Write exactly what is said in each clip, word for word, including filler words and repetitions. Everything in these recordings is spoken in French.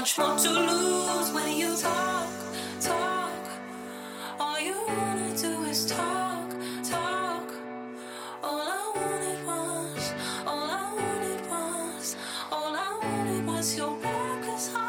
much more to lose when you talk, talk. All you wanna do is talk, talk. All I wanted was, all I wanted was, all I wanted was your reckless heart.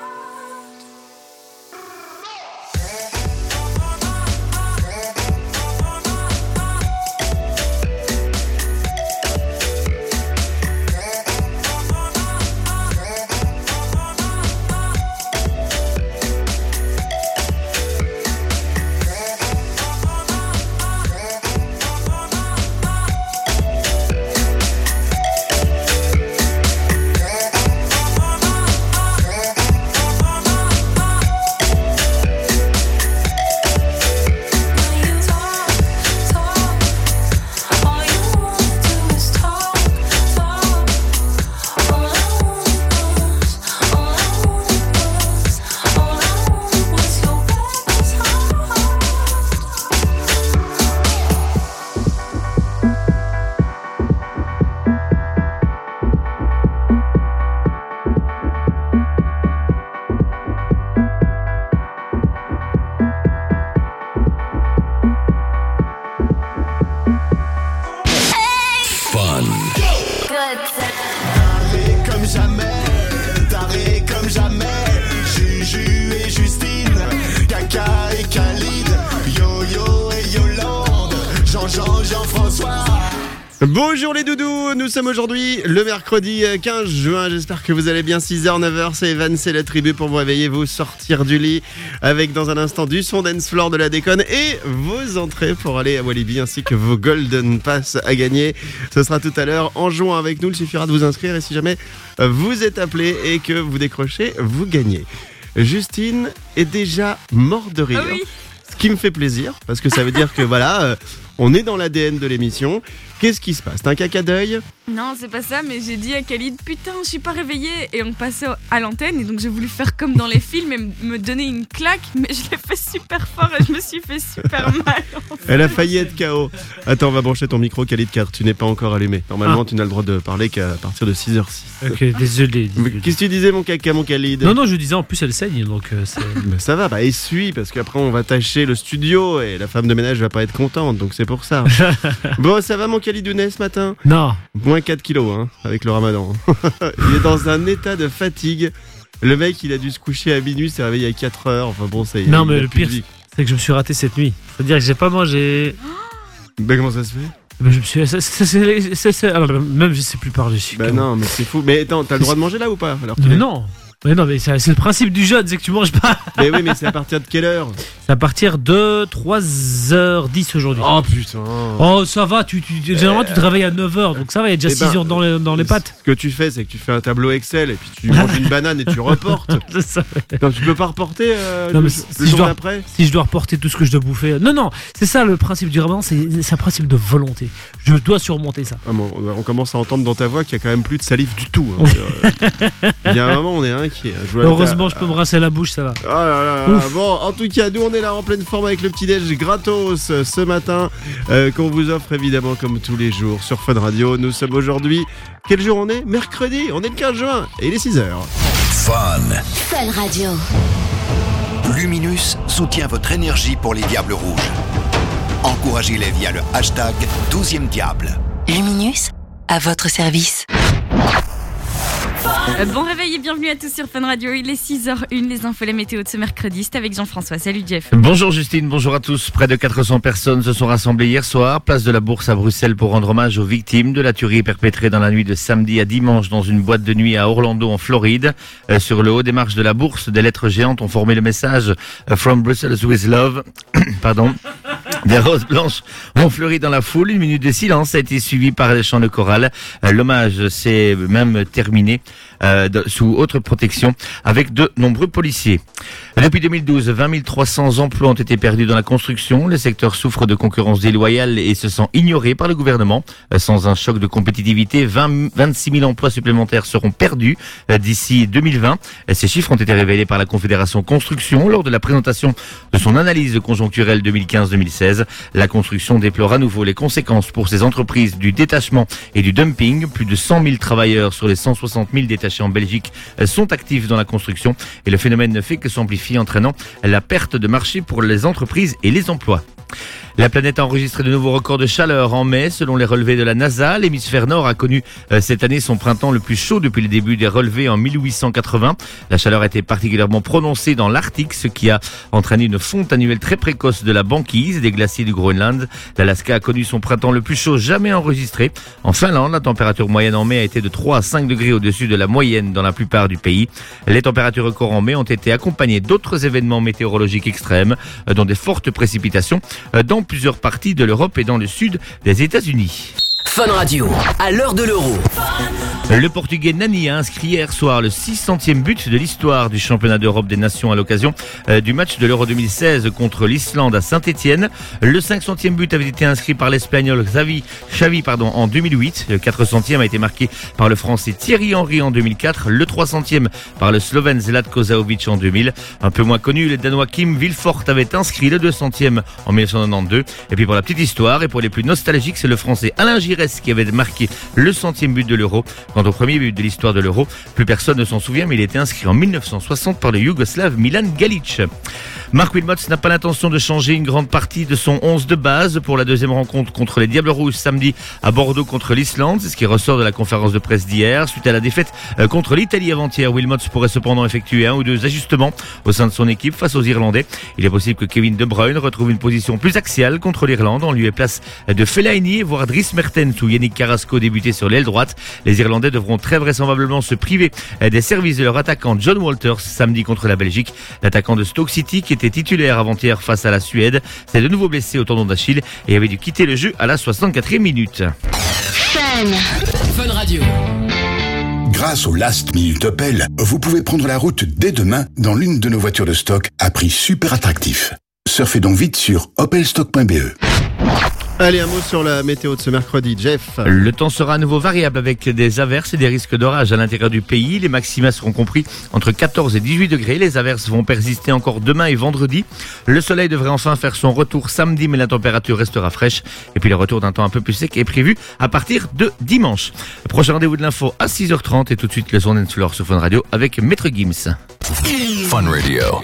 Bonjour les doudous, nous sommes aujourd'hui le mercredi quinze juin, j'espère que vous allez bien. Six heures, neuf heures, c'est Evan, c'est la tribu pour vous réveiller, vous sortir du lit avec dans un instant du son dance floor de la déconne et vos entrées pour aller à Walibi ainsi que vos golden pass à gagner. Ce sera tout à l'heure en jouant avec nous, il suffira de vous inscrire et si jamais vous êtes appelé et que vous décrochez, vous gagnez. Justine est déjà morte de rire, ah oui. Ce qui me fait plaisir parce que ça veut dire que voilà, euh, on est dans l'A D N de l'émission. Qu'est-ce qui se passe? T'as un caca d'œil? Non, c'est pas ça, mais j'ai dit à Khalid, putain, je suis pas réveillée. Et on passait à l'antenne, et donc j'ai voulu faire comme dans les films et me donner une claque, mais je l'ai fait super fort et je me suis fait super mal. Elle a failli être K O. Attends, on va brancher ton micro, Khalid, car tu n'es pas encore allumé. Normalement, ah. tu n'as le droit de parler qu'à partir de six heures six. Ok, désolé. désolé. Qu'est-ce que tu disais, mon caca, mon Khalid? Non, non, je disais en plus, elle saigne, donc euh, c'est. Ben, ça va, bah essuie, parce qu'après, on va tâcher le studio et la femme de ménage va pas être contente, donc c'est pour ça. Bon, ça va, mon Khalidounet, ce matin? Non. Moins quatre kilos, hein, avec le ramadan. Il est dans un état de fatigue. Le mec, il a dû se coucher à minuit, s'est réveillé à quatre heures. Enfin bon, ça y est. Non, mais le pire, c'est que je me suis raté cette nuit. C'est-à-dire que j'ai pas mangé. Ben, comment ça se fait? Ben, je me suis. Ça, ça, c'est, c'est, c'est, alors, même je sais plus parler. Je ben non, mais c'est fou. Mais attends, t'as le droit de manger là ou pas alors mais non. Mais non, mais c'est, c'est le principe du jeu, c'est que tu manges pas. Mais oui, mais c'est à partir de quelle heure? C'est à partir de trois heures dix aujourd'hui. Oh putain. Oh, ça va, tu, tu, généralement tu te réveilles à neuf heures, donc ça va, il y a déjà eh six ben, heures dans les, dans les pattes. Ce que tu fais, c'est que tu fais un tableau Excel et puis tu manges une banane et tu reportes. C'est ça. Non, tu peux pas reporter euh, non, le, si le jour dois, d'après. Si je dois reporter tout ce que je dois bouffer. Non, non, c'est ça le principe du ramadan, c'est, c'est un principe de volonté. Je dois surmonter ça. Ah bon, on commence à entendre dans ta voix qu'il y a quand même plus de salive du tout. Hein. Il y a un moment, on est inquiet. Heureusement, je peux me rincer la bouche, ça va. Oh là là là. Bon, en tout cas, nous on est là en pleine forme avec le petit déj gratos ce matin euh, qu'on vous offre évidemment comme tous les jours sur Fun Radio. Nous sommes aujourd'hui, quel jour on est? Mercredi, on est le quinze juin et il est six heures. Fun. Fun Radio. Luminus soutient votre énergie pour les Diables Rouges. Encouragez-les via le hashtag douzième Diable. Luminus, à votre service. Euh, bon réveil et bienvenue à tous sur Fun Radio. Il est six heures une, les infos, la météo de ce mercredi. C'est avec Jean-François. Salut Jeff. Bonjour Justine, bonjour à tous. Près de quatre cents personnes se sont rassemblées hier soir, place de la Bourse à Bruxelles, pour rendre hommage aux victimes de la tuerie perpétrée dans la nuit de samedi à dimanche dans une boîte de nuit à Orlando en Floride. Euh, sur le haut des marches de la Bourse, des lettres géantes ont formé le message uh, From Brussels with Love. Pardon. Des roses blanches ont fleuri dans la foule. Une minute de silence a été suivie par des chants de chorale. Euh, l'hommage s'est même terminé euh, de, sous haute protection avec de nombreux policiers. Depuis deux mille douze, vingt mille trois cents emplois ont été perdus dans la construction. Le secteur souffre de concurrence déloyale et se sent ignoré par le gouvernement. Euh, sans un choc de compétitivité, vingt, vingt-six mille emplois supplémentaires seront perdus euh, d'ici deux mille vingt. Euh, ces chiffres ont été révélés par la Confédération Construction lors de la présentation de son analyse conjoncturelle deux mille quinze deux mille seize. La construction déplore à nouveau les conséquences pour ces entreprises du détachement et du dumping. Plus de cent mille travailleurs sur les cent soixante mille détachés rattachés en Belgique sont actifs dans la construction et le phénomène ne fait que s'amplifier, entraînant la perte de marché pour les entreprises et les emplois. La planète a enregistré de nouveaux records de chaleur en mai. Selon les relevés de la NASA, l'hémisphère nord a connu euh, cette année son printemps le plus chaud depuis le début des relevés en mille huit cent quatre-vingts. La chaleur a été particulièrement prononcée dans l'Arctique, ce qui a entraîné une fonte annuelle très précoce de la banquise des glaciers du Groenland. L'Alaska a connu son printemps le plus chaud jamais enregistré. En Finlande, la température moyenne en mai a été de trois à cinq degrés au-dessus de la moyenne dans la plupart du pays. Les températures records en mai ont été accompagnées d'autres événements météorologiques extrêmes, euh, dont des fortes précipitations euh, dans plusieurs parties de l'Europe et dans le sud des États-Unis. Fun Radio, à l'heure de l'euro. Le Portugais Nani a inscrit hier soir le six centième but de l'histoire du championnat d'Europe des Nations à l'occasion euh, du match de l'Euro deux mille seize contre l'Islande à Saint-Étienne. Le cinq centième but avait été inscrit par l'Espagnol Xavi, Xavi pardon, en deux mille huit. Le quatre centième a été marqué par le Français Thierry Henry en deux mille quatre. Le trois centième par le Slovène Zlatko Zahovic en deux mille. Un peu moins connu, le Danois Kim Vilfort avait inscrit le deux centième en mille neuf cent quatre-vingt-douze. Et puis pour la petite histoire et pour les plus nostalgiques, c'est le Français Alain Giresse qui avait marqué le centième but de l'Euro. Quant au premier but de l'histoire de l'Euro, plus personne ne s'en souvient, mais il a été inscrit en mille neuf cent soixante par le Yougoslave Milan Galic. Marc Wilmots n'a pas l'intention de changer une grande partie de son onze de base pour la deuxième rencontre contre les Diables Rouges samedi à Bordeaux contre l'Islande. C'est ce qui ressort de la conférence de presse d'hier. Suite à la défaite contre l'Italie avant-hier, Wilmots pourrait cependant effectuer un ou deux ajustements au sein de son équipe face aux Irlandais. Il est possible que Kevin De Bruyne retrouve une position plus axiale contre l'Irlande en lieu et place de Fellaini, voire Dries Mertens ou Yannick Carrasco débuter sur l'aile droite. Les Irlandais devront très vraisemblablement se priver des services de leur attaquant John Walters samedi contre la Belgique. L'attaquant de Stoke City qui était titulaire avant-hier face à la Suède s'est de nouveau blessé au tendon d'Achille et avait dû quitter le jeu à la soixante-quatrième minute. Fun. Fun Radio. Grâce au Last Minute Opel, vous pouvez prendre la route dès demain dans l'une de nos voitures de stock à prix super attractif. Surfez donc vite sur opelstock point b e. Allez, un mot sur la météo de ce mercredi, Jeff. Le temps sera à nouveau variable avec des averses et des risques d'orage à l'intérieur du pays. Les maxima seront compris entre quatorze et dix-huit degrés. Les averses vont persister encore demain et vendredi. Le soleil devrait enfin faire son retour samedi, mais la température restera fraîche. Et puis le retour d'un temps un peu plus sec est prévu à partir de dimanche. Le prochain rendez-vous de l'info à six heures trente et tout de suite le son and Floor sur Fun Radio avec Maître Gims. Fun Radio.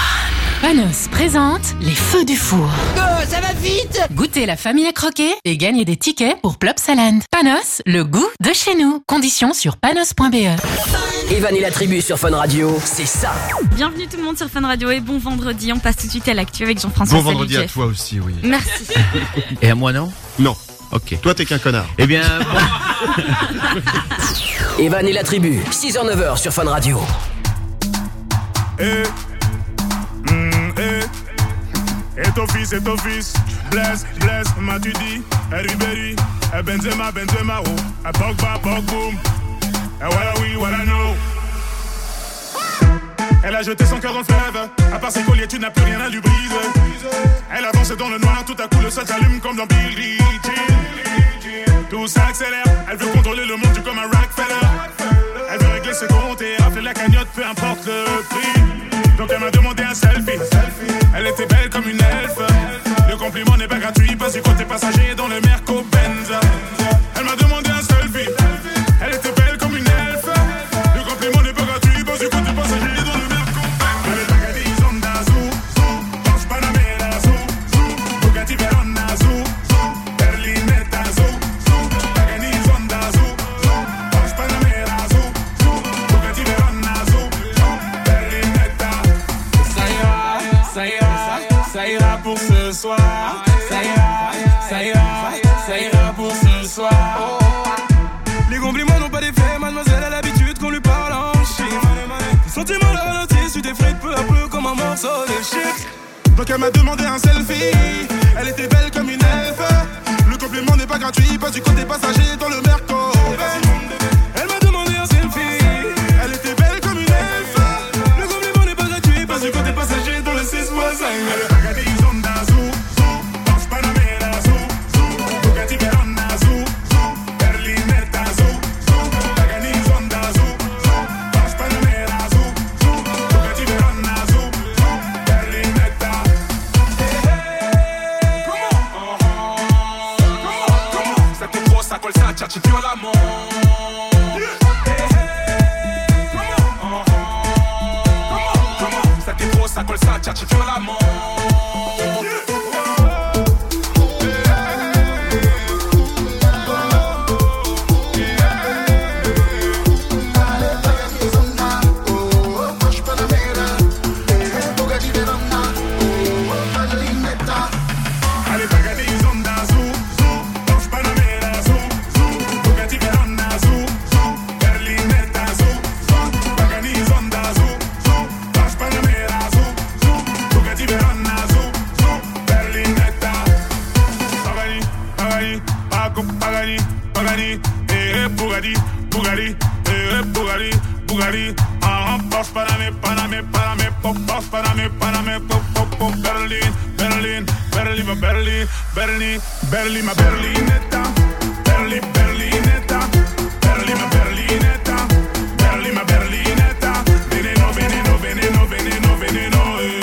Panos présente les feux du four. Oh, ça va vite! Goûtez la famille à croquer et gagnez des tickets pour Plopsaland. Panos, le goût de chez nous. Conditions sur panos point b e. Evan et la tribu sur Fun Radio, c'est ça. Bienvenue tout le monde sur Fun Radio et bon vendredi. On passe tout de suite à l'actu avec Jean-François. Bon Salut, vendredi à Jeff. toi aussi, oui. Merci. Et à moi non? Non. Ok. Toi, t'es qu'un connard. Eh bien, bon. Evan et la tribu, six heures neuf heures sur Fun Radio. Eh, mm, eh, et ton fils, et ton fils, bless, bless, Matuidi, et Ribéry, et Benzema, Benzema, oh, et Pogba, Pogboum, et voilà oui, voilà no. Elle a jeté son cœur en fleuve, à part ses colliers, tu n'as plus rien à lui briser. Elle avance dans le noir, tout à coup le sol s'allume comme dans Billie Jean. Tout s'accélère, elle veut contrôler le monde du comme un Rockefeller. Elle veut régler ses comptes et rafler la cagnotte, peu importe le prix. Donc elle m'a demandé un selfie. Elle était belle comme une elfe. Le compliment n'est pas gratuit, pas du côté passager dans le Merco Benz. Elle m'a demandé un selfie. Elle était belle comme une elfe. Le compliment n'est pas gratuit, pas du côté passager dans le Merco Benz. Elle est bagadise, Honda, zou, zou. Porsche Panamera, zou, zou. Bugatti Verona, zou, zou. Berlinetta, zou, zou. Bagadise, Honda, zou, zou. Porsche Panamera, zou, zou. Bugatti Verona, zou, zou. Berlinetta. Ça ira, ça ira, ça ira pour ce soir. Ça ira, ça ira, ça ira pour ce soir. Les compliments n'ont pas d'effet, mademoiselle a l'habitude qu'on lui parle en chiffres. Les sentiments la ralentissent, tu t'effrates peu à peu comme un morceau de chips. Donc elle m'a demandé un selfie. Elle était belle comme une elfe. Le compliment n'est pas gratuit, pas du côté passager dans le Merco. Elle m'a demandé un selfie. Elle était belle comme une elfe. Le compliment n'est pas gratuit, pas du côté passager dans le six voisin. Elle bagadise, Honda, zou, zou. Porsche Panamera, zou, zou. Bugatti Verona, zou, zou. Berlinetta, zou, zou. Bagadise, Honda, zou, zou. Porsche Panamera, zou, zou. Bugatti Verona, zou, zou. Berlinetta. Comment? Comment? Comment? C'était trop, ça colle, ça tchatchi violemment. tu fais l'amour. Pagani, Pagani, eh, Bugatti, Bugatti, eh, Bugatti, Bugatti, ah, Porsche Panamé, Panamé, Panamé, Porsche Panamé, Panamé, pop, pop, pop, Berlin, Berlin, Berlin, ma Berlin, Berlin, Berlin, ma Berlinetta, Berlin, Berlinetta, Berlin, ma Berlinetta, Berlin, ma Berlinetta, veneno, veneno, veneno, veneno, veneno, eh.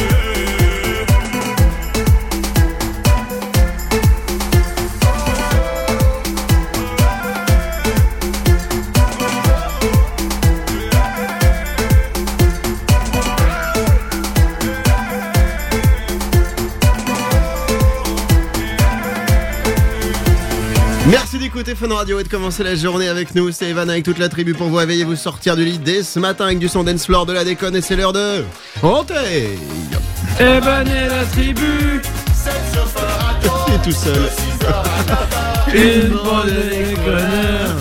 Merci d'écouter Fun Radio et de commencer la journée avec nous. C'est Evan avec toute la tribu pour vous réveiller, vous sortir du lit dès ce matin avec du son dance floor de la déconne et c'est l'heure de chanter. Evan et la tribu. Il est tout seul. Une bande de déconneurs.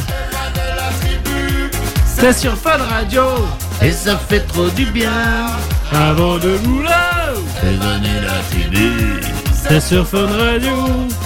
C'est sur Fun Radio. Et ça fait trop du bien. Avant de boulot. Evan et la tribu. C'est sur Fun Radio.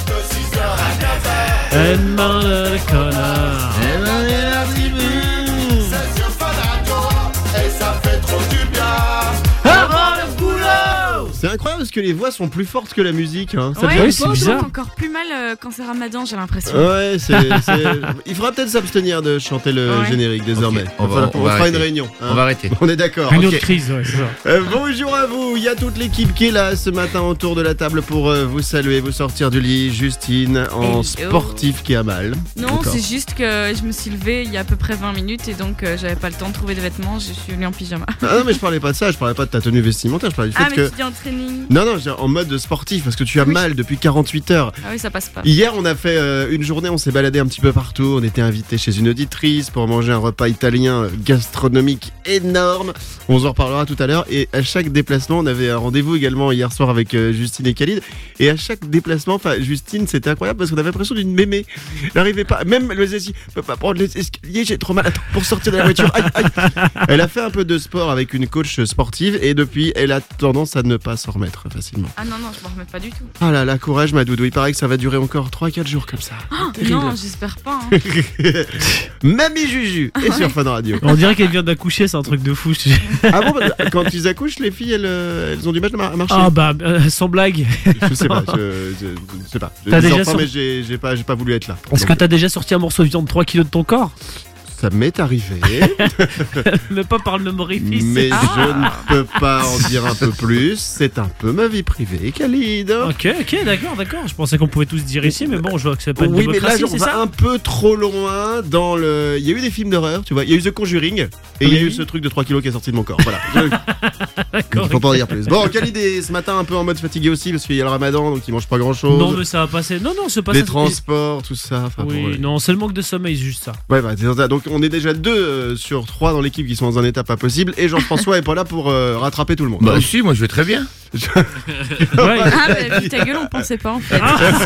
Une bande de connard. Evan et la tribu. C'est sur Fun Radio, et ça fait trop du bien. Avant le boulot. C'est incroyable parce que les voix sont plus fortes que la musique. Hein. Ça Ouais, fait- Oui, et c'est on bizarre. chante encore plus mal euh, quand c'est Ramadan, j'ai l'impression. Ouais, c'est, c'est... il faudra peut-être s'abstenir de chanter le Ouais. générique désormais. Ok, on va- Voilà, on on va fera arrêter. une réunion. hein. On va arrêter. On est d'accord. Une ok. autre crise, ouais, c'est ça. Euh, bonjour à vous, il y a toute l'équipe qui est là ce matin autour de la table pour euh, vous saluer, vous sortir du lit. Justine en Hello. sportif qui a mal. Non, D'accord. c'est juste que je me suis levée il y a à peu près vingt minutes et donc euh, j'avais pas le temps de trouver de vêtements, je suis venue en pyjama. Ah non mais je parlais pas de ça, je parlais pas de ta tenue vestimentaire, je parlais du fait Ah, mais que... tu dis en training. Non non, je- en mode sportif parce que tu as Oui. mal depuis quarante-huit heures. Ah oui, ça passe pas. Hier on a fait euh, une journée, on s'est baladé un petit peu partout, on était invité chez une auditrice pour manger un repas italien euh, gastronomique énorme. On en reparlera tout à l'heure et à chaque déplacement, on avait un rendez-vous également hier soir avec euh, Justine et Khalid et à chaque déplacement, enfin Justine c'était incroyable parce qu'on avait l'impression d'une mémé. Elle n'arrivait pas, même elle me disait si, je peux pas prendre les escaliers, j'ai trop mal Attends, pour sortir de la voiture. Aïe, aïe. Elle a fait un peu de sport avec une coach sportive et depuis elle a tendance à ne pas s'en remettre facilement. Ah non, non, je m'en remets pas du tout. Ah là là, courage ma doudou, il paraît que ça va durer encore trois quatre jours comme ça. Ah, Terrible. non, j'espère pas. Hein. Mamie Juju est sur Fun Radio. On dirait qu'elle vient d'accoucher, c'est un truc de fou. je te dis. Ah bon, bah, quand ils accouchent, les filles, elles, euh, elles ont du mal à mar- à marcher. Ah bah, euh, sans blague. Je sais pas, je, je- je sais pas. J'ai T'as des déjà enfants, sor- mais j'ai j'ai pas, j'ai pas voulu être là. Est-ce que Donc, t'as déjà sorti un morceau de viande de trois kilos de ton corps? ça m'est arrivé, Mais pas par le même orifice. mais Ah. je ne peux pas en dire un peu plus. C'est un peu ma vie privée, Khalid. Ok, ok, d'accord, d'accord. Je pensais qu'on pouvait tous dire ici, mais bon, je vois que c'est pas une Oui, mais là, démocratie, on c'est va ça? un peu trop loin dans le. Il y a eu des films d'horreur, tu vois. Il y a eu The Conjuring et il y a Oui. eu ce truc de trois kilos qui est sorti de mon corps. Voilà. Je- D'accord. Faut pas en dire plus. Bon, Khalid est ce matin un peu en mode fatigué aussi parce qu'il y a le ramadan donc il mange pas grand chose. Non, mais ça va passer. Non, non, c'est pas Les ça. transports, tout ça. Enfin, Oui, bon, ouais. non, c'est le manque de sommeil, c'est juste ça. Ouais, bah, c'est ça. Donc on est déjà deux euh, sur trois dans l'équipe qui sont dans un état pas possible et Jean-François est pas là pour euh, rattraper tout le monde. Bah si, moi je vais très bien. Ouais. Ah, mais vu ta gueule, on pensait pas en fait.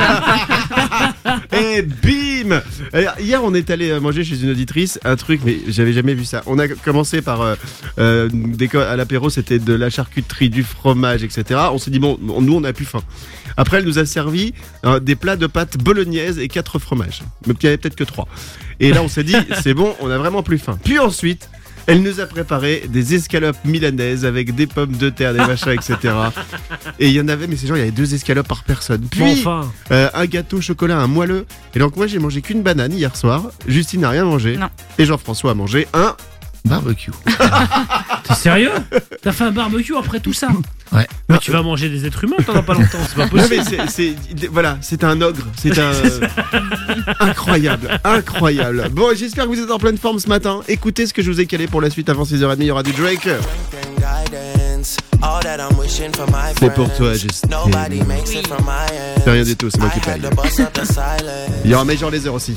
Et bim. Alors, hier on est allé euh, manger chez une auditrice un truc mais j'avais jamais vu ça. On a commencé par euh, euh, des co- à l'apéro c'était de la charcuterie, du fromage, et cetera. On s'est dit bon, nous on a plus faim. Après elle nous a servi euh, des plats de pâtes bolognaises et quatre fromages. Mais il y avait peut-être que trois. Et là on s'est dit c'est bon, on a vraiment plus faim. Puis ensuite elle nous a préparé des escalopes milanaises avec des pommes de terre, des machins, et cetera. Et il y en avait, mais c'est genre, il y avait deux escalopes par personne. Puis, Bon, enfin. euh, un gâteau au chocolat, un moelleux. Et donc, moi, j'ai mangé qu'une banane hier soir. Justine n'a rien mangé. Non. Et Jean-François a mangé un. Barbecue. T'es sérieux? T'as fait un barbecue après tout ça? Ouais. Mais tu vas manger des êtres humains pendant pas longtemps, c'est pas Non, possible. mais c'est, c'est- voilà, c'est un ogre. C'est un. incroyable, incroyable. Bon, j'espère que vous êtes en pleine forme ce matin. Écoutez ce que je vous ai calé pour la suite avant six heures trente. Il y aura du Drake. C'est pour toi, Justine. C'est rien du tout, c'est moi qui paye. Il y aura Major Lazer aussi.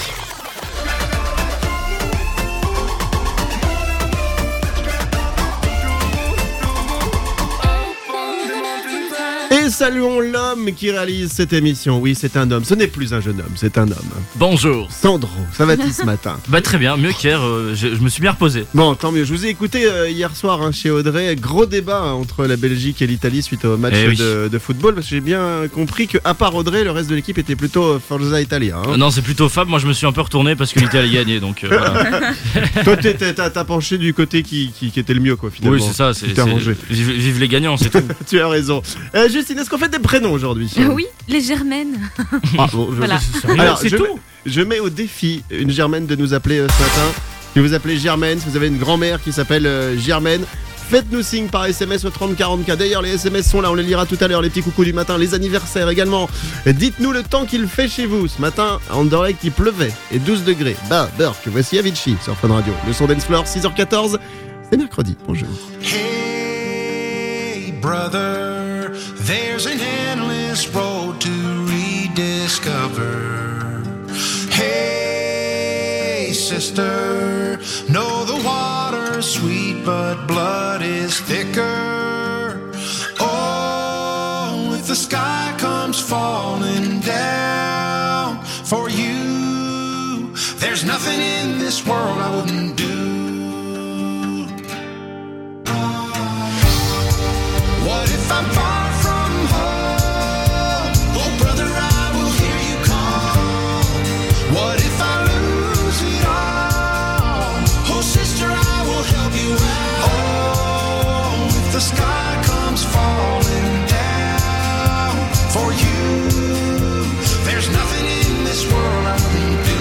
Et saluons l'homme qui réalise cette émission. Oui, c'est un homme. Ce n'est plus un jeune homme, c'est un homme. Bonjour. Sandro, ça va-t-il ce matin? Bah très bien, mieux qu'hier, euh, je, je me suis bien reposé. Bon, tant mieux. Je vous ai écouté euh, hier soir hein, chez Audrey. Gros débat hein, entre la Belgique et l'Italie suite au match Eh oui. de, de football. Parce que j'ai bien compris qu'à part Audrey, le reste de l'équipe était plutôt euh, Forza Italia. Hein. Euh, non, c'est plutôt Fab, moi je me suis un peu retourné parce que l'Italie a gagné, donc euh, voilà. Toi, t'es- t'es- t'as t'as penché du côté qui, qui, qui était le mieux, quoi, finalement. Oui, c'est ça, c'est, Tu t'es c'est- arrangé. vive, vive les gagnants, c'est tout. Tu as raison. Euh, Justine, est-ce qu'on fait des prénoms aujourd'hui? Euh, oui, les germaines. Ah, bon, je- Voilà. Alors, c'est je, tout. mets, je mets au défi une Germaine de nous appeler euh, ce matin. Si vous appelez Germaine, si vous avez une grand-mère qui s'appelle euh, Germaine, faites-nous signe par S M S au trente quarante. D'ailleurs, les S M S sont là, on les lira tout à l'heure, les petits coucous du matin, les anniversaires également. Dites-nous le temps qu'il fait chez vous. Ce matin, à Anderlecht, il pleuvait et douze degrés. Bah, Burke, voici Avicii sur Fun Radio. Le son Dance Floor, six heures quatorze. C'est mercredi. Bonjour. Hey, brother, there's an endless road to rediscover. Hey, sister, know the water's sweet, but blood is thicker. Oh, if the sky comes falling down for you, there's nothing in this world I wouldn't do. What if I'm far from home? Oh, brother, I will hear you call. What if I lose it all? Oh, sister, I will help you out. Oh, if the sky comes falling down for you, there's nothing in this world I wouldn't do.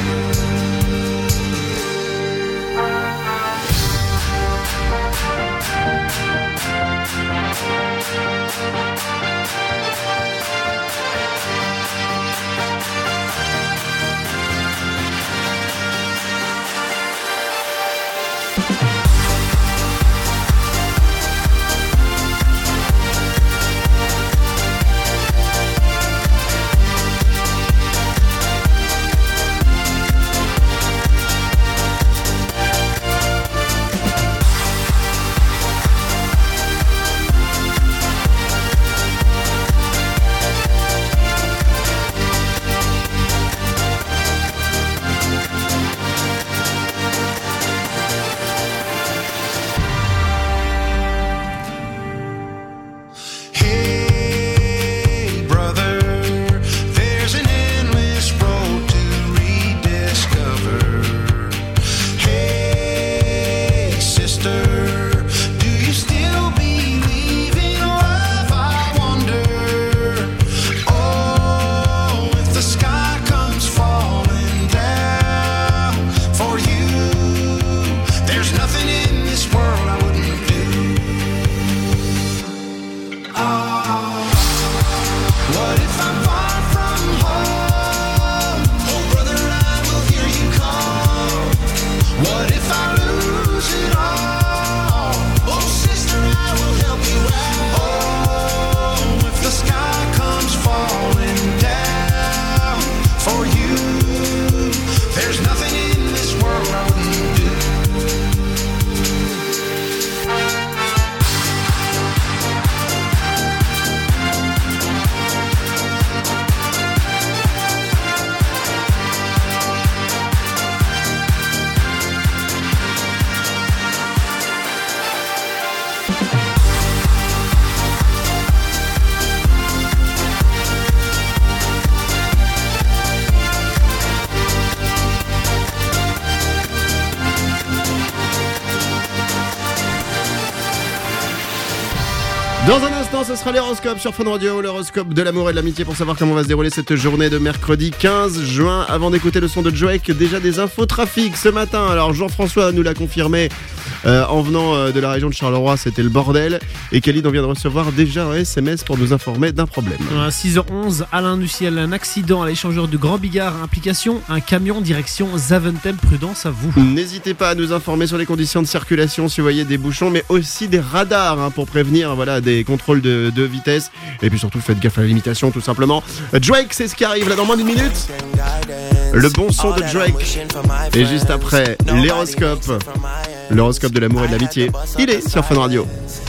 Hey, brother, there's an endless road to rediscover. Hey, sister, do you still believe in love? I wonder. Oh, if the sky comes falling down for you, there's nothing in this world I wouldn't do. What if I'm far from home? Oh, brother, I will hear you call. What if I lose it all? Oh, sister, I will help you out. Oh, if the sky comes falling down for you, there's nothing in this world I wouldn't do. Dans un instant, ce sera l'horoscope sur Fun Radio, l'horoscope de l'amour et de l'amitié pour savoir comment va se dérouler cette journée de mercredi quinze juin. Avant d'écouter le son de Joek, déjà des infos trafic ce matin. Alors Jean-François nous l'a confirmé Euh, en venant euh, de la région de Charleroi, c'était le bordel. Et Khalid, on vient de recevoir déjà un S M S pour nous informer d'un problème. À six heures onze, Alain du Ciel, un accident à l'échangeur du Grand Bigard. Implication, un camion direction Zaventem. Prudence à vous. N'hésitez pas à nous informer sur les conditions de circulation si vous voyez des bouchons, mais aussi des radars hein, pour prévenir voilà, des contrôles de, de vitesse. Et puis surtout, faites gaffe à la limitation, tout simplement. Drake, c'est ce qui arrive là dans moins d'une minute. Le bon son de Drake. Et juste après, l'horoscope. L'horoscope de l'amour et de l'amitié. Il est sur Fun Radio.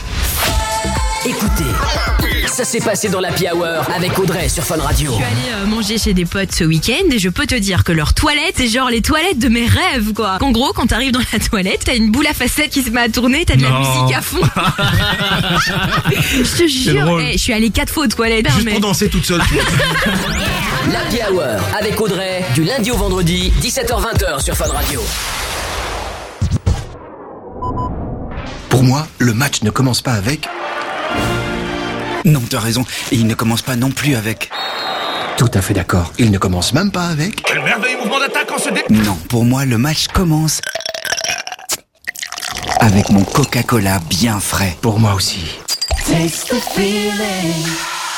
Écoutez, ça s'est passé dans l'Happy Hour avec Audrey sur Fun Radio. Je suis allée euh, manger chez des potes ce week-end et je peux te dire que leurs toilettes, c'est genre les toilettes de mes rêves, quoi. En gros, quand t'arrives dans la toilette, t'as une boule à facettes qui se met à tourner, t'as de la Non. musique à fond. Je te jure, hey, je suis allée quatre fois aux toilettes. Juste mais... pour danser toute seule. L'Happy Hour avec Audrey, du lundi au vendredi, dix-sept heures vingt sur Fun Radio. Pour moi, le match ne commence pas avec... Non, t'as raison, et il ne commence pas non plus avec... Tout à fait d'accord, il ne commence même pas avec... Quel merveilleux mouvement d'attaque en ce dé... Non, pour moi, le match commence... avec mon Coca-Cola bien frais. Pour moi aussi. Taste the feeling.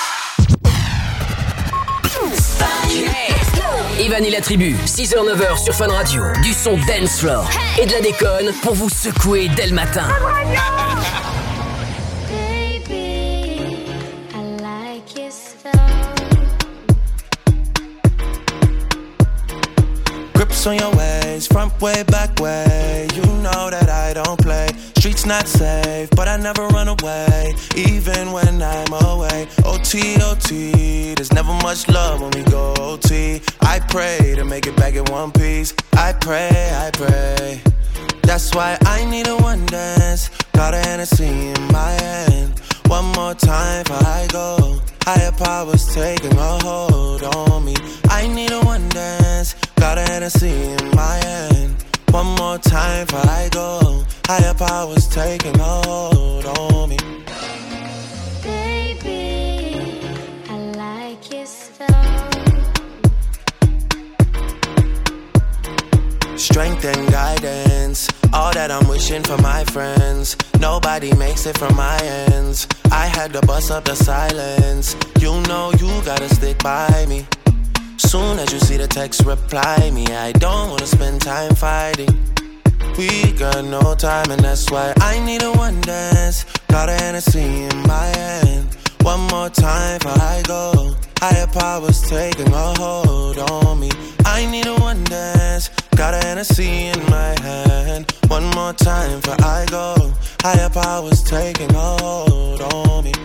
Evan et la tribu, six heures neuf sur Fun Radio. Du son dance floor et de la déconne pour vous secouer dès le matin. Grips on your ways, front way, back way. You know that I don't play. Streets not safe, but I never run away, even when I'm away. O T, O T, there's never much love when we go O T. I pray to make it back in one piece. I pray, I pray. That's why I need a one dance. Got a Hennessy in my hand. One more time before I go. Higher powers taking a hold on me. I need a one dance. Got a Hennessy in my hand. One more time before I go. Higher powers taking a hold on me. Baby, I like your style. Strength and guidance, all that I'm wishing for my friends. Nobody makes it from my ends. I had to bust up the silence. You know you gotta stick by me. Soon as you see the text, reply me. I don't wanna spend time fighting. We got no time and that's why I need a one dance. Got a Hennessy in my hand. One more time before I go. Higher powers taking a hold on me. I need a one dance. Got a Hennessy in my hand. One more time before I go. Higher powers taking a hold on me.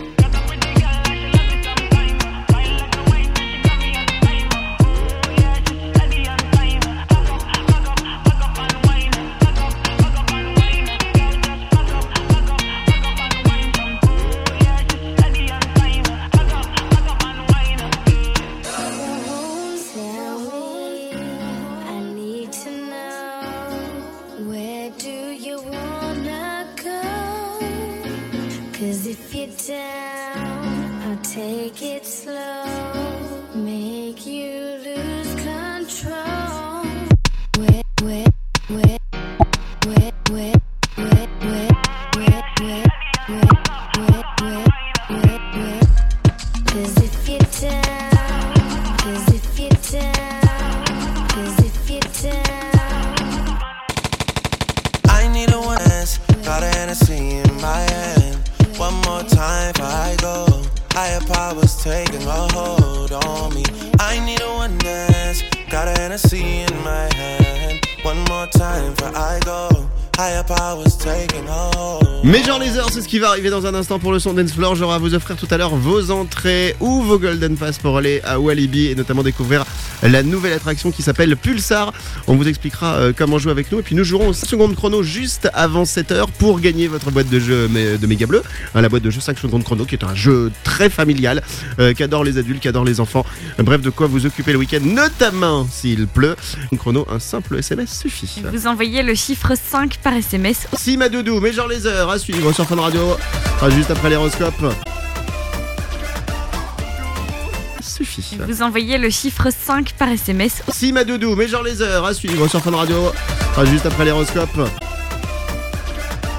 Take it slow, make you lose control. Where, where, where, where, where, where, where, where, where, where, where, where, where. 'Cause if you're down, 'cause if you're down, 'cause if you're down. I need a one dance, got a Hennessy in my hand. One more time before I go. Higher powers taking a hold on me. I need a one dance. Got a Hennessy in my hand. One more time before I go. Higher powers taking a hold. Major Lazer, c'est ce qui va arriver dans un instant pour le son Dance Floor. J'aurai à vous offrir tout à l'heure vos entrées ou vos Golden Pass pour aller à Walibi et notamment découvrir la nouvelle attraction qui s'appelle Pulsar. On vous expliquera euh, comment jouer avec nous et puis nous jouerons au cinq secondes chrono juste avant sept heures pour gagner votre boîte de jeu de Méga Bleu. Hein, la boîte de jeu cinq secondes chrono qui est un jeu très familial euh, qu'adorent les adultes, qu'adorent les enfants. Bref, de quoi vous occuper le week-end, notamment s'il pleut. Un chrono, un simple S M S suffit. Vous envoyez le chiffre cinq par S M S. Si ma doudou, Major Lazer à suivre sur Fun Radio. Ah, juste après l'horoscope. Suffit. Vous envoyez le chiffre cinq par S M S. Si ma doudou, Major Lazer à suivre sur Fun Radio. Ah, juste après l'horoscope.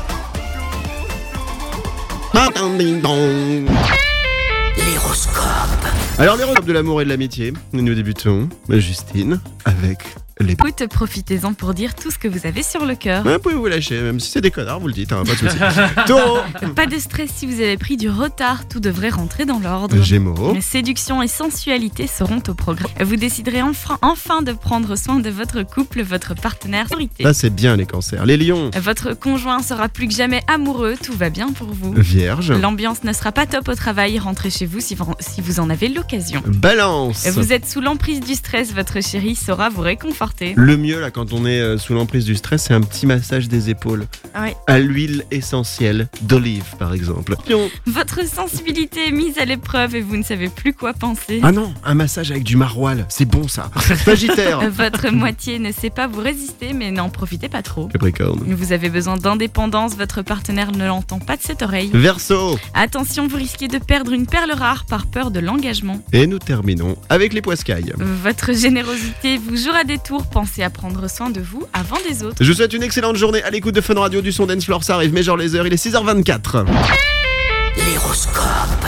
L'horoscope. Alors, les l'horoscope de l'amour et de l'amitié. Nous débutons, Justine, avec les... Écoute, profitez-en pour dire tout ce que vous avez sur le cœur. Ouais, vous pouvez vous lâcher, même si c'est des connards, vous le dites, hein, pas de soucis. Taureau. Pas de stress si vous avez pris du retard, tout devrait rentrer dans l'ordre. Gémeaux. Séduction et sensualité seront au programme. Vous déciderez enfin, enfin de prendre soin de votre couple, votre partenaire. Ça, c'est bien les cancers. Les lions. Votre conjoint sera plus que jamais amoureux, tout va bien pour vous. Vierge. L'ambiance ne sera pas top au travail, rentrez chez vous si vous, si vous en avez l'occasion. Balance. Vous êtes sous l'emprise du stress, votre chéri saura vous réconforter. Le mieux là quand on est euh, sous l'emprise du stress, c'est un petit massage des épaules. Oui. À l'huile essentielle d'olive par exemple. Pion. Votre sensibilité est mise à l'épreuve et vous ne savez plus quoi penser. Ah non, un massage avec du maroilles, c'est bon ça. Sagittaire. Votre moitié ne sait pas vous résister mais n'en profitez pas trop. Capricorne. Vous avez besoin d'indépendance, votre partenaire ne l'entend pas de cette oreille. Verseau. Attention, vous risquez de perdre une perle rare par peur de l'engagement. Et nous terminons avec les poiscailles. Votre générosité vous jouera des tours, pensez à prendre soin de vous avant des autres. Je vous souhaite une excellente journée à l'écoute de Fun Radio, du son Dance Floor, ça arrive Major Lazer, il est six heures vingt-quatre. L'horoscope.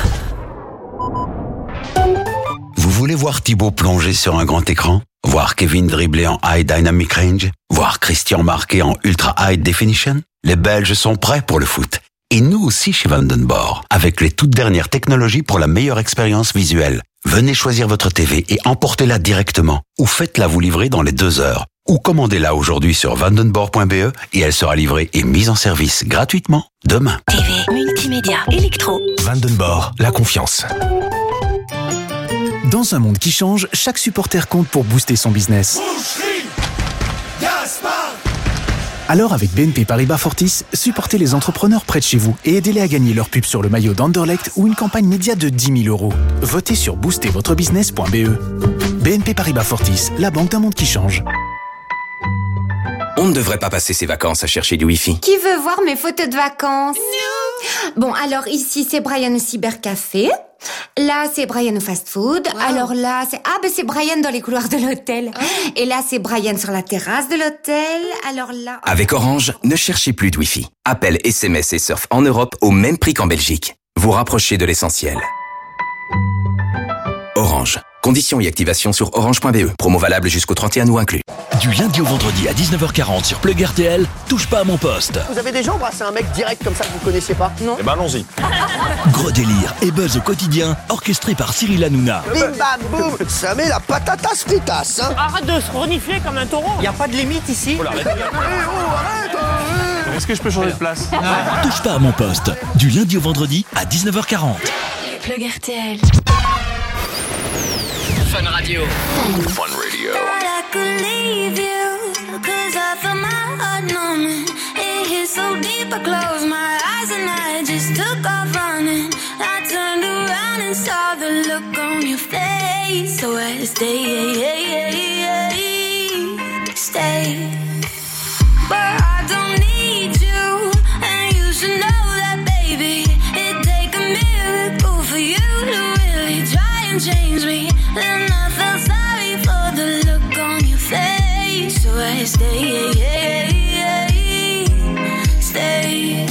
Vous voulez voir Thibaut plonger sur un grand écran? Voir Kevin dribbler en High Dynamic Range? Voir Christian marquer en Ultra High Definition? Les Belges sont prêts pour le foot. Et nous aussi chez Vandenborg, avec les toutes dernières technologies pour la meilleure expérience visuelle. Venez choisir votre T V et emportez-la directement. Ou faites-la vous livrer dans les deux heures. Ou commandez-la aujourd'hui sur vandenborg point b e et elle sera livrée et mise en service gratuitement demain. T V, multimédia, électro. Vandenborg, la confiance. Dans un monde qui change, chaque supporter compte pour booster son business. Alors avec B N P Paribas Fortis, supportez les entrepreneurs près de chez vous et aidez-les à gagner leur pub sur le maillot d'Anderlecht ou une campagne média de dix mille euros. Votez sur booster votre business point b e. B N P Paribas Fortis, la banque d'un monde qui change. On ne devrait pas passer ses vacances à chercher du Wi-Fi. Qui veut voir mes photos de vacances? Bon, alors ici, c'est Brian au cybercafé. Là, c'est Brian au fast-food. Wow. Alors là, c'est... Ah, ben c'est Brian dans les couloirs de l'hôtel. Oh. Et là, c'est Brian sur la terrasse de l'hôtel. Alors là... Avec Orange, ne cherchez plus de Wi-Fi. Appel, S M S et surf en Europe au même prix qu'en Belgique. Vous rapprochez de l'essentiel. Orange. Conditions et activation sur orange point b e. Promo valable jusqu'au trente et un août inclus. Du lundi au vendredi à dix-neuf heures quarante sur Plug R T L, touche pas à mon poste. Vous avez déjà embrassé un mec direct comme ça que vous connaissiez pas? Non. Eh ben allons-y. Gros délire et buzz au quotidien, orchestré par Cyril Hanouna. Bim bam boum, ça met la patatas fritas. Hein. Arrête de se renifler comme un taureau. Y a pas de limite ici. Oh, arrête. Est-ce que je peux changer de place? Touche pas à mon poste, du lundi au vendredi à dix-neuf heures quarante. Plug R T L. Fun Radio. Fun Radio. I could leave you, cause I felt my heart numbing. It hit so deep, I closed my eyes and I just took off running. I turned around and saw the look on your face. So I stay, stay. But I don't need you, and you should know that, baby. It'd take a miracle for you to really try and change me. Then I felt sorry for the look on your face. So I stay, stay.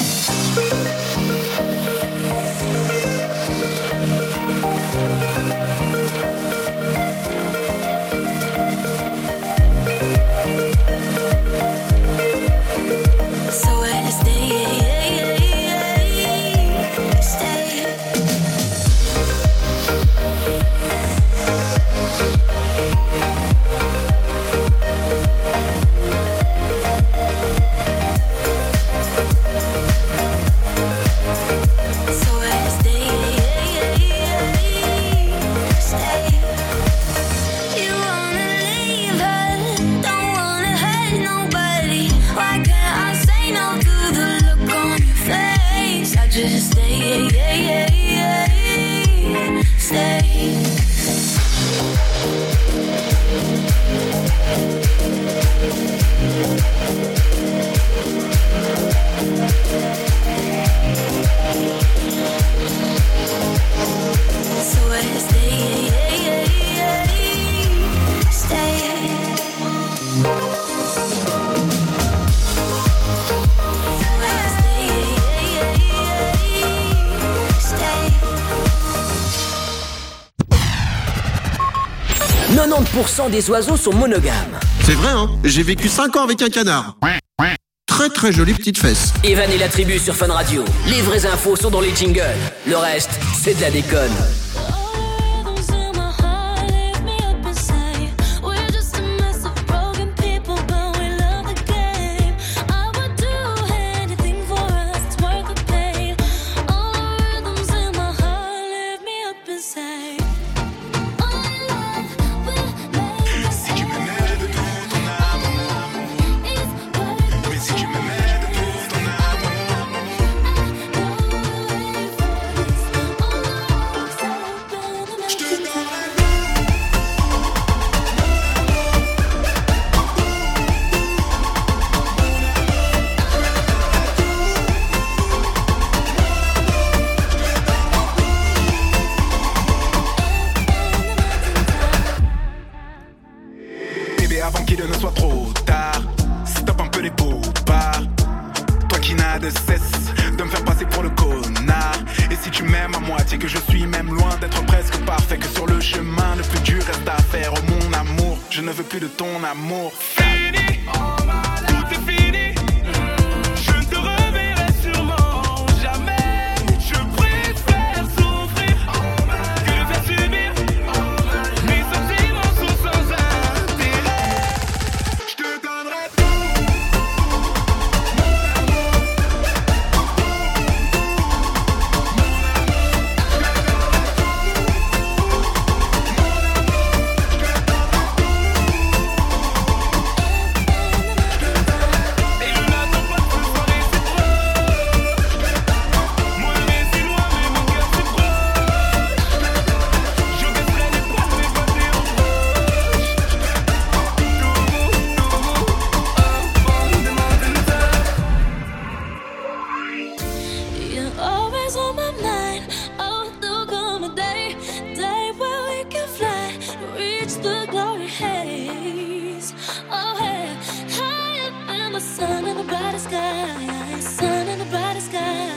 So I stay, stay. Just stay, stay. So I stay, stay. quatre-vingt-dix pour cent des oiseaux sont monogames. C'est vrai, hein? J'ai vécu cinq ans avec un canard. Très très jolie petite fesse. Evan et la tribu sur Fun Radio. Les vraies infos sont dans les jingles. Le reste, c'est de la déconne. Bébé, avant qu'il ne soit trop tard, stop un peu les bobards. Toi qui n'as de cesse de me faire passer pour le connard. Et si tu m'aimes à moitié, que je suis même loin d'être presque parfait, que sur le chemin le plus dur reste à faire. Oh mon amour, je ne veux plus de ton amour. Fini, tout est fini. Je ne te reverrai sûrement jamais. Je préfère souffrir que de faire subir mes sentiments sont sans intérêt. Je te donnerai You're always on my mind. Oh, there'll come a day, day where we can fly, reach the glory haze. Oh, hey, higher than the sun in the brightest sky, sun in the brightest sky.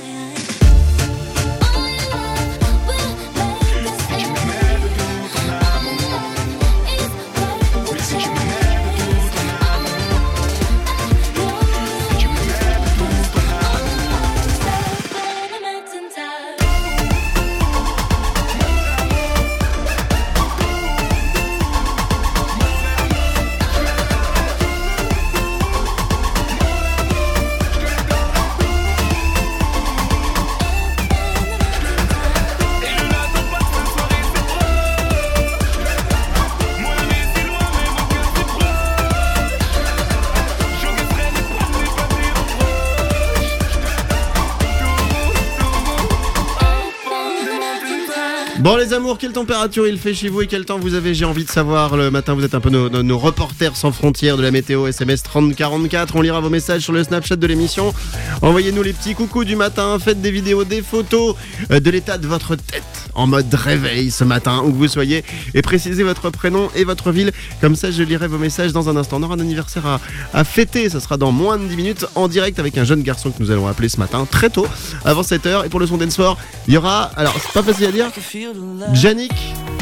Bon les amours, quelle température il fait chez vous et quel temps vous avez? J'ai envie de savoir. Le matin vous êtes un peu nos, nos, nos reporters sans frontières de la météo. S M S trente quarante-quatre. On lira vos messages sur le Snapchat de l'émission. Envoyez-nous les petits coucous du matin. Faites des vidéos, des photos euh, de l'état de votre tête en mode réveil ce matin, où que vous soyez, et précisez votre prénom et votre ville. Comme ça je lirai vos messages dans un instant. On aura un anniversaire à, à fêter. Ça sera dans moins de dix minutes en direct avec un jeune garçon que nous allons appeler ce matin très tôt, avant sept heures. Et pour le son dance floor, il y aura, alors c'est pas facile à dire, Yannick.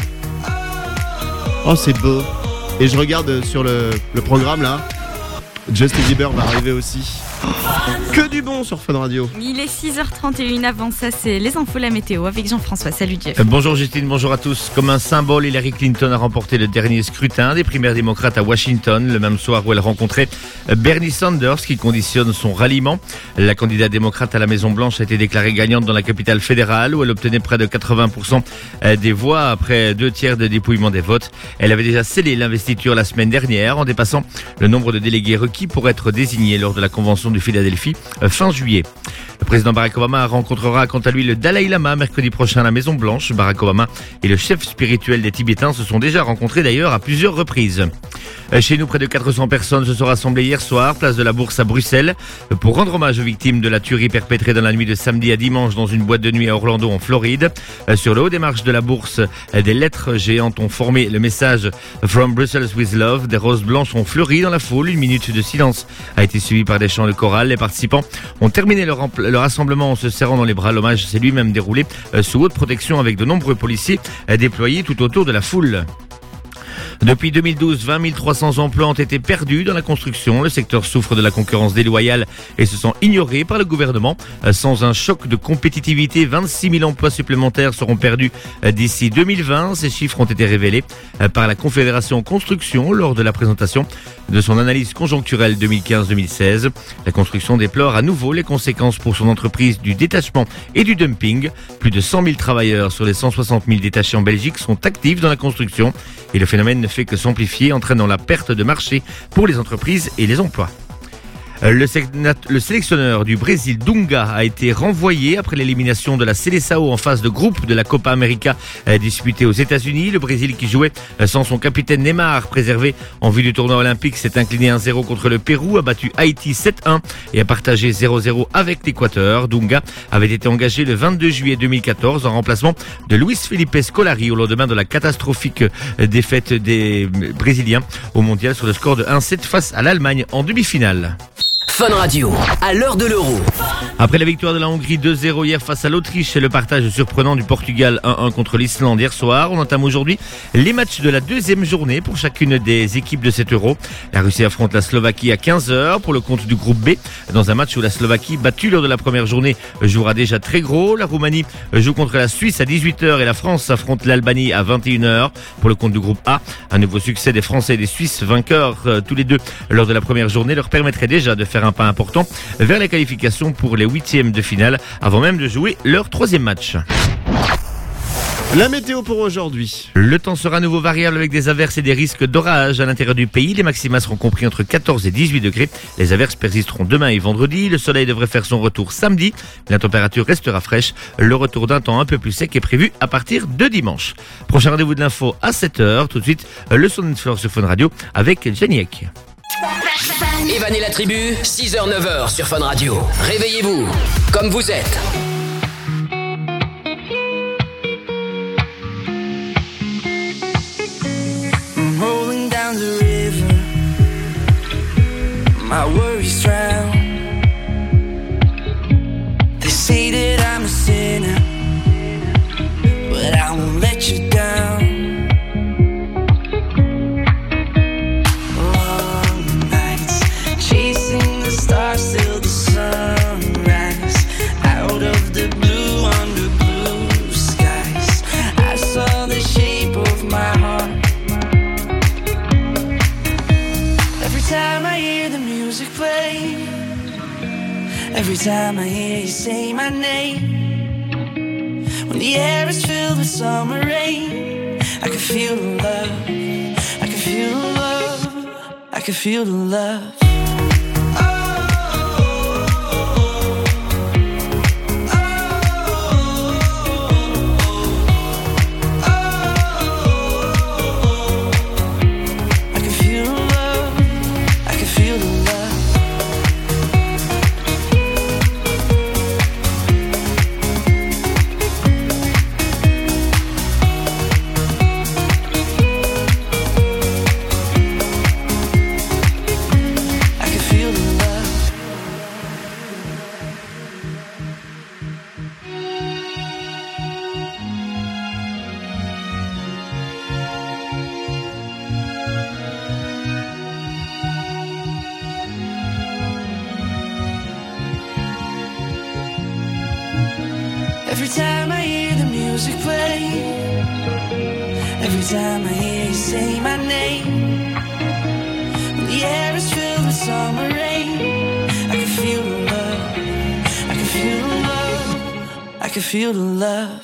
Oh c'est beau. Et je regarde sur le, le programme là, Justin Bieber va arriver aussi. Que du bon sur Fun Radio. Il est six heures trente et une. Avant ça, c'est les infos, la météo avec Jean-François. Salut Jeff. Euh, bonjour Justine, bonjour à tous. Comme un symbole, Hillary Clinton a remporté le dernier scrutin des primaires démocrates à Washington, le même soir où elle rencontrait Bernie Sanders, qui conditionne son ralliement. La candidate démocrate à la Maison-Blanche a été déclarée gagnante dans la capitale fédérale, où elle obtenait près de quatre-vingts pour cent des voix après deux tiers de dépouillement des votes. Elle avait déjà scellé l'investiture la semaine dernière en dépassant le nombre de délégués requis pour être désignés lors de la convention de Philadelphie fin juillet. Le président Barack Obama rencontrera quant à lui le Dalai Lama mercredi prochain à la Maison Blanche. Barack Obama et le chef spirituel des Tibétains se sont déjà rencontrés d'ailleurs à plusieurs reprises. Chez nous, près de quatre cents personnes se sont rassemblées hier soir, place de la Bourse à Bruxelles, pour rendre hommage aux victimes de la tuerie perpétrée dans la nuit de samedi à dimanche dans une boîte de nuit à Orlando en Floride. Sur le haut des marches de la Bourse, des lettres géantes ont formé le message From Brussels with Love. Des roses blanches ont fleuri dans la foule. Une minute de silence a été suivie par des chants de chorale. Les participants ont terminé leur, rempl- leur rassemblement en se serrant dans les bras. L'hommage s'est lui-même déroulé sous haute protection avec de nombreux policiers déployés tout autour de la foule. Depuis deux mille douze, vingt mille trois cents emplois ont été perdus dans la construction. Le secteur souffre de la concurrence déloyale et se sent ignoré par le gouvernement. Sans un choc de compétitivité, vingt-six mille emplois supplémentaires seront perdus d'ici deux mille vingt. Ces chiffres ont été révélés par la Confédération Construction lors de la présentation de son analyse conjoncturelle deux mille quinze deux mille seize. La construction déplore à nouveau les conséquences pour son entreprise du détachement et du dumping. Plus de cent mille travailleurs sur les cent soixante mille détachés en Belgique sont actifs dans la construction et le phénomène ne fait que s'amplifier, entraînant la perte de marché pour les entreprises et les emplois. Le, sénat- le sélectionneur du Brésil, Dunga, a été renvoyé après l'élimination de la Seleção en phase de groupe de la Copa América euh, disputée aux États-Unis. Le Brésil, qui jouait euh, sans son capitaine Neymar, préservé en vue du tournoi olympique, s'est incliné un zéro contre le Pérou, a battu Haïti sept un et a partagé zéro zéro avec l'Équateur. Dunga avait été engagé le vingt-deux juillet deux mille quatorze en remplacement de Luis Felipe Scolari au lendemain de la catastrophique euh, défaite des euh, Brésiliens au mondial sur le score de un sept face à l'Allemagne en demi-finale. Fun Radio, à l'heure de l'euro. Après la victoire de la Hongrie deux zéro hier face à l'Autriche et le partage surprenant du Portugal un un contre l'Islande hier soir, on entame aujourd'hui les matchs de la deuxième journée pour chacune des équipes de cet Euro. La Russie affronte la Slovaquie à quinze heures pour le compte du groupe B, dans un match où la Slovaquie, battue lors de la première journée, jouera déjà très gros. La Roumanie joue contre la Suisse à dix-huit heures et la France affronte l'Albanie à vingt et une heures pour le compte du groupe A. Un nouveau succès des Français et des Suisses, vainqueurs euh, tous les deux lors de la première journée, leur permettrait déjà de faire un pas important vers les qualifications pour les huitièmes de finale avant même de jouer leur troisième match. La météo pour aujourd'hui. Le temps sera à nouveau variable avec des averses et des risques d'orage à l'intérieur du pays. Les maxima seront compris entre quatorze et dix-huit degrés. Les averses persisteront demain et vendredi. Le soleil devrait faire son retour samedi. La température restera fraîche. Le retour d'un temps un peu plus sec est prévu à partir de dimanche. Prochain rendez-vous de l'info à sept heures. Tout de suite, le son de Flore sur Fun Radio avec Janiek. Evan et la tribu, six heures neuf heures sur Fun Radio. Réveillez-vous, comme vous êtes. I'm rolling down the river, my worries drown. They say that I'm a sinner, but I won't let you down. Long nights, chasing the stars till the sunrise. Out of the blue, under blue skies, I saw the shape of my heart. Every time I hear the music play, every time I hear you say my name, when the air is filled with summer rain, I can feel the love, I can feel the love, I can feel the love. Every time I hear the music play, every time I hear you say my name, when the air is filled with summer rain, I can feel the love, I can feel the love, I can feel the love.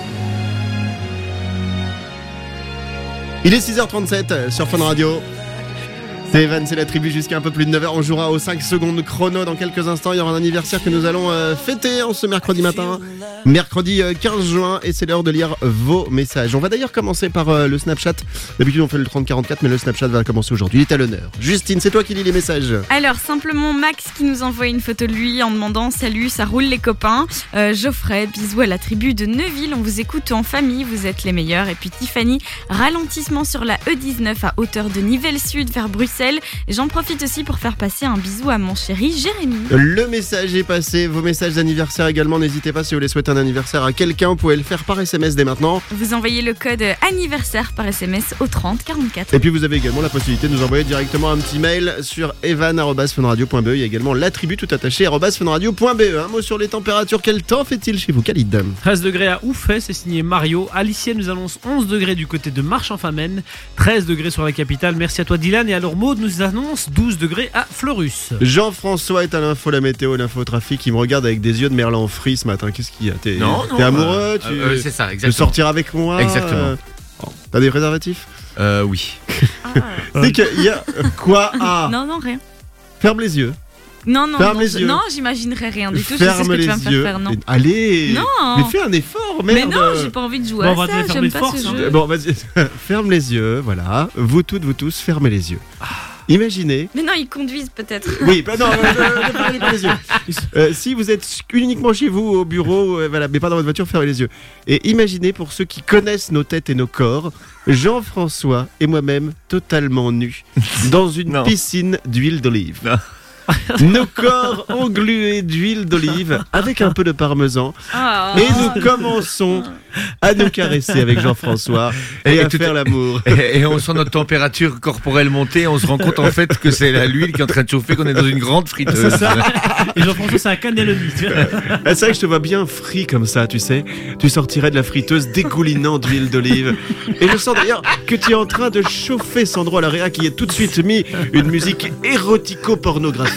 Il est six heures trente-sept sur Fun Radio. C'est Evan, c'est la tribu jusqu'à un peu plus de neuf heures. On jouera aux cinq secondes chrono dans quelques instants. Il y aura un anniversaire que nous allons euh, fêter en ce mercredi matin. Mercredi euh, quinze juin et c'est l'heure de lire vos messages. On va d'ailleurs commencer par euh, le Snapchat. D'habitude on fait le trente quarante-quatre mais le Snapchat va commencer aujourd'hui. Il est à l'honneur. Justine, c'est toi qui lis les messages. Alors simplement Max qui nous envoie une photo de lui en demandant salut, ça roule les copains. Euh, Geoffrey, bisous à la tribu de Neuville, on vous écoute en famille, vous êtes les meilleurs. Et puis Tiffany, ralentissement sur la E dix-neuf à hauteur de Nivelles Sud vers Bruxelles. Et j'en profite aussi pour faire passer un bisou à mon chéri Jérémy. Le message est passé, vos messages d'anniversaire également, n'hésitez pas si vous voulez souhaiter un anniversaire à quelqu'un, vous pouvez le faire par S M S dès maintenant. Vous envoyez le code anniversaire par S M S au trente quarante-quatre. Et puis vous avez également la possibilité de nous envoyer directement un petit mail sur evan arobase funradio point be. Il y a également la tribu tout attaché arobase funradio point be. Un mot sur les températures, quel temps fait-il chez vous, Khalid? treize degrés à Oufet, c'est signé Mario. Alicia nous annonce onze degrés du côté de Marche-en-Famenne, treize degrés sur la capitale. Merci à toi Dylan. Et alors Maud nous annonce douze degrés à Fleurus. Jean-François est à l'info, la météo, l'infotrafic. Il me regarde avec des yeux de merlan frit ce matin. Qu'est-ce qu'il y a? T'es, Non, t'es non, amoureux euh, tu... euh, c'est ça, Tu veux exactement. sortir avec moi? Exactement. euh, oh. T'as des préservatifs? Euh, oui. C'est qu'il y a quoi? Ah, Non, non, rien. ferme les yeux. Non, non, Ferme non, les yeux. non, j'imaginerai rien du tout. Je sais ce Ferme que tu les vas me faire yeux. faire, non. Et- Allez. Non. Mais fais un effort, Mais merde. non, j'ai pas envie de jouer Bon, à on va te ça, faire j'aime des pas forces, ce hein. jeu. Bon, vas-y. Ferme les yeux, voilà. Vous toutes, vous tous, fermez les yeux. Imaginez. Mais non, ils conduisent peut-être. Oui, bah non, euh, euh, ne fermez pas les yeux. Euh, si vous êtes uniquement chez vous, au bureau, euh, voilà, mais pas dans votre voiture, fermez les yeux. Et imaginez, pour ceux qui connaissent nos têtes et nos corps, Jean-François et moi-même totalement nus dans une Non. piscine d'huile d'olive. Non. Nos corps englués d'huile d'olive avec un peu de parmesan. Ah. Et nous commençons à nous caresser avec Jean-François et, Et à tout- faire l'amour. Et, et on sent notre température corporelle monter, on se rend compte en fait que c'est la- l'huile qui est en train de chauffer, qu'on est dans une grande friteuse. C'est ça. Et Jean-François, c'est un cannelloni. tu vois. Ah, c'est vrai que je te vois bien frit comme ça, tu sais. Tu sortirais de la friteuse dégoulinant d'huile d'olive. Et je sens d'ailleurs que tu es en train de chauffer Sandro à la réa qui a tout de suite mis une musique érotico-pornographique.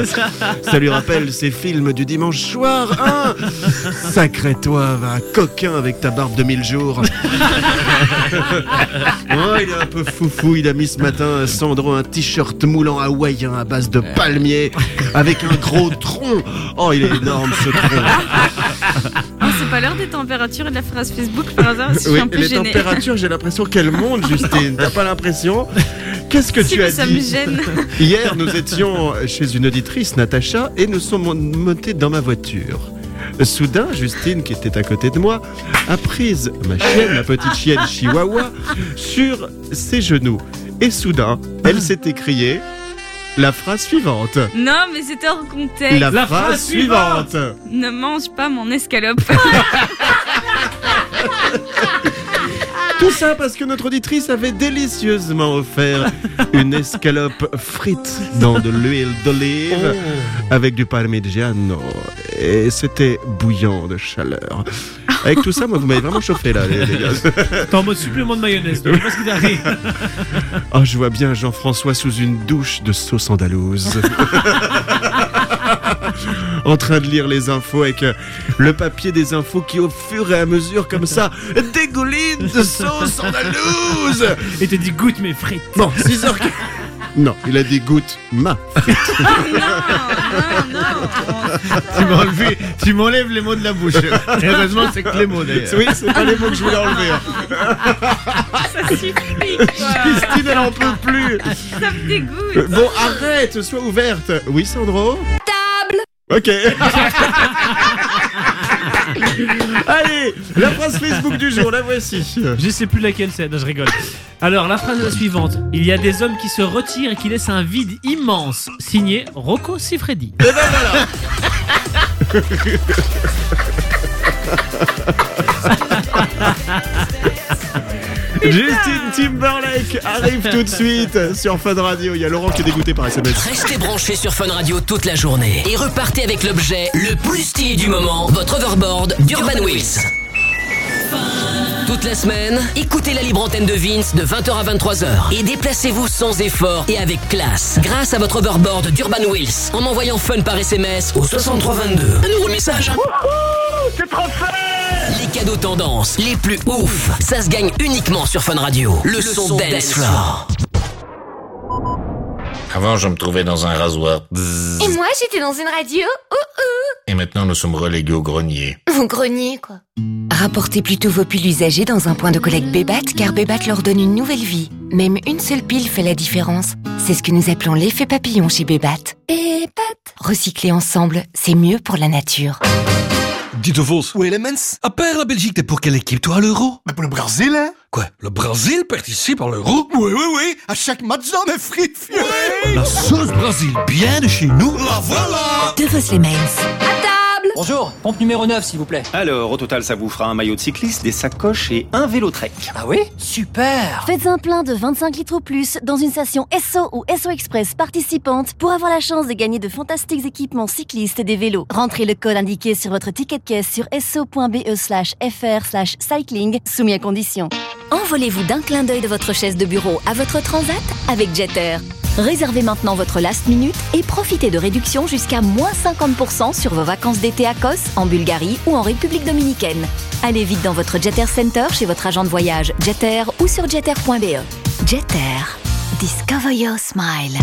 Ça lui rappelle ces films du dimanche soir, hein. Sacré toi, va, un coquin avec ta barbe de mille jours. Oh, il est un peu foufou, il a mis ce matin, Sandro, un t-shirt moulant hawaïen à base de palmier avec un gros tronc. Oh, il est énorme ce tronc. Oh, c'est pas l'heure des températures et de la phrase Facebook par hasard, je suis Oui, un peu les gênée. températures, j'ai l'impression qu'elles montent, Justine. T'as pas l'impression? Qu'est-ce que Si, tu mais as ça dit? me gêne. Hier, nous étions chez une auditrice, Natacha, et nous sommes montés dans ma voiture. Soudain, Justine, qui était à côté de moi, a prise ma chienne, ma petite chienne chihuahua, sur ses genoux. Et soudain, elle s'est écriée la phrase suivante. Non, mais c'était hors contexte. La, phrase, suivante. Ne mange pas mon escalope. Tout ça parce que notre auditrice avait délicieusement offert une escalope frite dans de l'huile d'olive avec du parmigiano. Et c'était bouillant de chaleur. Avec tout ça, moi, vous m'avez vraiment chauffé là, les, les gars. T'es en mode supplément de mayonnaise. Je sais pas ce qui t'arrive. Oh, je vois bien Jean-François sous une douche de sauce andalouse. En train de lire les infos avec euh, le papier des infos qui au fur et à mesure comme ça dégouline de sauce andalouse. Et te dit goûte mes frites. Bon, six heures. Non, il a dit goûte ma. Tu m'as enlevé- tu m'enlèves les mots de la bouche. Et heureusement, c'est que les mots d'ailleurs. Oui, c'est pas les mots que je voulais enlever. hein. Ça suffit, quoi. Christine, elle en peut plus. Ça me dégoûte. Bon, arrête, sois ouverte. Oui, Sandro? Table. Ok. Allez, la phrase Facebook du jour, la voici. Je sais plus laquelle c'est, non, je rigole. Alors, la phrase est la suivante. Il y a des hommes qui se retirent et qui laissent un vide immense. Signé Rocco Siffredi. Et ben voilà. Justin Timberlake arrive tout de suite sur Fun Radio. Il y a Laurent qui est dégoûté par S M S. Restez branchés sur Fun Radio toute la journée et repartez avec l'objet le plus stylé du moment, votre overboard d'Urban Wheels. Toute la semaine, écoutez la libre antenne de Vince de vingt heures à vingt-trois heures et déplacez-vous sans effort et avec classe grâce à votre overboard d'Urban Wheels en envoyant Fun par S M S au soixante-trois vingt-deux. Un nouveau message. C'est trop fun! Les cadeaux tendances les plus ouf, ça se gagne uniquement sur Fun Radio. Le, Le son, son Dance Floor. Avant, je me trouvais dans un rasoir. Bzzz. Et moi, j'étais dans une radio. Ouh, ouh. Et maintenant, nous sommes relégués au grenier. Au grenier, quoi. Rapportez plutôt vos piles usagées dans un point de collecte Bébat, car Bébat leur donne une nouvelle vie. Même une seule pile fait la différence. C'est ce que nous appelons l'effet papillon chez Bébat. Bébat. Recycler ensemble, c'est mieux pour la nature. Dis de Vos. Oui, les mens. À part la Belgique, t'es pour quelle équipe, toi, à l'Euro? Mais pour le Brésil, hein? Quoi? Le Brésil participe à l'Euro? Oui, oui, oui. À chaque match dans mes frites. La sauce Brésil, bien de chez nous. La voilà! De Vos les mens. Bonjour, pompe numéro neuf s'il vous plaît. Alors, au total, ça vous fera un maillot de cycliste, des sacoches et un vélo Trek. Ah oui? Super! Faites un plein de vingt-cinq litres ou plus dans une station Esso ou Esso Express participante pour avoir la chance de gagner de fantastiques équipements cyclistes et des vélos. Rentrez le code indiqué sur votre ticket de caisse sur esso.be slash fr slash cycling, soumis à condition. Envolez-vous d'un clin d'œil de votre chaise de bureau à votre transat avec Jeter. Réservez maintenant votre last minute et profitez de réductions jusqu'à moins cinquante pour cent sur vos vacances d'été à Kos, en Bulgarie ou en République dominicaine. Allez vite dans votre Jeter Center chez votre agent de voyage Jeter ou sur jeter point b e. Jeter. Discover your smile.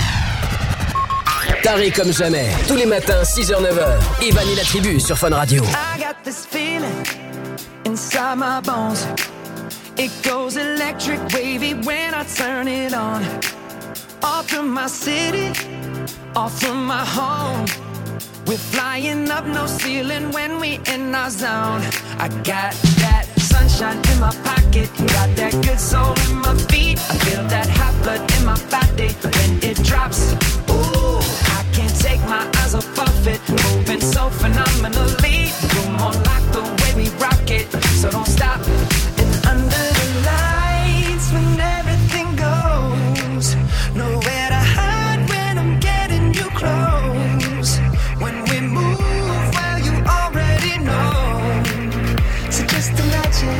Taré comme jamais, tous les matins six heures neuf heures. Evan et la tribu sur Fun Radio. I got this feeling inside my bones. It goes electric wavy when I turn it on. Off from my city, off from my home. We're flying up no ceiling when we in our zone. I got that sunshine in my pocket, got that good soul in my feet. I feel that hot blood in my body when it drops. Ooh, I can't take my eyes off it, moving so phenomenally. You're more like the way we rock it, so don't stop. And under the lights when everything goes, nowhere to hide when I'm getting you close. When we move, well, you already know. So just imagine.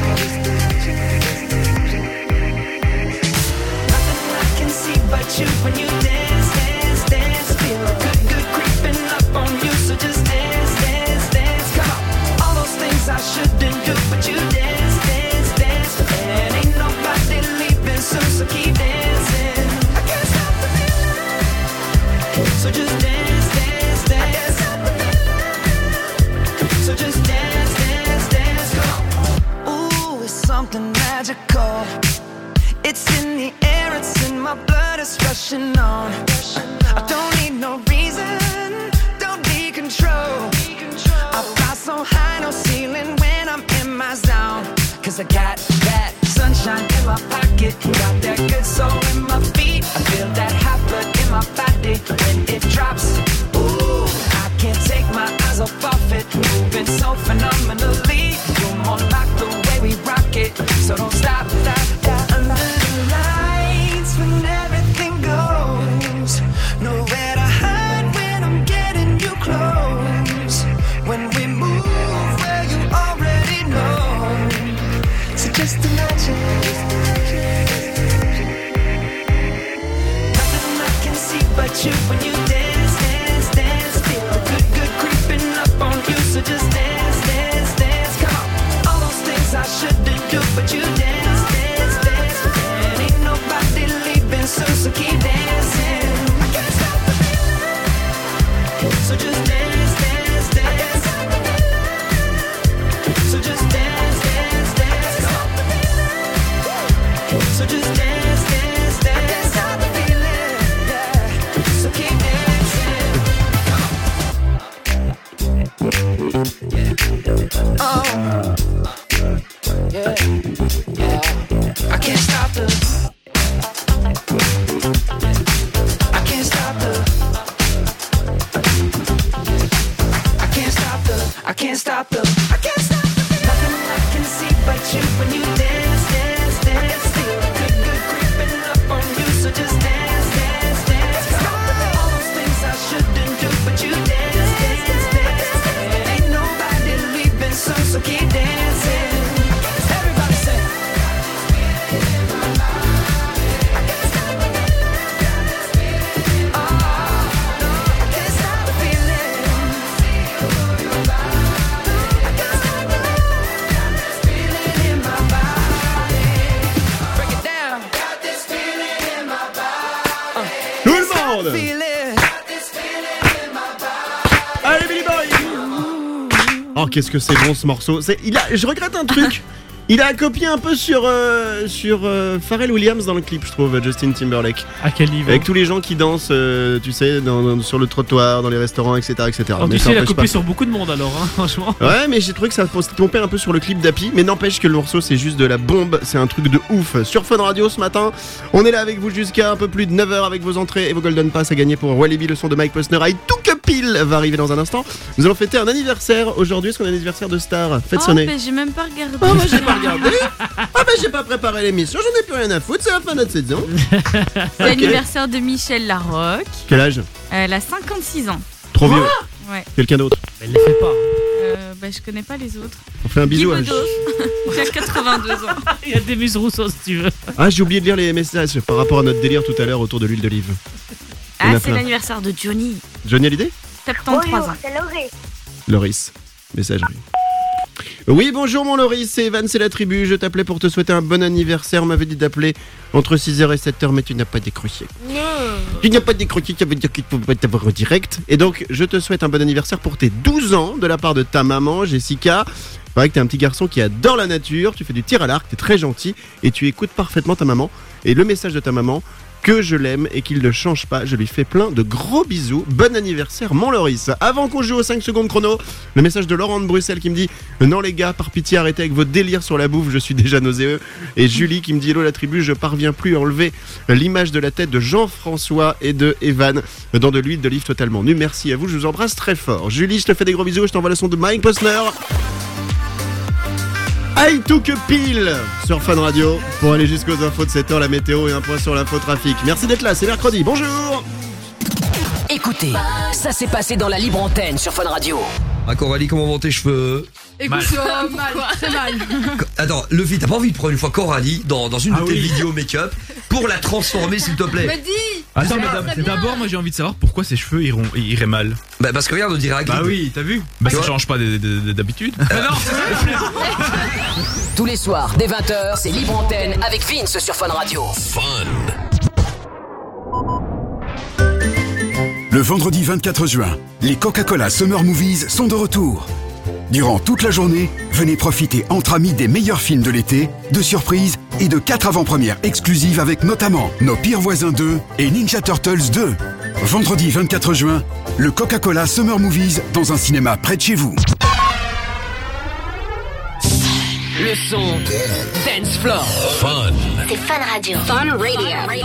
Nothing I can see but you when you dance, dance, dance. Feel good, good creeping up on you. So just dance, dance, dance. Come on. All those things I shouldn't do, but you dance, dance, dance. And ain't nobody leaving soon, so keep dancing. I can't stop the feeling. So just dance, dance, dance. I can't stop the feeling. So just dance, dance, dance. Come on. Ooh, it's something magical. It's in the air, it's in my blood, it's rushing on. I don't need no reason, don't need control. I fly so high, no ceiling when I'm in my zone. Cause I got that sunshine in my pocket, got that good soul in my feet. I feel that hot blood in my body when it drops. Ooh, I can't take my eyes off of it, moving so phenomenally. You're more like the way we rock it, so don't stop, stop, stop. Under the lights when everything goes, nowhere to hide when I'm getting you close. When we move, well, you already know. So just imagine. Allez Billy Boy. Oh qu'est-ce que c'est bon ce morceau. C'est, il a, je regrette un truc. Il a copié un peu sur, euh, sur euh, Pharrell Williams dans le clip, je trouve, Justin Timberlake. À quel niveau? Avec tous les gens qui dansent, euh, tu sais, dans, dans- sur le trottoir, dans les restaurants, et cetera et cetera. Oh, Mais tu ça sais, il a n'empêche copié pas. sur beaucoup de monde alors, hein, franchement. Ouais, mais j'ai trouvé que ça s'est pompé un peu sur le clip d'Happy, mais n'empêche que le morceau c'est juste de la bombe, c'est un truc de ouf. Sur Fun Radio ce matin, on est là avec vous jusqu'à un peu plus de neuf heures avec vos entrées et vos Golden Pass à gagner pour Walibi, le son de Mike Posner. I Took a Pill va arriver dans un instant. Nous allons fêter un anniversaire aujourd'hui, est-ce qu'on a un anniversaire de star? Faites Oh, sonner. mais j'ai même pas regardé. Oh, moi j'ai pas regardé. Ah bah j'ai pas préparé l'émission, j'en ai plus rien à foutre, c'est la fin de notre saison. C'est l'anniversaire de Michel Larocque. Quel âge? Elle a cinquante-six ans. Trop vieux. Ouais. Quelqu'un d'autre? Elle les fait pas. Euh, bah, je connais pas les autres. On fait un bisou Guy à... Bedos. Il a quatre-vingt-deux ans. Il y a des Miss Rousseau si tu veux. Ah j'ai oublié de lire les messages par rapport à notre délire tout à l'heure autour de l'huile d'olive. Il y en Ah, a c'est plein. l'anniversaire de Johnny. Johnny Hallyday? soixante-treize ans. c'est Laurie. Loris, messagerie. Oui, bonjour mon Loris, c'est Evan, c'est la tribu. Je t'appelais pour te souhaiter un bon anniversaire. On m'avait dit d'appeler entre six heures et sept heures, mais tu n'as pas décroché. Tu n'as pas décroché, ça veut dire qu'il faut pas t'avoir en direct. Et donc, je te souhaite un bon anniversaire pour tes douze ans de la part de ta maman, Jessica. C'est vrai que t'es un petit garçon qui adore la nature, tu fais du tir à l'arc, t'es très gentil et tu écoutes parfaitement ta maman. Et le message de ta maman, que je l'aime et qu'il ne change pas, je lui fais plein de gros bisous. Bon anniversaire mon Loris. Avant qu'on joue aux cinq secondes chrono, le message de Laurent de Bruxelles qui me dit non les gars, par pitié arrêtez avec vos délires sur la bouffe, je suis déjà nauséeux. Et Julie qui me dit hello la tribu, je parviens plus à enlever l'image de la tête de Jean-François et de Evan dans de l'huile d'olive totalement nue. Merci à vous, je vous embrasse très fort. Julie, je te fais des gros bisous, je t'envoie le son de Mike Posner. I Took a Pill sur Fun Radio pour aller jusqu'aux infos de sept heures, la météo et un point sur l'info trafic. Merci d'être là, c'est mercredi, bonjour. Écoutez, ça s'est passé dans la libre antenne sur Fun Radio. Ah Coralie, comment vont tes cheveux? Écoute, euh, mal, très mal. Attends, Luffy, t'as pas envie de prendre une fois Coralie dans, dans une Ah de tes oui. vidéos make-up pour la transformer s'il te plaît? Mais dis Attends, mais Ah, d'ab- très bien. d'abord, moi j'ai envie de savoir pourquoi ses cheveux iront, iraient mal. Bah parce que regarde, on dirait un Bah clip. oui, t'as vu? Bah Tu ça vois change pas de- de- de- d'habitude. Mais non, Tous les soirs, dès vingt heures, c'est libre antenne avec Vince sur Fun Radio. Le vendredi vingt-quatre juin, les Coca-Cola Summer Movies sont de retour. Durant toute la journée, venez profiter entre amis des meilleurs films de l'été, de surprises et de quatre avant-premières exclusives avec notamment Nos Pires Voisins deux et Ninja Turtles deux. Vendredi vingt-quatre juin, le Coca-Cola Summer Movies dans un cinéma près de chez vous. Le son Dance Floor. Fun. C'est Fun Radio. Fun Radio.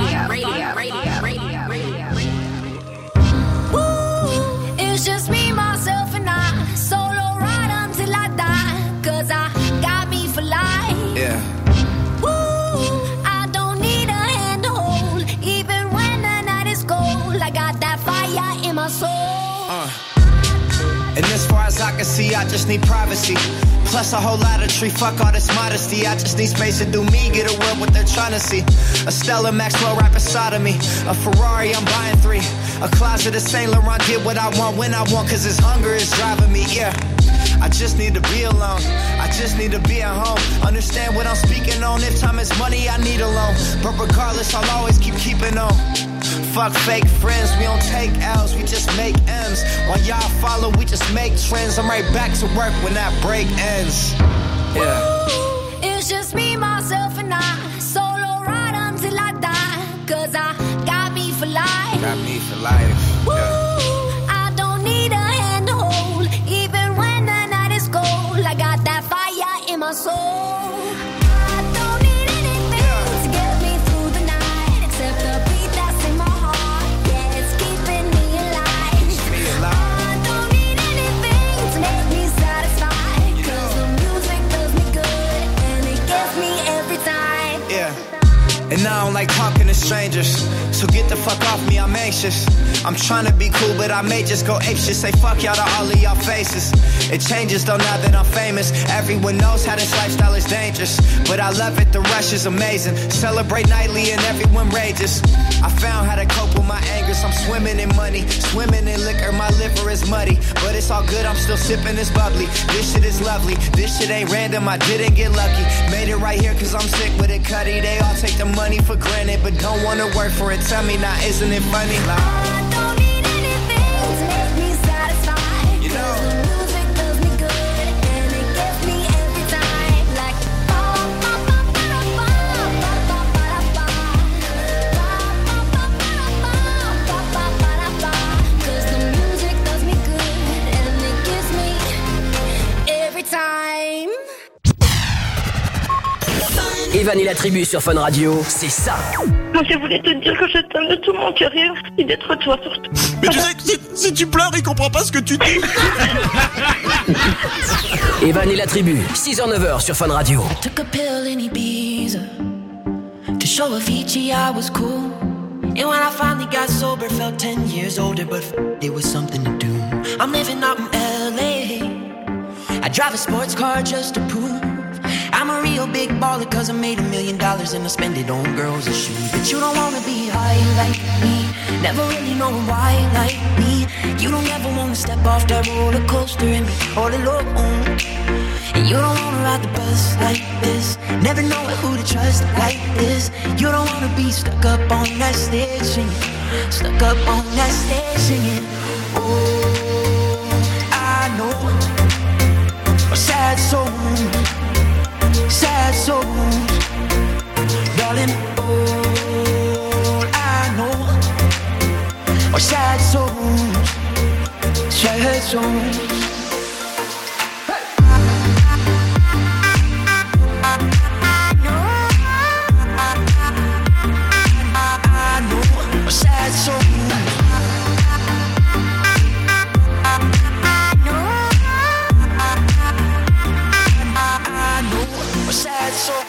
It's just me, myself, and I. Solo ride until I die. Cause I got me for life. Yeah. Woo, I don't need a hand to hold. Even when the night is cold, I got that fire in my soul. Uh. And as far as I can see, I just need privacy. Plus a whole lot of tree, fuck all this modesty. I just need space to do me, get away what they're trying to see. A Stella Maxwell right beside of me. A Ferrari, I'm buying three. A closet of Saint Laurent, did what I want when I want, cause this hunger is driving me, yeah. I just need to be alone. I just need to be at home. Understand what I'm speaking on. If time is money, I need a loan. But regardless, I'll always keep keeping on. Fuck fake friends, we don't take L's, we just make M's. While y'all follow, we just make trends. I'm right back to work when that break ends. Yeah. Woo, it's just me, myself, and I. Solo ride until I die. Cause I got me for life. Got me for life. Woo, Yeah. I don't need a hand to hold. Even when the night is cold, I got that fire in my soul. I don't need anything to get me through the night except the beat that's in my heart. Yeah, it's keeping me alive. I don't need anything to make me satisfied. Cause the music does me good and it gets me every time. Yeah. And I don't like talking to strangers. So get the fuck off me, I'm anxious. I'm trying to be cool, but I may just go apeshit. Say fuck y'all to all of y'all faces. It changes though now that I'm famous. Everyone knows how this lifestyle is dangerous. But I love it, the rush is amazing. Celebrate nightly and everyone rages. I found how to cope with my angers. I'm swimming in money, swimming in liquor. My liver is muddy, but it's all good, I'm still sipping this bubbly. This shit is lovely, this shit ain't random. I didn't get lucky, made it right here cause I'm sick with it, cutty. They all take the money for granted, but don't wanna work for it. Tell me now, isn't it funny? I don't need anything to make me satisfied. You Evan et la tribu sur Fun Radio, c'est ça. Moi, je voulais te dire que je t'aime de tout mon cœur et merci d'être toi surtout. Mais tu sais que si, si tu pleures, il comprend pas ce que tu dis. Evan et la tribu, six heures neuf heures sur Fun Radio. I took a pill in Ibiza to show Avicii I was cool. And when I finally got sober, felt ten years older, but f- it was something to do. I'm living out in L A. I drive a sports car just to prove I'm a real big baller, cause I made a million dollars and I spend it on girls and shoes. But you don't wanna be high like me, never really knowing why like me. You don't ever wanna step off that roller coaster and be all alone. And you don't wanna ride the bus like this, never knowing who to trust like this. You don't wanna be stuck up on that stage singing, stuck up on that stage singing. Oh, I know a sad soul, sad souls, darling. All I know are sad souls, sad souls. Sad soul. I know a sad soul.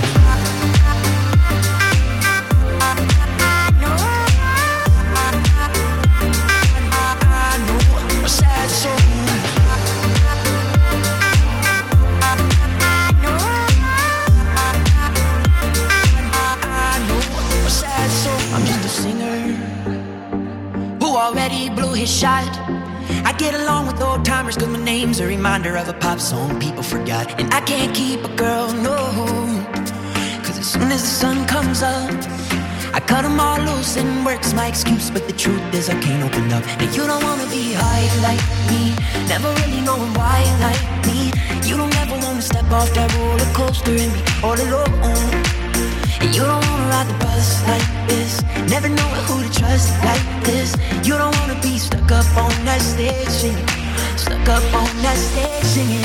Already blew his shot. I get along with old timers cause my name's a reminder of a pop song people forgot. And I can't keep a girl, no, cause as soon as the sun comes up I cut them all loose and work's my excuse. But the truth is I can't open up. And you don't wanna be high like me, never really knowing why like me. You don't ever wanna step off that roller coaster and be all alone. And you don't wanna ride the bus like this, never knowing who to trust like this. You don't wanna be stuck up on that stage singing, stuck up on that stage singing.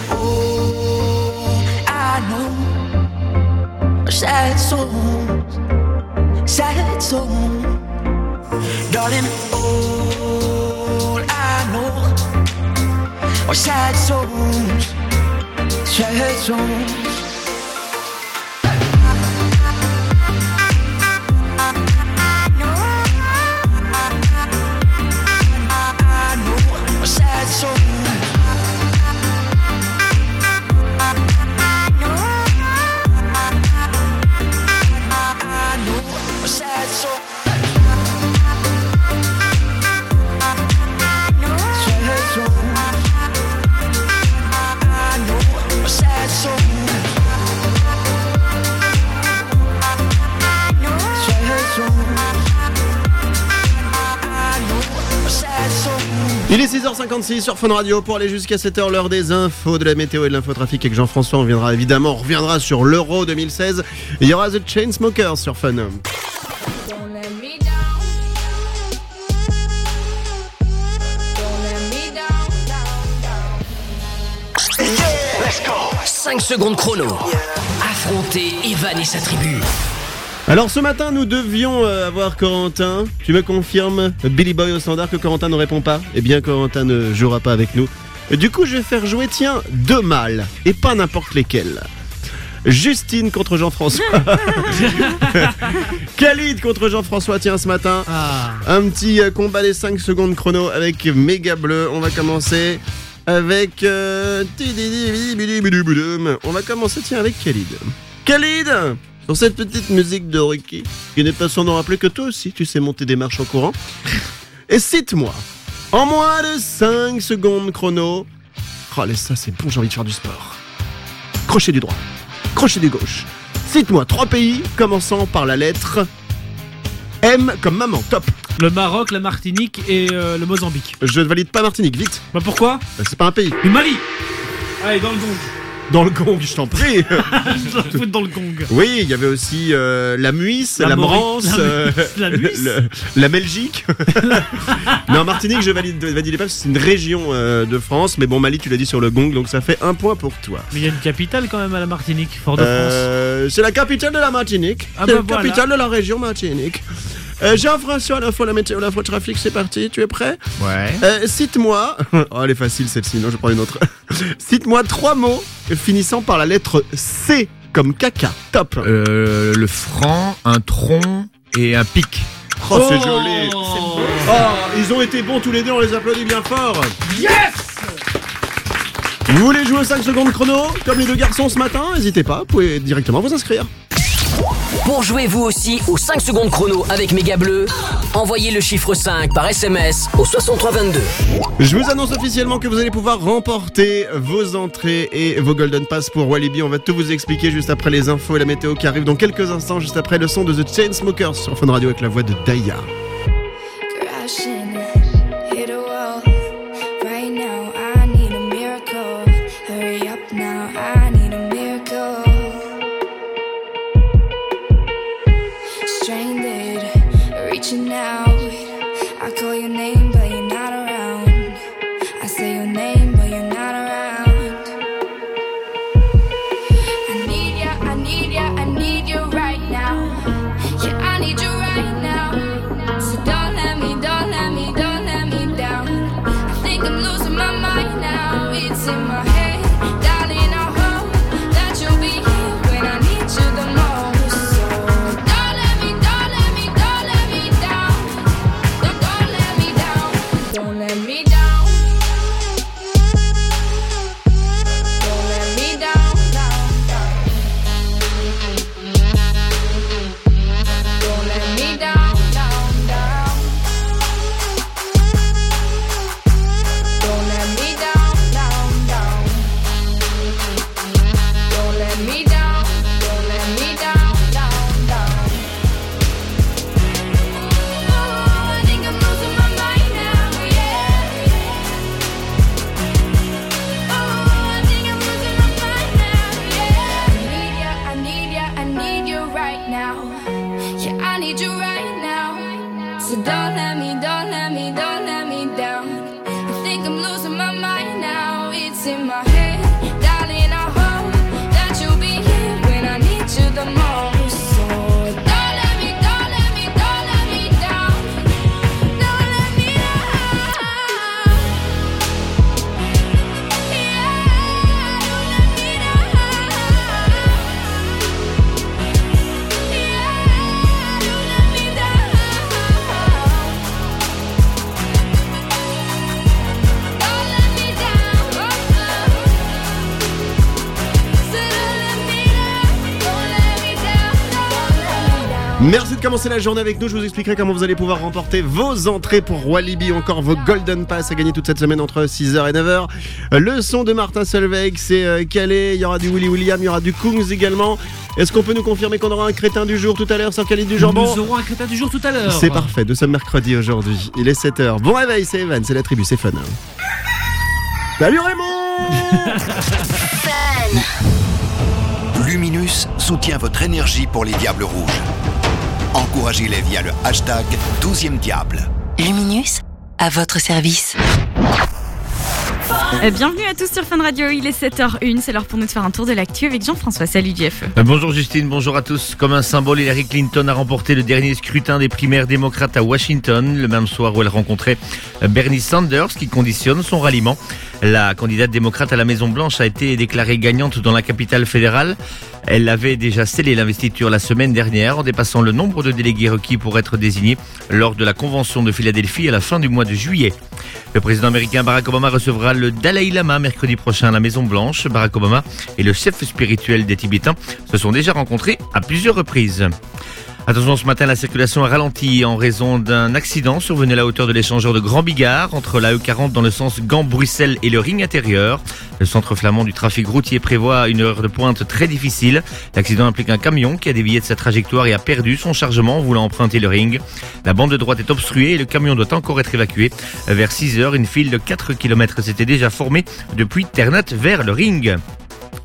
Oh, I know sad souls, sad souls, darling. All I know are sad souls, sad souls. Il est six heures cinquante-six sur Fun Radio pour aller jusqu'à sept heures, l'heure des infos, de la météo et de l'infotrafic avec Jean-François. On reviendra évidemment, on reviendra sur l'Euro deux mille seize. Il y aura The Chainsmokers sur Fun. cinq secondes chrono. Affronter Evan et sa tribu. Alors ce matin nous devions euh, avoir Corentin. Tu me confirmes, Billy Boy au standard, que Corentin ne répond pas? Eh bien Corentin ne jouera pas avec nous. Du coup je vais faire jouer, tiens, deux mâles, et pas n'importe lesquels. Justine contre Jean-François. Khalid contre Jean-François, tiens, ce matin. Ah. Un petit euh, combat des cinq secondes chrono avec Méga Bleu. On va commencer avec... Euh... On va commencer, tiens, avec Khalid. Khalid, sur cette petite musique de Rocky, qui n'est pas sans nous rappeler que toi aussi, tu sais monter des marches en courant. Et cite-moi, en moins de cinq secondes chrono... Oh, laisse ça, c'est bon, j'ai envie de faire du sport. Crochet du droit. Crochet du gauche. Cite-moi trois pays commençant par la lettre M comme maman. Top. Le Maroc, la Martinique et euh, le Mozambique. Je ne valide pas Martinique, vite. Bah pourquoi? Bah, c'est pas un pays. Le Mali. Allez, dans le gong. Dans le gong, je t'en prie. Je la fous dans le gong. Oui, il y avait aussi euh, la Muisse, la, La Morance, Maurit- la euh, Muisse, la Muisse. le- la Belgique. Non, Martinique, je valide, valide pas parce que c'est une région euh, de France. Mais bon, Mali, tu l'as dit sur le gong, donc ça fait un point pour toi. Mais il y a une capitale quand même à la Martinique, Fort-de-France. Euh, c'est la capitale de la Martinique. Ah c'est bah la voilà. capitale de la région Martinique. Euh, Jean-François, l'info, la météo, l'info trafic, c'est parti. Tu es prêt? Ouais. Euh, cite-moi. Oh, elle est facile celle-ci, non, je prends une autre. Cite-moi trois mots finissant par la lettre C comme caca. Top. Euh, le franc, un tronc et un pic. Oh, c'est joli. Oh, ils ont été bons tous les deux, on les applaudit bien fort. Yes! Vous voulez jouer aux cinq secondes chrono comme les deux garçons ce matin? N'hésitez pas, vous pouvez directement vous inscrire. Pour jouer vous aussi aux cinq secondes chrono avec Méga Bleu, envoyez le chiffre cinq par S M S au soixante-trois vingt-deux. Je vous annonce officiellement que vous allez pouvoir remporter vos entrées et vos Golden Pass pour Walibi. On va tout vous expliquer juste après les infos et la météo qui arrivent dans quelques instants, juste après le son de The Chainsmokers sur Fun Radio avec la voix de Daya. Crashing, hit a wall. Right now, I need a miracle. Hurry up now, I need a miracle. Stranded, reaching out. I call your name, but you're not around. I say your name, but you're not around. I need ya, I need ya, I need you right now. Yeah, I need you right now. So don't let me, don't let me, don't let me down. I think I'm losing my mind now. It's in my head, darling. I hope that you'll be here when I need you the most. So don't let me, don't let me, don't let me down. Don't, don't let me down. Don't let me down. Don't let me down, down, down. Don't let me down, down, down. Don't let me down, down, down. Don't let me down, don't let me down, down, down. Oh, I think I'm losing my mind now, yeah. Oh, I think I'm losing my mind now, yeah. I need ya, I need ya, I need you right now. Yeah, I need you right now. So don't let me, don't let me, don't let me down. I think I'm losing my mind now. It's in my head, darling. I hope that you'll be here when I need you the most. So don't let me, don't let me, don't let me down. Don't let me down. Yeah, don't let me down. Yeah, don't let me down. Don't let me down. So don't let me down. Don't let me down. Don't let me down. Merci de commencer la journée avec nous. Je vous expliquerai comment vous allez pouvoir remporter vos entrées pour Walibi, encore vos Golden Pass à gagner toute cette semaine entre six heures et neuf heures. Le son de Martin Solveig, c'est euh, calé. Il y aura du Willy William, il y aura du Kungs également. Est-ce qu'on peut nous confirmer qu'on aura un crétin du jour tout à l'heure sur Khalid du jambon? Nous aurons un crétin du jour tout à l'heure. C'est parfait, nous sommes mercredi aujourd'hui. Il est sept heures. Bon réveil, c'est Evan, c'est la tribu, c'est fun. Salut Raymond. Luminus soutient votre énergie pour les Diables Rouges. Encouragez-les via le hashtag douzième Diable. Luminus, à votre service. Euh, bienvenue à tous sur Fun Radio, il est sept heures une, c'est l'heure pour nous de faire un tour de l'actu avec Jean-François. Salut Jeff. Euh, Bonjour Justine, bonjour à tous. Comme un symbole, Hillary Clinton a remporté le dernier scrutin des primaires démocrates à Washington, le même soir où elle rencontrait euh, Bernie Sanders, qui conditionne son ralliement. La candidate démocrate à la Maison-Blanche a été déclarée gagnante dans la capitale fédérale. Elle avait déjà scellé l'investiture la semaine dernière en dépassant le nombre de délégués requis pour être désignés lors de la convention de Philadelphie à la fin du mois de juillet. Le président américain Barack Obama recevra le Dalai Lama mercredi prochain à la Maison-Blanche. Barack Obama et le chef spirituel des Tibétains se sont déjà rencontrés à plusieurs reprises. Attention, ce matin, la circulation a ralenti en raison d'un accident survenu à la hauteur de l'échangeur de Grand Bigard, entre la E quarante dans le sens Gand-Bruxelles et le ring intérieur. Le centre flamand du trafic routier prévoit une heure de pointe très difficile. L'accident implique un camion qui a dévié de sa trajectoire et a perdu son chargement en voulant emprunter le ring. La bande de droite est obstruée et le camion doit encore être évacué. Vers six heures, une file de quatre kilomètres s'était déjà formée depuis Ternat vers le ring.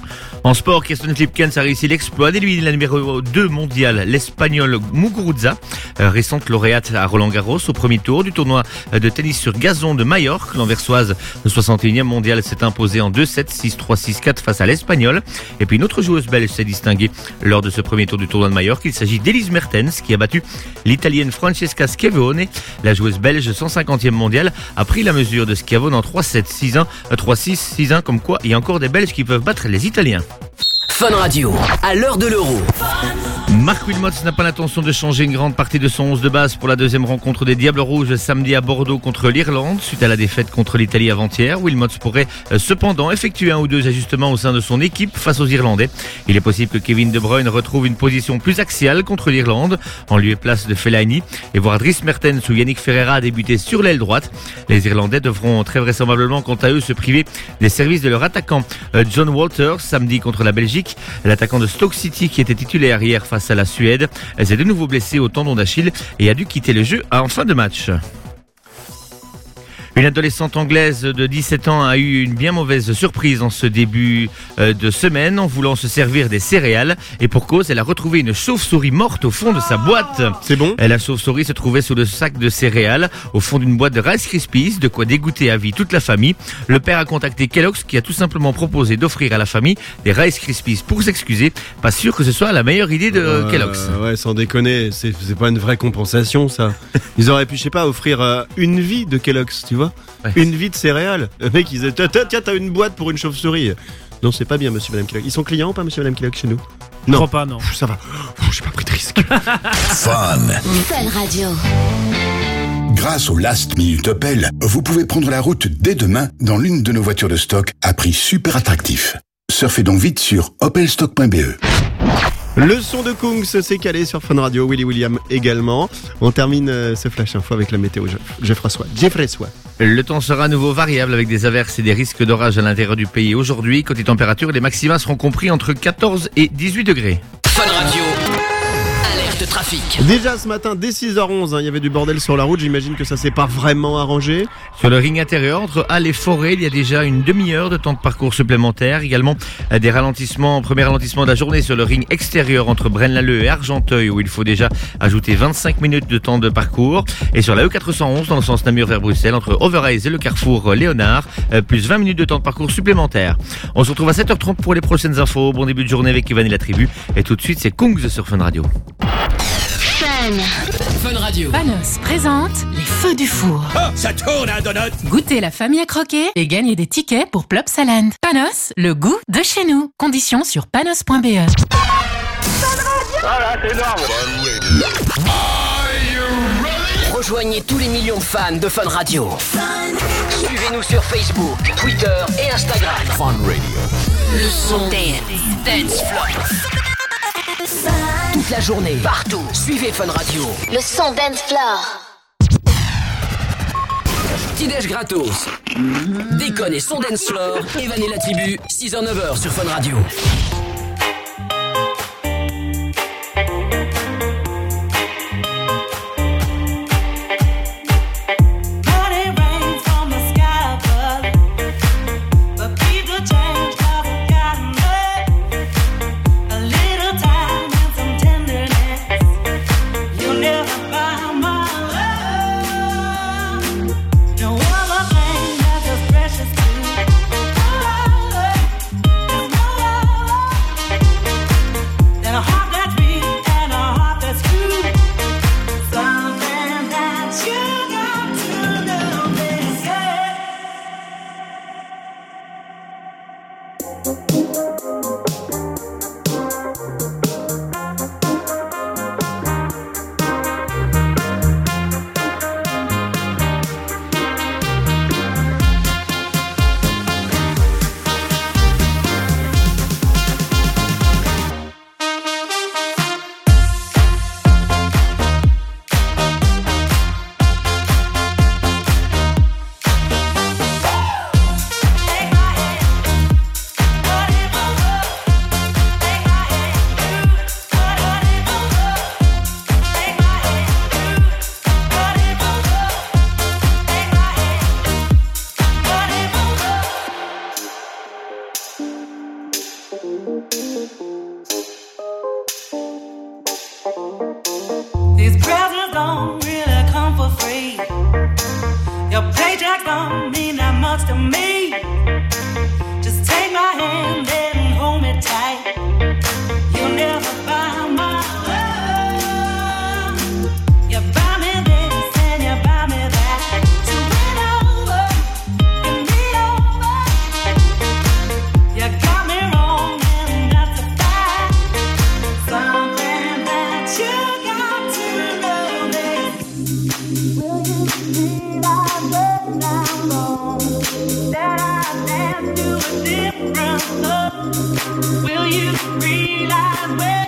En sport, Kirsten Flipkens a réussi l'exploit d'éliminer la numéro deux mondiale, l'Espagnol Muguruza, euh, récente lauréate à Roland-Garros au premier tour du tournoi de tennis sur gazon de Majorque. L'Anversoise de soixante et unième mondiale s'est imposée en deux sept, six trois, six quatre face à l'Espagnol. Et puis une autre joueuse belge s'est distinguée lors de ce premier tour du tournoi de Majorque. Il s'agit d'Elise Mertens qui a battu l'Italienne Francesca Schiavone. La joueuse belge cent cinquantième mondiale a pris la mesure de Schiavone en trois sept, six un, trois six, six un, comme quoi il y a encore des Belges qui peuvent battre les Italiens. Fun Radio, à l'heure de l'euro. Marc Wilmots n'a pas l'intention de changer une grande partie de son onze de base pour la deuxième rencontre des Diables Rouges samedi à Bordeaux contre l'Irlande. Suite à la défaite contre l'Italie avant-hier, Wilmots pourrait euh, cependant effectuer un ou deux ajustements au sein de son équipe face aux Irlandais. Il est possible que Kevin De Bruyne retrouve une position plus axiale contre l'Irlande, en lieu et place de Fellaini, et voir Dries Mertens ou Yannick Ferreira débuter sur l'aile droite. Les Irlandais devront très vraisemblablement quant à eux se priver des services de leur attaquant euh, John Walters samedi contre la Belgique. L'attaquant de Stoke City qui était titulaire hier face à la Suède s'est de nouveau blessé au tendon d'Achille et a dû quitter le jeu en fin de match. Une adolescente anglaise de dix-sept ans a eu une bien mauvaise surprise en ce début de semaine en voulant se servir des céréales. Et pour cause, elle a retrouvé une chauve-souris morte au fond de sa boîte. C'est bon ? La chauve-souris se trouvait sous le sac de céréales, au fond d'une boîte de Rice Krispies, de quoi dégoûter à vie toute la famille. Le père a contacté Kellogg's qui a tout simplement proposé d'offrir à la famille des Rice Krispies pour s'excuser. Pas sûr que ce soit la meilleure idée de euh, Kellogg's. Ouais, sans déconner, c'est, c'est pas une vraie compensation ça. Ils auraient pu, je sais pas, offrir euh, une vie de Kellogg's, tu vois ? Ouais. Une vie de céréales. Le mec, ils disaient, tiens, t'as une boîte pour une chauve-souris. Non, c'est pas bien, monsieur, madame Kellogg. Ils sont clients ou pas, monsieur, madame Kellogg, chez nous ? Non. Je crois pas, non. Pff, ça va. Pff, j'ai pas pris de risque. Fun. Fun Radio. Grâce au Last Minute Opel, vous pouvez prendre la route dès demain dans l'une de nos voitures de stock à prix super attractif. Surfez donc vite sur opelstock point b e. Le son de Kungs s'est calé sur Fun Radio, Willy William également. On termine euh, ce flash info avec la météo Geoffroy. Jeffrey Soie. Le temps sera à nouveau variable avec des averses et des risques d'orage à l'intérieur du pays aujourd'hui. Côté température, les maxima seront compris entre quatorze et dix-huit degrés. Fun Radio. Alerte trafic. Déjà ce matin, dès six heures onze, hein, il y avait du bordel sur la route. J'imagine que ça s'est pas vraiment arrangé. Sur le ring intérieur, entre Halle et Forêt, il y a déjà une demi-heure de temps de parcours supplémentaire. Également, des ralentissements, premier ralentissement de la journée sur le ring extérieur entre Braine-l'Alleud et Argenteuil, où il faut déjà ajouter vingt-cinq minutes de temps de parcours. Et sur la E quatre cent onze, dans le sens Namur vers Bruxelles, entre Overijse et le carrefour Léonard, plus vingt minutes de temps de parcours supplémentaire. On se retrouve à sept heures trente pour les prochaines infos. Bon début de journée avec Ivan et la tribu. Et tout de suite, c'est Kungs sur Fun Radio. Fun. Fun Radio. Panos présente les feux du four. Oh, ça tourne un donut. Goûtez la famille à croquer et gagnez des tickets pour Plopsaland. Panos, le goût de chez nous. Conditions sur panos point b e. Voilà, c'est énorme. Rejoignez tous les millions de fans de Fun Radio. Suivez-nous sur Facebook, Twitter et Instagram. Fun Radio. Le son dance, dance floor. Toute la journée, partout. Suivez Fun Radio. Le son dance floor. Petit-déj gratos. Déconne et son dance floor. Evan et la tribu, six heures neuf heures sur Fun Radio.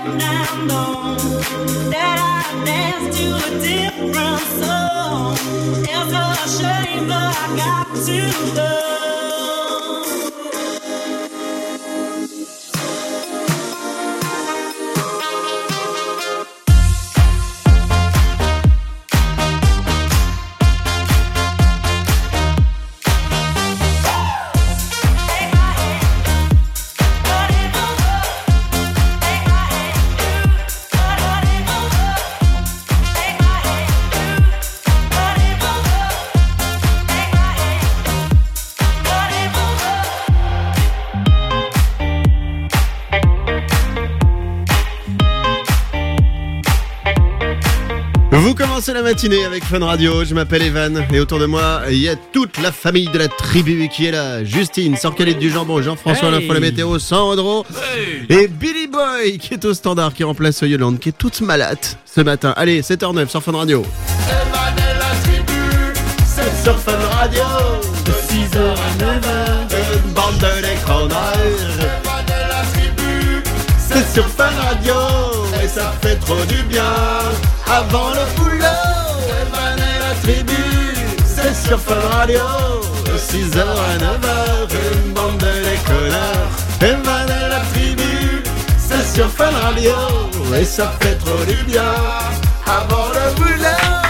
and I know that I dance to a different song. It's a shame, but I got to go. Vous commencez la matinée avec Fun Radio, je m'appelle Evan et autour de moi il y a toute la famille de la tribu qui est là. Justine, Sorcalite du jambon, Jean-François Hey. l'info la météo, Sandro Hey. et Billy Boy qui est au standard, qui remplace Yolande qui est toute malade ce matin. Allez, sept heures neuf sur Fun Radio. Evan et la tribu, c'est sur Fun Radio. De six heures à neuf heures, une bande de déconneurs. Evan et la tribu, C'est sur Fun Radio et ça fait trop du bien. Avant le boulot, Evan et la tribu, c'est sur Fun Radio. De six heures à neuf heures, une bande de déconneurs. Evan et la tribu, c'est sur Fun Radio et ça fait trop du bien. Avant le boulot.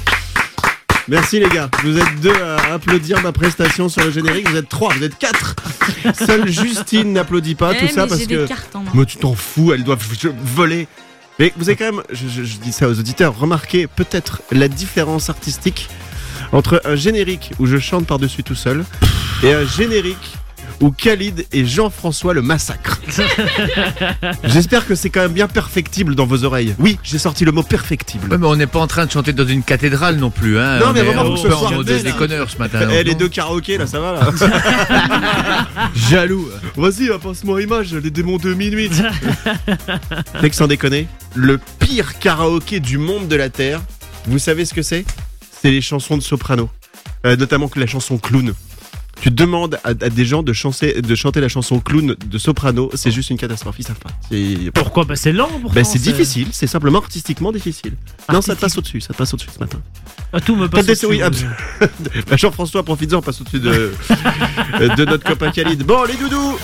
Merci les gars, vous êtes deux à applaudir ma prestation sur le générique, vous êtes trois, vous êtes quatre. Seule Justine n'applaudit pas, Eh, tout ça mais parce j'ai que... des cartes en main. Moi tu t'en fous, elles doivent v- voler. Mais vous avez quand même, je, je- je dis ça aux auditeurs, remarqué peut-être la différence artistique entre un générique où je chante par-dessus tout seul et un générique où Khalid et Jean-François le massacrent. J'espère que c'est quand même bien perfectible dans vos oreilles. Oui, j'ai sorti le mot perfectible. Ouais, mais on n'est pas en train de chanter dans une cathédrale non plus. Hein. Non, On mais est vraiment, un faut que peu ce en soit mode bien, là. déconneur ce matin. Eh, donc les non. deux karaokés là, ça va là. Jaloux. Vas-y, hein, passe-moi image, les démons de minuit. Mec, sans déconner, le pire karaoké du monde de la Terre, vous savez ce que c'est? C'est les chansons de soprano. Euh, notamment que la chanson Clown. Tu demandes à, à des gens de chanter, de chanter la chanson Clown de soprano, c'est juste une catastrophe, ils savent pas. C'est- Pourquoi Bah c'est lent pourtant. Bah, c'est difficile, c'est simplement artistiquement difficile. Non, ça te Artistique. passe au-dessus, ça te passe au-dessus ce matin. Ah, tout me passe Peut-être au-dessus. oui, absolument. Bah, Jean-François, profites-en, passe au-dessus de, de notre copain Khalid. Bon, les doudous.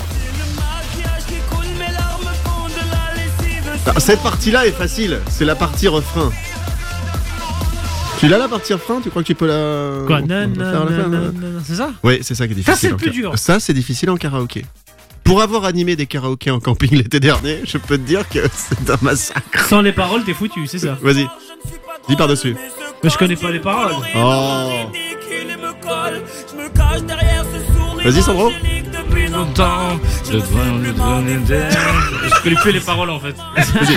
Alors, cette partie-là est facile, c'est la partie refrain. Tu l'as la partie refrain? Tu crois que tu peux la... Quoi on peut Non, faire non, la faire, non, là non, non, c'est ça Oui, c'est ça qui est difficile. Ça, c'est le en plus ca- dur. Ça, c'est difficile en karaoké. Pour avoir animé des karaokés en camping l'été dernier, je peux te dire que c'est un massacre. Sans les paroles, t'es foutu, c'est ça. Vas-y, dis par-dessus. Mais je connais pas les paroles. Oh. Vas-y, Sandro. Longtemps, je dois le donner d'air. Je connais plus les paroles en fait. Vas-y.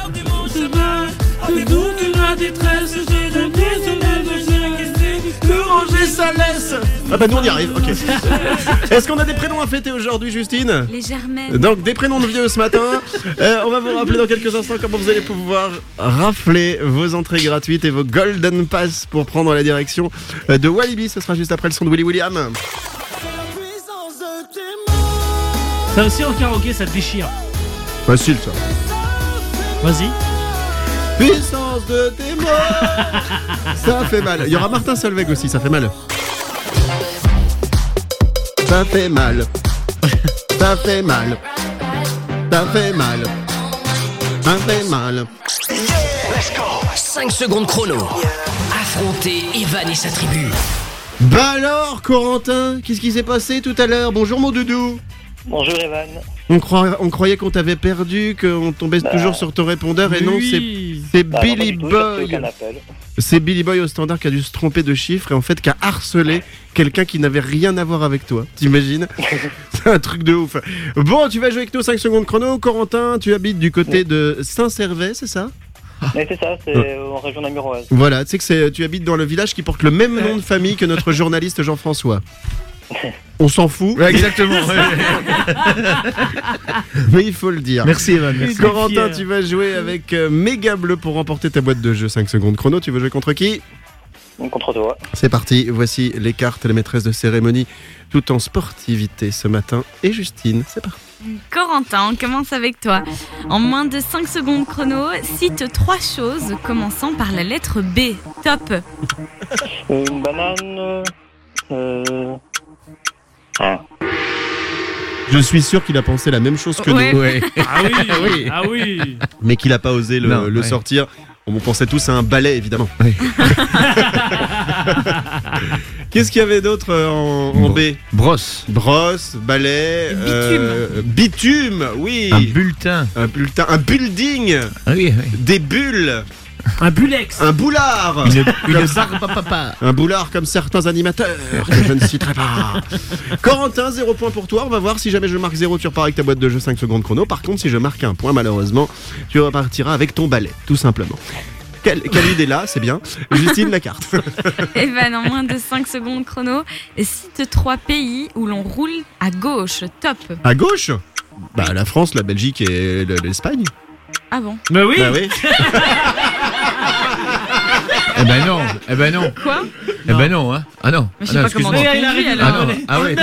Ranger sa laisse. Ah bah nous on y arrive, ok. Est-ce qu'on a des prénoms à fêter aujourd'hui, Justine? Les Germaines. Donc des prénoms de vieux ce matin. Euh, on va vous rappeler dans quelques instants comment vous allez pouvoir rafler vos entrées gratuites et vos Golden Pass pour prendre la direction de Walibi. Ce sera juste après le son de Willy William. Ça aussi en karaoké, ça te déchire. Facile ça. Vas-y. Puissance de tes mots. Ça fait mal. Il y aura Martin Solveig aussi, ça fait mal. Ça fait mal. Ça fait mal. Ça fait mal. Ça fait mal. cinq secondes chrono. Affronter Evan et sa tribu. Bah alors, Corentin, qu'est-ce qui s'est passé tout à l'heure? Bonjour mon doudou. Bonjour Evan. On, croit, on croyait qu'on t'avait perdu, qu'on tombait Bah, toujours sur ton répondeur, et non, oui. c'est, c'est Bah, non, pas Billy du tout, j'ai reçu Boy. aucun appel. C'est Billy Boy au standard qui a dû se tromper de chiffre et en fait qui a harcelé quelqu'un qui n'avait rien à voir avec toi. T'imagines? C'est un truc de ouf. Bon, tu vas jouer avec nous cinq secondes chrono. Corentin, tu habites du côté de Saint-Servais, c'est ça? Mais c'est ça, c'est Ouais. en région namuroise. Voilà, tu sais que c'est, tu habites dans le village qui porte le même nom de famille que notre journaliste Jean-François. On s'en fout. Ouais, exactement. Mais il faut le dire. Merci Evan. Merci. Corentin, tu vas jouer avec euh, Méga Bleu pour remporter ta boîte de jeu cinq secondes chrono. Tu veux jouer contre qui? Contre toi. C'est parti, voici les cartes, les maîtresses de cérémonie, tout en sportivité ce matin. Et Justine, c'est parti. Corentin, on commence avec toi. En moins de cinq secondes chrono, cite trois choses commençant par la lettre B. Top. Une banane. Euh... Ah. Je suis sûr qu'il a pensé la même chose que Ouais. nous. Ouais. Ah oui, Ah oui. ah oui. Mais qu'il n'a pas osé le, Non, le ouais. sortir. On pensait tous à un balai, évidemment. Qu'est-ce qu'il y avait d'autre euh, en, en B? Brosse. Brosse, balai, Bitume. euh, bitume, oui. Un bulletin. Un bulletin, un building, Ah oui, oui. des bulles, Un bulex. un boulard, Une, Comme une ça. barbe à papa. un boulard comme certains animateurs que je ne citerai pas. Corentin, zéro point pour toi. On va voir si jamais je marque zéro, tu repars avec ta boîte de jeu cinq secondes chrono. Par contre, si je marque un point, malheureusement, tu repartiras avec ton balai, tout simplement. Quelle, quelle idée là, c'est bien. Justine, la carte. Evan, en moins de cinq secondes chrono, cite trois pays où l'on roule à gauche. Top. À gauche, bah la France, la Belgique et le- l'Espagne. Ah bon? Bah oui. Bah oui. Eh ben non, eh ben non. Quoi? Eh ben non, hein. Ah non. Mais je Ah sais non, pas comment excuse-moi. on Il arrive, conduit, Ah alors. non, ah ouais.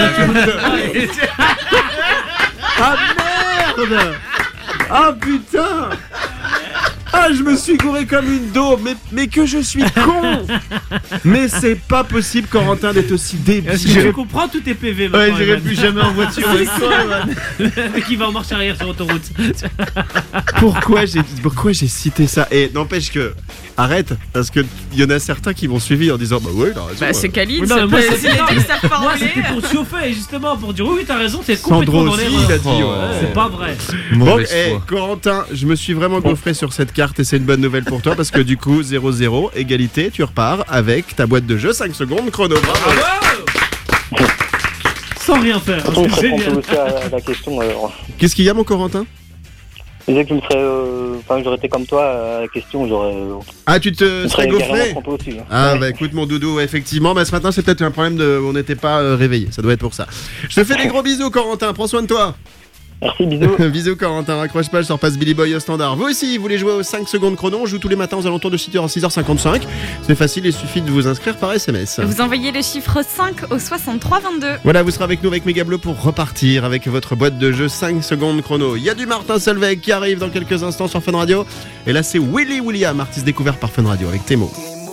Ah merde. Ah putain. Ah, je me suis gouré comme une daube, mais, mais que je suis con. Mais c'est pas possible, Corentin, d'être aussi débile. Est-ce que tu comprends tous tes P V maintenant? Ouais, j'irai Evan plus jamais en voiture avec toi, Evan. Le mec qui va en marche arrière sur autoroute. Pourquoi j'ai pourquoi j'ai cité ça? Et n'empêche que arrête, parce que il y en a certains qui vont suivi en disant bah ouais, il a raison. Bah, c'est euh. Khalid, Oui, non, ça mais moi, peut- c'est- c'est les non, deux qui savent pas Moi, rouler. c'était pour chauffer, justement, pour dire oui, oui, t'as raison, t'es Sandro complètement dans aussi, l'erreur. il a dit, Oh, ouais. C'est pas vrai. Bon, Mauvaise eh, foi. Corentin, je me suis vraiment gaufré sur cette carte et c'est une bonne nouvelle pour toi parce que du coup zéro zéro, égalité, tu repars avec ta boîte de jeu cinq secondes chrono. Bravo. Bravo. Sans rien faire, hein, Pourtant, il c'est te répond génial. aussi à la question. Alors. Qu'est-ce qu'il y a mon Corentin? Je disais que tu me serais. euh, Enfin, j'aurais été comme toi à la question, j'aurais. euh, Ah, tu te je serais serais carrément gaufré? trompé aussi. hein. Ah Ouais. bah écoute mon doudou, effectivement, bah, ce matin c'est peut-être un problème de... on n'était pas euh, réveillé, ça doit être pour ça. Je te fais des gros bisous Corentin, prends soin de toi. Merci, bisous. Bisous Corentin, raccroche pas, je sors passe Billy Boy au standard. Vous aussi, vous voulez jouer aux cinq secondes chrono, on joue tous les matins aux alentours de six heures à six heures cinquante-cinq. C'est facile, il suffit de vous inscrire par S M S. Vous envoyez le chiffre cinq au soixante-trois vingt-deux. Voilà, vous serez avec nous avec Méga Bleu pour repartir avec votre boîte de jeu cinq secondes chrono. Il y a du Martin Solveig qui arrive dans quelques instants sur Fun Radio. Et là c'est Willy William, artiste découvert par Fun Radio avec Temo.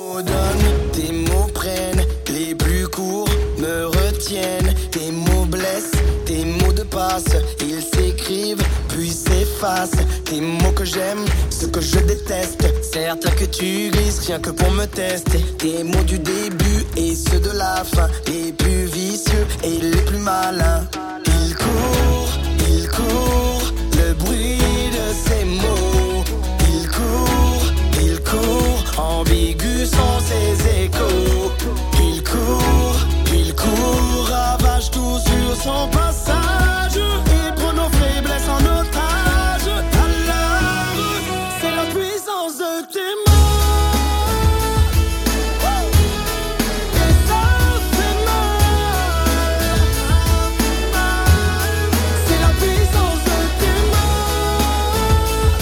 Tes mots prennent, les plus courts me retiennent. Tes mots blessent, tes mots de passe, ils s'écrivent puis s'effacent. Tes mots que j'aime, ceux que je déteste. Certains que tu glisses rien que pour me tester. Tes mots du début et ceux de la fin, les plus vicieux et les plus malins. Ils courent, ils courent, le bruit de ces mots. Ils courent, ils courent, ambigus sont ses échos. Il court, il court, ravage tout sur son passage. Il prend nos faiblesses en otage. Alors, c'est la puissance de tes mots. Et ça fait mal. C'est la puissance de tes mots.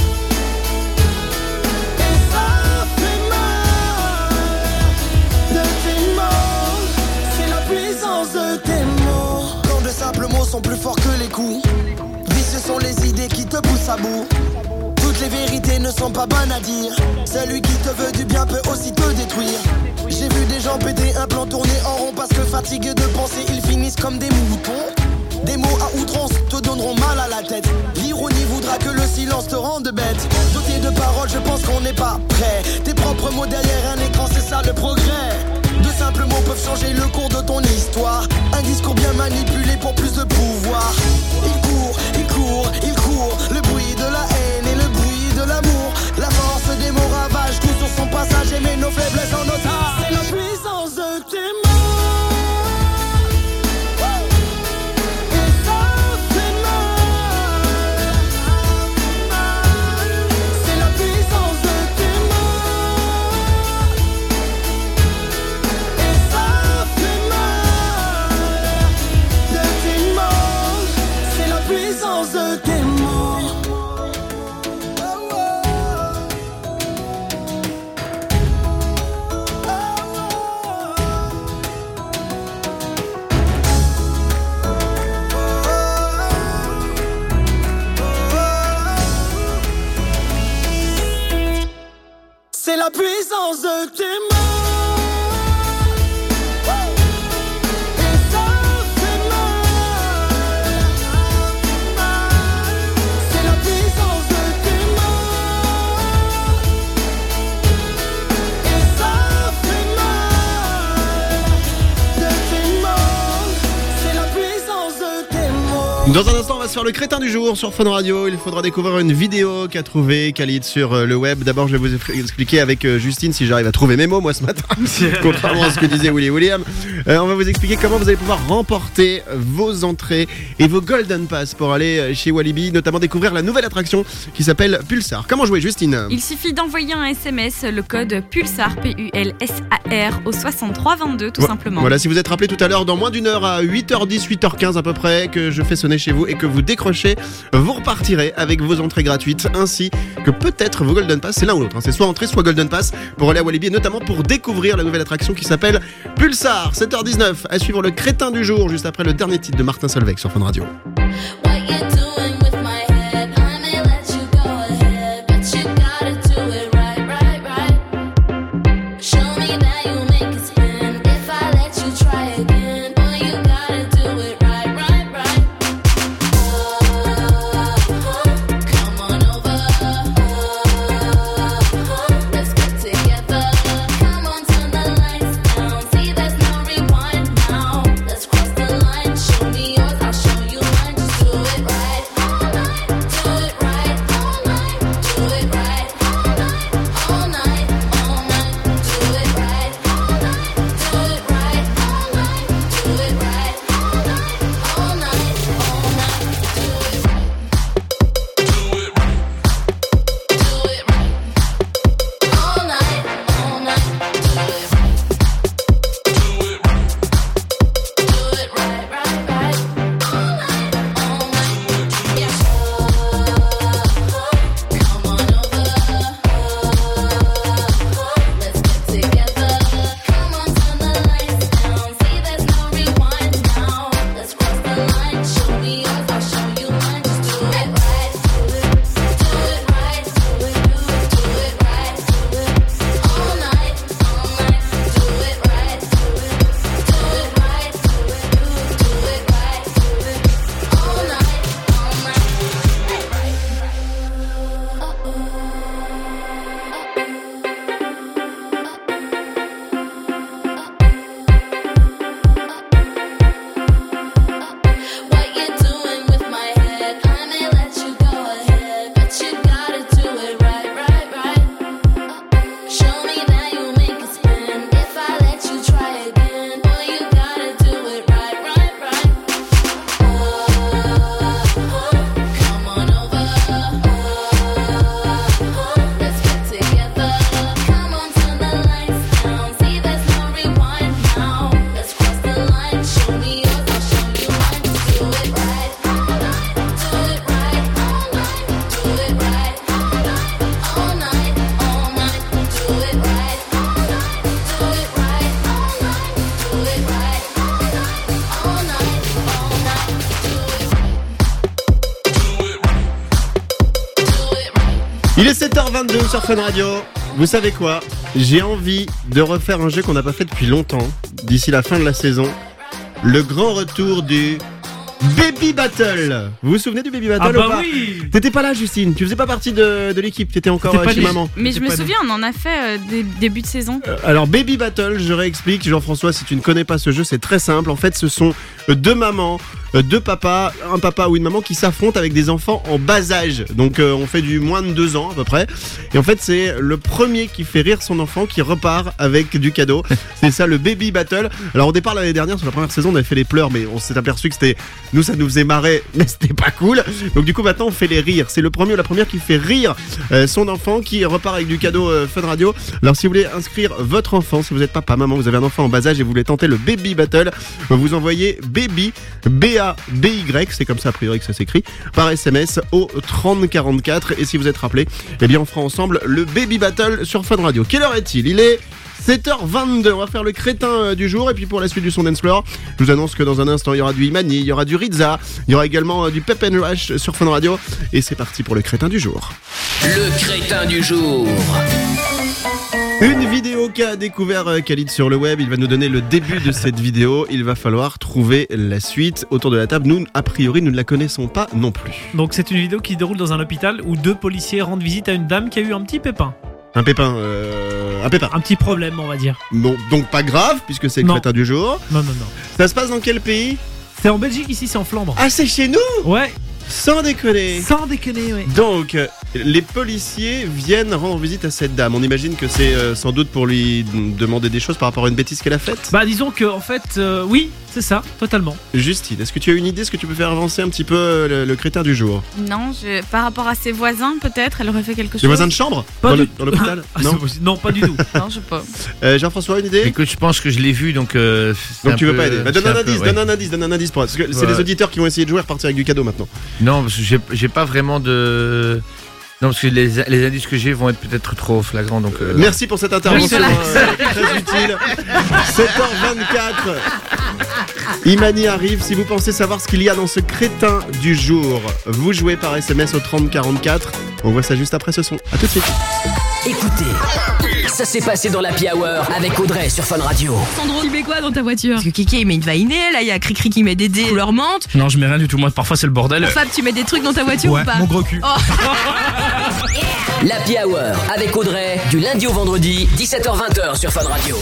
Et ça fait mal. De tes mots, c'est la puissance de tes mots. Quand de simples mots sont plus forts que les coups, vicieux sont les idées qui te poussent à bout. Toutes les vérités ne sont pas bonnes à dire. Celui qui te veut du bien peut aussi te détruire. J'ai vu des gens péter un plan tourner en rond parce que fatigués de penser, ils finissent comme des moutons. Des mots à outrance te donneront mal à la tête. L'ironie voudra que le silence te rende bête. Doté de paroles, je pense qu'on n'est pas prêt. Tes propres mots derrière un écran, c'est ça le progrès. De simples mots peuvent changer le cours de ton histoire. Un discours bien manipulé pour plus de pouvoir. Il court, il court, il court. Le bruit de la haine et le bruit de l'amour. La force des mots ravage tout sur son passage et met nos faiblesses en otage. C'est la puissance de tes mots. Et ça fait mal. C'est la puissance de tes mots. Et ça fait mal. la puissance de tes mots. Et ça fait mal. C'est la puissance de tes mots. Et ça fait mal. De tes mots. C'est la puissance de tes mots. Dans un instant, on va se faire le crétin du jour sur Fun Radio. Il faudra découvrir une vidéo qu'a trouvé Khalid sur euh, le web. D'abord, je vais vous expliquer avec euh, Justine si j'arrive à trouver mes mots, moi, ce matin. Contrairement à ce que disait Willy William. Euh, on va vous expliquer comment vous allez pouvoir remporter vos entrées et vos Golden Pass pour aller chez Walibi, notamment découvrir la nouvelle attraction qui s'appelle Pulsar. Comment jouer, Justine ? Il suffit d'envoyer un S M S, le code Pulsar, P U L S A R, au soixante-trois vingt-deux, tout Vo- simplement. Voilà, si vous êtes rappelé tout à l'heure, dans moins d'une heure, à huit heures dix, huit heures quinze à peu près, que je fais sonner chez vous et que vous décrochez, vous repartirez avec vos entrées gratuites ainsi que peut-être vos Golden Pass. C'est l'un ou l'autre, hein. C'est soit entrée, soit Golden Pass pour aller à Walibi et notamment pour découvrir la nouvelle attraction qui s'appelle Pulsar. sept heures dix-neuf, à suivre le crétin du jour juste après le dernier titre de Martin Solveig sur Fun Radio. Il est sept heures vingt-deux sur Fun Radio. Vous savez quoi ? J'ai envie de refaire un jeu qu'on n'a pas fait depuis longtemps, d'ici la fin de la saison. Le grand retour du Baby Battle. Vous vous souvenez du Baby Battle Ah bah ou pas ? oui. T'étais pas là, Justine. Tu faisais pas partie de, de l'équipe. T'étais encore T'étais euh, pas chez les- maman. Mais je me souviens, on en a fait euh, des débuts de saison. Euh, Alors Baby Battle, je réexplique, Jean-François, si tu ne connais pas ce jeu, c'est très simple. En fait, ce sont euh, deux mamans, euh, deux papas, un papa ou une maman qui s'affrontent avec des enfants en bas âge. Donc euh, on fait du moins de deux ans à peu près. Et en fait, c'est le premier qui fait rire son enfant qui repart avec du cadeau. C'est ça le Baby Battle. Alors au départ l'année dernière, sur la première saison, on avait fait les pleurs, mais on s'est aperçu que c'était, nous ça nous faisait marrer, mais c'était pas cool. Donc du coup maintenant on fait les rires. C'est le premier ou la première qui fait rire euh, son enfant qui repart avec du cadeau euh, Fun Radio. Alors si vous voulez inscrire votre enfant, si vous êtes papa, maman, vous avez un enfant en bas âge et vous voulez tenter le Baby Battle, vous envoyez Baby, B A B Y, c'est comme ça a priori que ça s'écrit, par S M S au trente quarante-quatre. Et si vous êtes rappelé, eh bien on fera ensemble le Baby Battle sur Fun Radio. Quelle heure est-il ? Il est sept heures vingt-deux, on va faire le crétin euh, du jour. Et puis pour la suite du son dance floor, je vous annonce que dans un instant il y aura du Imani, il y aura du Rizza, il y aura également euh, du Pep and Rush sur Fun Radio. Et c'est parti pour le crétin du jour. Le crétin du jour. Une vidéo qu'a découvert euh, Khalid sur le web, il va nous donner le début de cette vidéo, il va falloir trouver la suite. Autour de la table, nous, a priori, nous ne la connaissons pas non plus. Donc c'est une vidéo qui se déroule dans un hôpital où deux policiers rendent visite à une dame qui a eu un petit pépin. Un pépin, euh, un pépin. Un petit problème, on va dire. Bon, donc pas grave, puisque c'est le Non. crétin du jour. Non, non, non. Ça se passe dans quel pays? C'est en Belgique, ici c'est en Flandre. Ah, c'est chez nous? Ouais. Sans déconner. Sans déconner, ouais. Donc, euh, les policiers viennent rendre visite à cette dame. On imagine que c'est euh, sans doute pour lui demander des choses par rapport à une bêtise qu'elle a faite. Bah disons que en fait, euh, oui, c'est ça, totalement. Justine, est-ce que tu as une idée? Est-ce que tu peux faire avancer un petit peu euh, le, le crétin du jour? Non, je... par rapport à ses voisins, peut-être, elle aurait fait quelque chose. Les voisins de chambre? Pas Dans du- le- dans l'hôpital? Ah, Non. c'est possible. Non, pas du tout. Non, je sais pas. Euh, Jean-François, une idée? Écoute, je pense que je l'ai vu, donc. Euh, c'est Donc un tu veux peu- pas aider? Bah, donne c'est un un peu, indice, ouais. donne un indice, donne un indice pour parce que c'est Ouais. les auditeurs qui vont essayer de jouer et repartir avec du cadeau maintenant. Non, parce que j'ai, j'ai pas vraiment de. Non, parce que les, les indices que j'ai vont être peut-être trop flagrants, donc. euh, non. Merci pour cette intervention Oui, euh, très utile. sept heures vingt-quatre. Imani arrive. Si vous pensez savoir ce qu'il y a dans ce crétin du jour, vous jouez par S M S au trente quarante-quatre. On voit ça juste après ce son. A tout de suite. Écoutez, ça s'est passé dans l'Happy Hour avec Audrey sur Fun Radio. Sandro, tu mets quoi dans ta voiture? Parce que Kiki il met une vainée, là il y a Cricri qui met des dés couleur menthe. Non, je mets rien du tout. Moi, parfois, c'est le bordel. Fab, tu mets des trucs dans ta voiture Ouais, ou pas? mon gros cul. Oh. L'Happy Hour avec Audrey du lundi au vendredi, dix-sept heures vingt sur Fun Radio.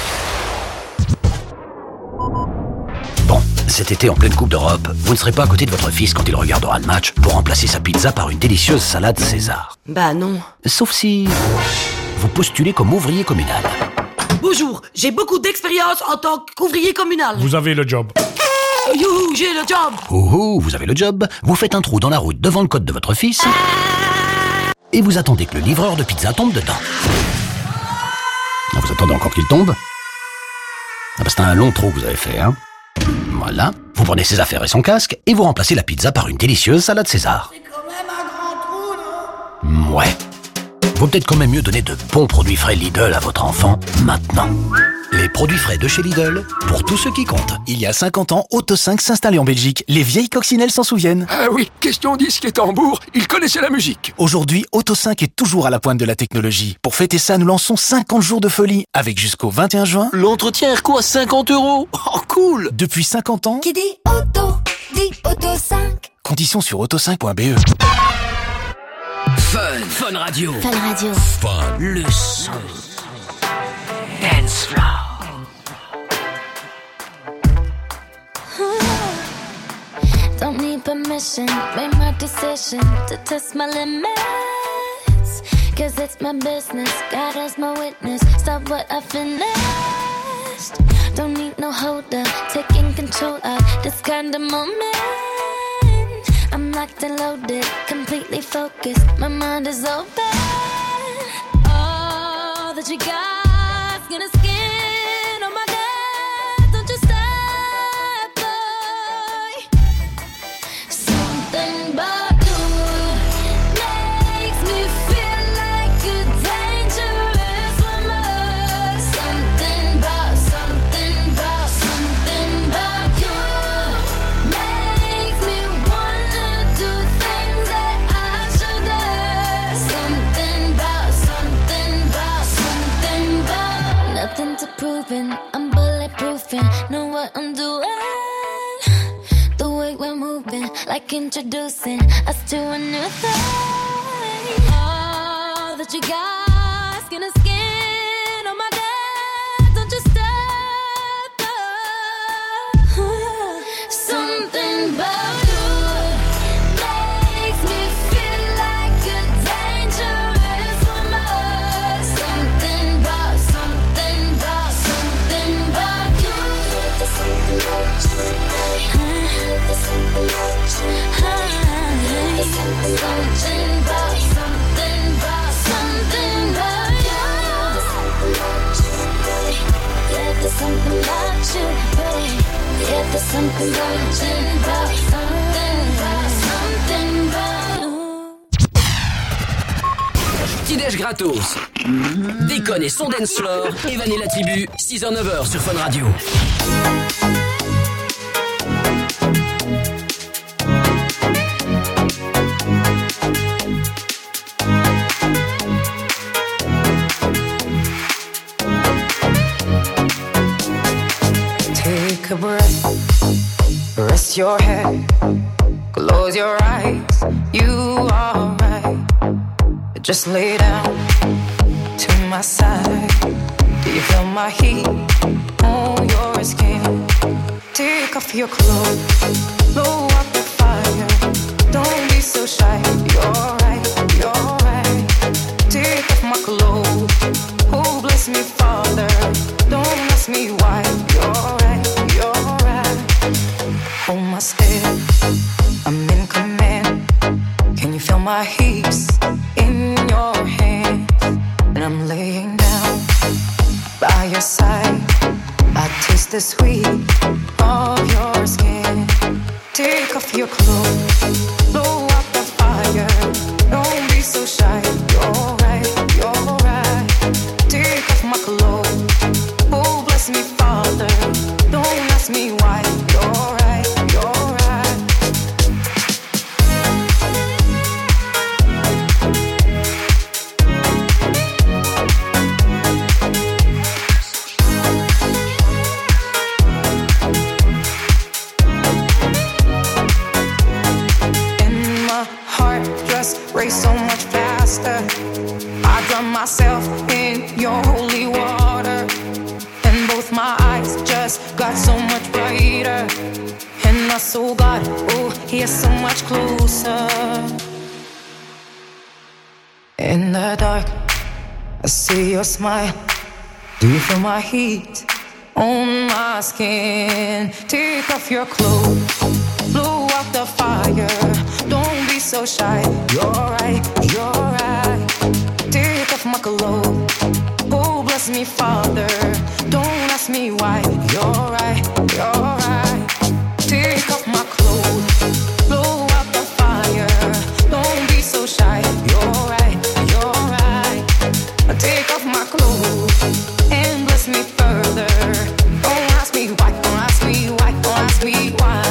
Bon, cet été en pleine Coupe d'Europe, vous ne serez pas à côté de votre fils quand il regardera le match pour remplacer sa pizza par une délicieuse salade César. Bah non. Sauf si vous postulez comme ouvrier communal. Bonjour, j'ai beaucoup d'expérience en tant qu'ouvrier communal. Vous avez le job. Youhou, j'ai le job. Oh oh, vous avez le job, vous faites un trou dans la route devant le code de votre fils et vous attendez que le livreur de pizza tombe dedans. Ah, vous attendez encore qu'il tombe? Ah bah c'est un long trou que vous avez fait, hein. Voilà, vous prenez ses affaires et son casque et vous remplacez la pizza par une délicieuse salade César. Ouais. Vaut peut-être quand même mieux donner de bons produits frais Lidl à votre enfant maintenant. Les produits frais de chez Lidl, pour tous ceux qui comptent. Il y a cinquante ans, Auto cinq s'installait en Belgique. Les vieilles coccinelles s'en souviennent. Ah oui, question disque et tambour, il connaissait la musique. Aujourd'hui, Auto cinq est toujours à la pointe de la technologie. Pour fêter ça, nous lançons cinquante jours de folie, avec jusqu'au vingt et un juin. L'entretien est quoi, cinquante euros? Oh cool. Depuis cinquante ans, Qui dit auto, dit Auto cinq. conditions sur auto cinq point b e. Fun, Fun Radio. Fun Radio. Fun, le son. Dance floor. Don't need permission, made my decision to test my limits. Cause it's my business, God as my witness. Stop what I finished. Don't need no holder, taking control of this kind of moment. I'm locked and loaded, completely focused. My mind is open. All that you got's gonna skin. Oh my God, don't you stop, boy. Something about you makes me feel like a dangerous woman. Something about, something about, something about you makes me wanna do things that I shouldn't. Something about, something about, something about. Nothing to proving, I'm bulletproofing. Know what I'm doing. The way we're moving, like introducing us to a new thing. All that you got's gonna skin. Oh my God, don't you stop, boy. Something about you makes me feel like a dangerous woman. Something about, something about, something about you. Something about you. Something about, something about, something about you. Yeah, there's something about you, babe. Yeah, there's something about you, about something about, something about you. Petit-déj gratos. Déconne et son dance floor. Evan et la tribu, six heures neuf heures sur Fun Radio. rest your head, close your eyes, you are right. Just lay down to my side. Do you feel my heat on your skin? Take off your clothes, blow up the fire. Don't be so shy, you're right, you're right. Take off my clothes, oh bless me Father. Don't ask me why, you're right, you're right. Hold my step, I'm in command. Can you feel my hips in your hands? And I'm laying down by your side. I taste the sweet of your skin. Take off your clothes, blow up the fire. Don't be so shy, you're right, you're right. Take off my clothes, oh bless me Father. Don't ask me why, you're right, you're right. And my heart just race so much faster. I drown myself in your holy water. And both my eyes just got so much brighter. And my soul got, oh, here so much closer. In the dark, I see your smile. Do you feel my heat on my skin? Take off your clothes, blow out the fire. Don't be so shy, you're right, you're right. Take off my clothes, oh bless me Father. Don't ask me why, you're right, you're right. Take off my clothes, blow out the fire. Don't be so shy, you're right, you're right. Take off my clothes and bless me further. Don't ask me why, don't ask me why, don't ask me why.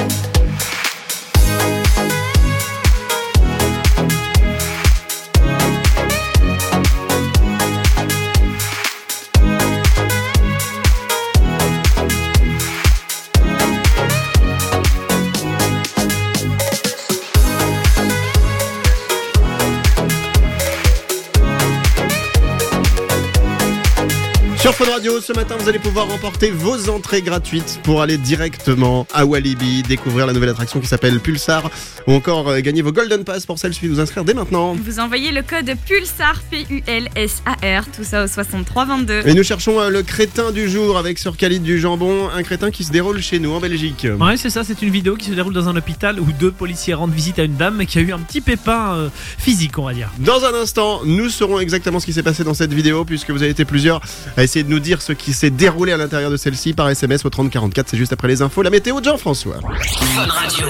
Sur Fun Radio, ce matin, vous allez pouvoir remporter vos entrées gratuites pour aller directement à Walibi, découvrir la nouvelle attraction qui s'appelle Pulsar, ou encore euh, gagner vos Golden Pass. Pour ça, il suffit de vous inscrire dès maintenant. Vous envoyez le code PULSAR, P U L S A R, tout ça au soixante-trois vingt-deux. Et nous cherchons euh, le crétin du jour avec sur Khalid du jambon, un crétin qui se déroule chez nous en Belgique. Ouais, c'est ça, c'est une vidéo qui se déroule dans un hôpital où deux policiers rendent visite à une dame qui a eu un petit pépin euh, physique, on va dire. Dans un instant, nous saurons exactement ce qui s'est passé dans cette vidéo, puisque vous avez été plusieurs à essayer de nous dire ce qui s'est déroulé à l'intérieur de celle-ci par S M S au trente quarante-quatre. C'est juste après les infos, la météo de Jean-François. Fun Radio.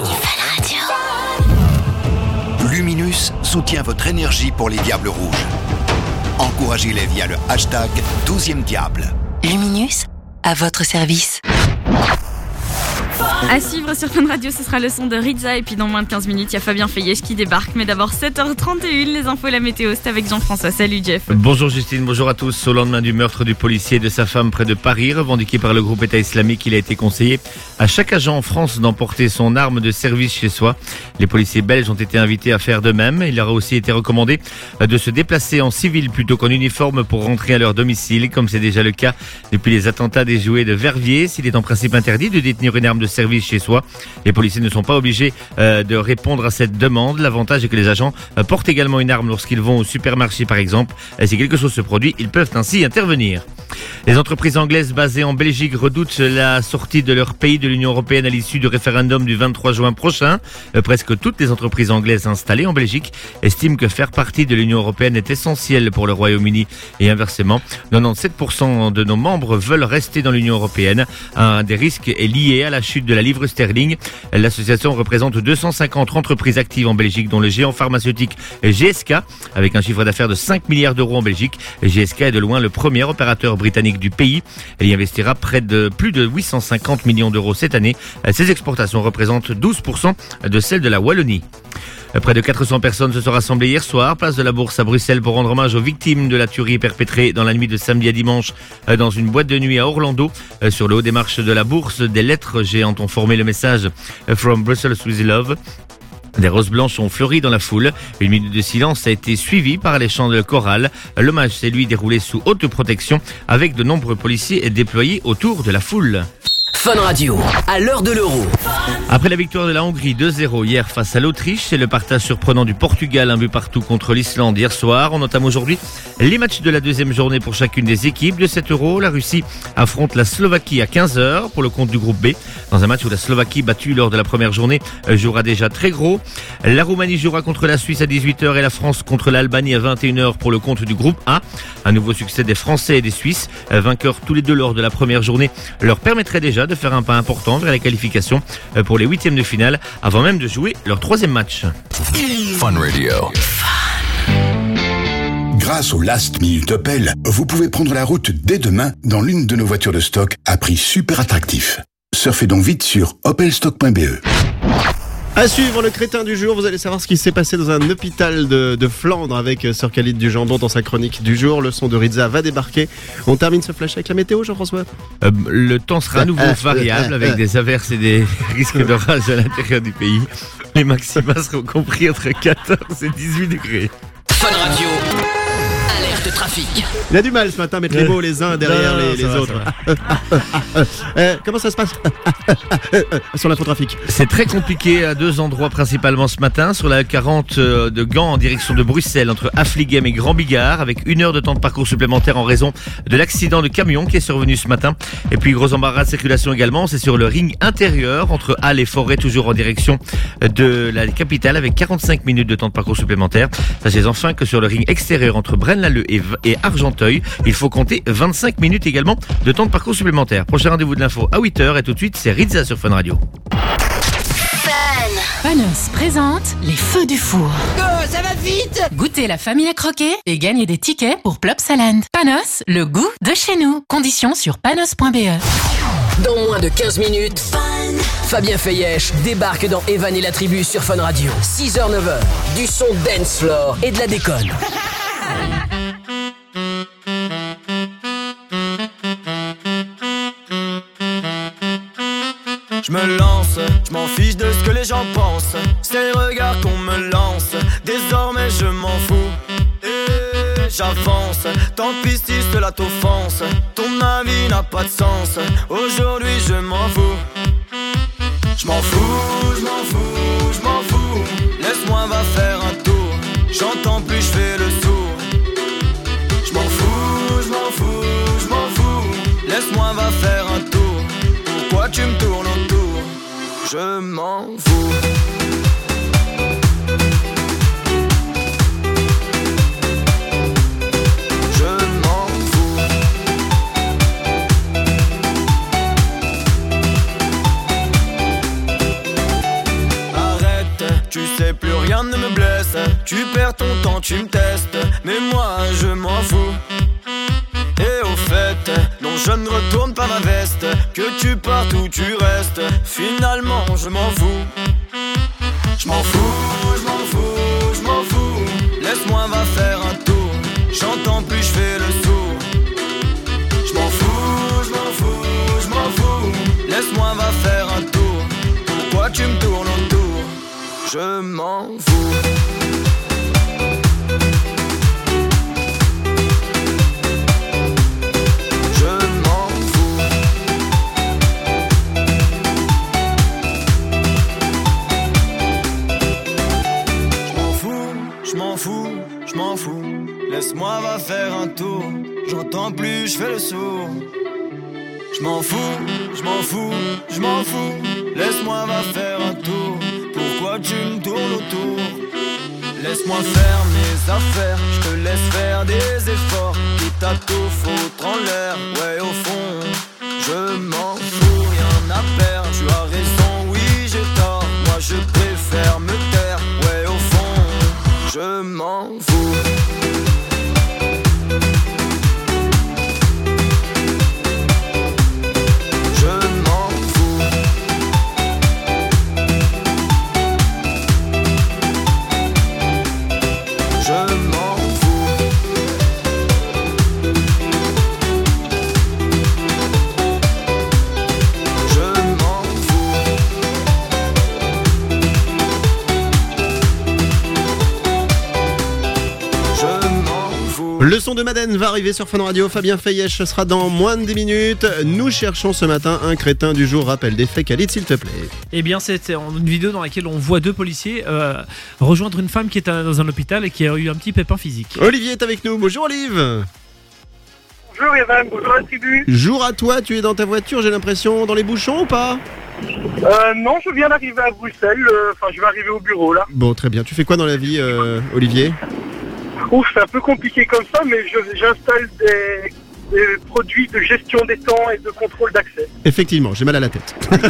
Luminus soutient votre énergie pour les Diables Rouges. Encouragez-les via le hashtag douzième Diable. Luminus, à votre service. À suivre sur Fun Radio, ce sera le son de Rizza. Et puis dans moins de quinze minutes, il y a Fabien Feillèche qui débarque. Mais d'abord, sept heures trente et une, les infos et la météo, c'est avec Jean-François. Salut Jeff. Bonjour Justine, bonjour à tous. Au lendemain du meurtre du policier et de sa femme près de Paris, revendiqué par le groupe État islamique, il a été conseillé à chaque agent en France d'emporter son arme de service chez soi. Les policiers belges ont été invités à faire de même. Il leur a aussi été recommandé de se déplacer en civil plutôt qu'en uniforme pour rentrer à leur domicile, comme c'est déjà le cas depuis les attentats déjoués de Verviers. S'il est en principe interdit de détenir une arme de service chez soi, les policiers ne sont pas obligés euh, de répondre à cette demande. L'avantage est que les agents euh, portent également une arme lorsqu'ils vont au supermarché par exemple. Et si quelque chose se produit, ils peuvent ainsi intervenir. Les entreprises anglaises basées en Belgique redoutent la sortie de leur pays de l'Union européenne à l'issue du référendum du vingt-trois juin prochain. Euh, presque toutes les entreprises anglaises installées en Belgique estiment que faire partie de l'Union européenne est essentiel pour le Royaume-Uni. Et inversement, quatre-vingt-dix-sept pour cent de nos membres veulent rester dans l'Union européenne. Un des risques est lié à la chute de la livre sterling. L'association représente deux cent cinquante entreprises actives en Belgique, dont le géant pharmaceutique G S K, avec un chiffre d'affaires de cinq milliards d'euros en Belgique. G S K est de loin le premier opérateur britannique du pays. Elle y investira près de plus de huit cent cinquante millions d'euros cette année. Ses exportations représentent douze pour cent de celles de la Wallonie. Près de quatre cents personnes se sont rassemblées hier soir, place de la Bourse à Bruxelles, pour rendre hommage aux victimes de la tuerie perpétrée dans la nuit de samedi à dimanche dans une boîte de nuit à Orlando. Sur le haut des marches de la Bourse, des lettres géantes ont formé le message « From Brussels with Love ». Des roses blanches ont fleuri dans la foule. Une minute de silence a été suivie par les chants de chorale. L'hommage s'est lui déroulé sous haute protection avec de nombreux policiers déployés autour de la foule. Fun Radio, à l'heure de l'euro. Après la victoire de la Hongrie deux zéro hier face à l'Autriche et le partage surprenant du Portugal, un but partout contre l'Islande hier soir, on entame aujourd'hui les matchs de la deuxième journée pour chacune des équipes de cet euro. La Russie affronte la Slovaquie à quinze heures pour le compte du groupe B, dans un match où la Slovaquie, battue lors de la première journée, jouera déjà très gros. La Roumanie jouera contre la Suisse à dix-huit heures et la France contre l'Albanie à vingt et une heures pour le compte du groupe A. Un nouveau succès des Français et des Suisses, vainqueurs tous les deux lors de la première journée, leur permettrait déjà de faire un pas important vers la qualification pour les huitièmes de finale avant même de jouer leur troisième match. Fun Radio. Grâce au Last Minute Opel, vous pouvez prendre la route dès demain dans l'une de nos voitures de stock à prix super attractif. Surfez donc vite sur opelstock point b e. À suivre le crétin du jour, vous allez savoir ce qui s'est passé dans un hôpital de, de Flandre avec Sir Khalid du Jambon dans sa chronique du jour. Le son de Rizza va débarquer. On termine ce flash avec la météo, Jean-François. Euh, le temps sera à nouveau variable avec des averses et des risques d'orage à l'intérieur du pays. Les maxima seront compris entre quatorze et dix-huit degrés. Fun Radio. Alerte trafic. Il a du mal ce matin à mettre les mots les uns derrière Non, les, ça les va, autres. euh, comment ça se passe sur l'infotrafic? C'est très compliqué à deux endroits principalement ce matin. Sur la quarante de Gand en direction de Bruxelles entre Affligem et Grand Bigard, avec une heure de temps de parcours supplémentaire en raison de l'accident de camion qui est survenu ce matin. Et puis gros embarras de circulation également, c'est sur le ring intérieur entre Halle et Forêt, toujours en direction de la capitale avec quarante-cinq minutes de temps de parcours supplémentaire. Sachez enfin que sur le ring extérieur entre Braine-l'Alleud et, et Argenteuil, il faut compter vingt-cinq minutes également de temps de parcours supplémentaire. Prochain rendez-vous de l'info à huit heures et tout de suite c'est Rizza sur Fun Radio. Panos présente les feux du four. Oh, ça va vite! Goûtez la famille à croquer et gagnez des tickets pour Plopsaland. Panos, le goût de chez nous. Conditions sur panos point b e. Dans moins de quinze minutes, Fabien Feyesh débarque dans Evan et la tribu sur Fun Radio. six heures neuf heures, du son dance floor et de la déconne. Je me lance, je m'en fiche de ce que les gens pensent. C'est les regards qu'on me lance. Désormais je m'en fous. Et j'avance, tant pis si cela t'offense. Ton avis n'a pas de sens. Aujourd'hui je m'en fous. Je m'en fous, je m'en fous, je m'en fous. Laisse-moi va faire un tour. J'entends plus, je fais le sourd. Je m'en fous, je m'en fous, je m'en fous. Laisse-moi va faire un tour. Pourquoi tu me tournes autour? Je m'en fous. Je m'en fous. Arrête, tu sais plus rien ne me blesse. Tu perds ton temps, tu me testes. Mais moi je m'en fous. Et au fait, non je ne retourne pas ma veste. Que tu partes ou tu restes, finalement je m'en fous. Je m'en fous, je m'en fous, je m'en fous. Laisse-moi va faire un tour. J'entends plus, je fais le sourd. Je m'en fous, je m'en fous, je m'en fous. Laisse-moi va faire un tour. Pourquoi tu me tournes autour? Je m'en fous. Je m'en fous, laisse-moi va faire un tour. J'entends plus, je fais le sourd. Je m'en fous, je m'en fous, je m'en fous. Laisse-moi va faire un tour. Pourquoi tu me tournes autour? Laisse-moi faire mes affaires, je te laisse faire des efforts. Quitte à tout foutre en l'air, ouais au fond je m'en fous, rien à perdre. Tu as raison, oui j'ai tort. Moi je préfère me taire, ouais au fond je m'en fous. Je Le son de Madden va arriver sur Fun Radio. Fabien Feyesh sera dans moins de dix minutes. Nous cherchons ce matin un crétin du jour. Rappel des faits, Khalid, s'il te plaît. Eh bien, c'est une vidéo dans laquelle on voit deux policiers euh, rejoindre une femme qui est dans un hôpital et qui a eu un petit pépin physique. Olivier est avec nous. Bonjour Olive. Bonjour Evan, bonjour la tribu. Jour à toi, tu es dans ta voiture, j'ai l'impression, dans les bouchons ou pas? Euh, non, je viens d'arriver à Bruxelles, euh, enfin je vais arriver au bureau là. Bon, très bien. Tu fais quoi dans la vie, euh, Olivier? Ouf, c'est un peu compliqué comme ça, mais je- j'installe des, des produits de gestion des temps et de contrôle d'accès. Effectivement, j'ai mal à la tête.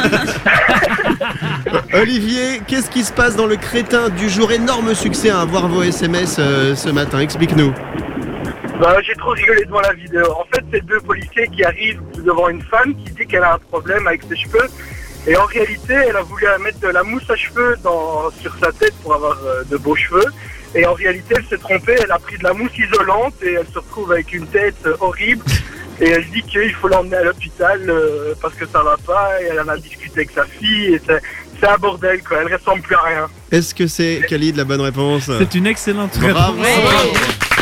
Olivier, qu'est-ce qui se passe dans le crétin du jour? Énorme succès à avoir vos S M S euh, ce matin, explique-nous. Bah, j'ai trop rigolé devant la vidéo. En fait, c'est deux policiers qui arrivent devant une femme qui dit qu'elle a un problème avec ses cheveux. Et en réalité, elle a voulu mettre de la mousse à cheveux dans, sur sa tête pour avoir euh, de beaux cheveux. Et en réalité, elle s'est trompée, elle a pris de la mousse isolante et elle se retrouve avec une tête euh, horrible. Et elle dit qu'il faut l'emmener à l'hôpital euh, parce que ça va pas. Et elle en a discuté avec sa fille. Et c'est, c'est un bordel, quoi. Elle ressemble plus à rien. Est-ce que c'est Khalid la bonne réponse? C'est une excellente Bravo. réponse.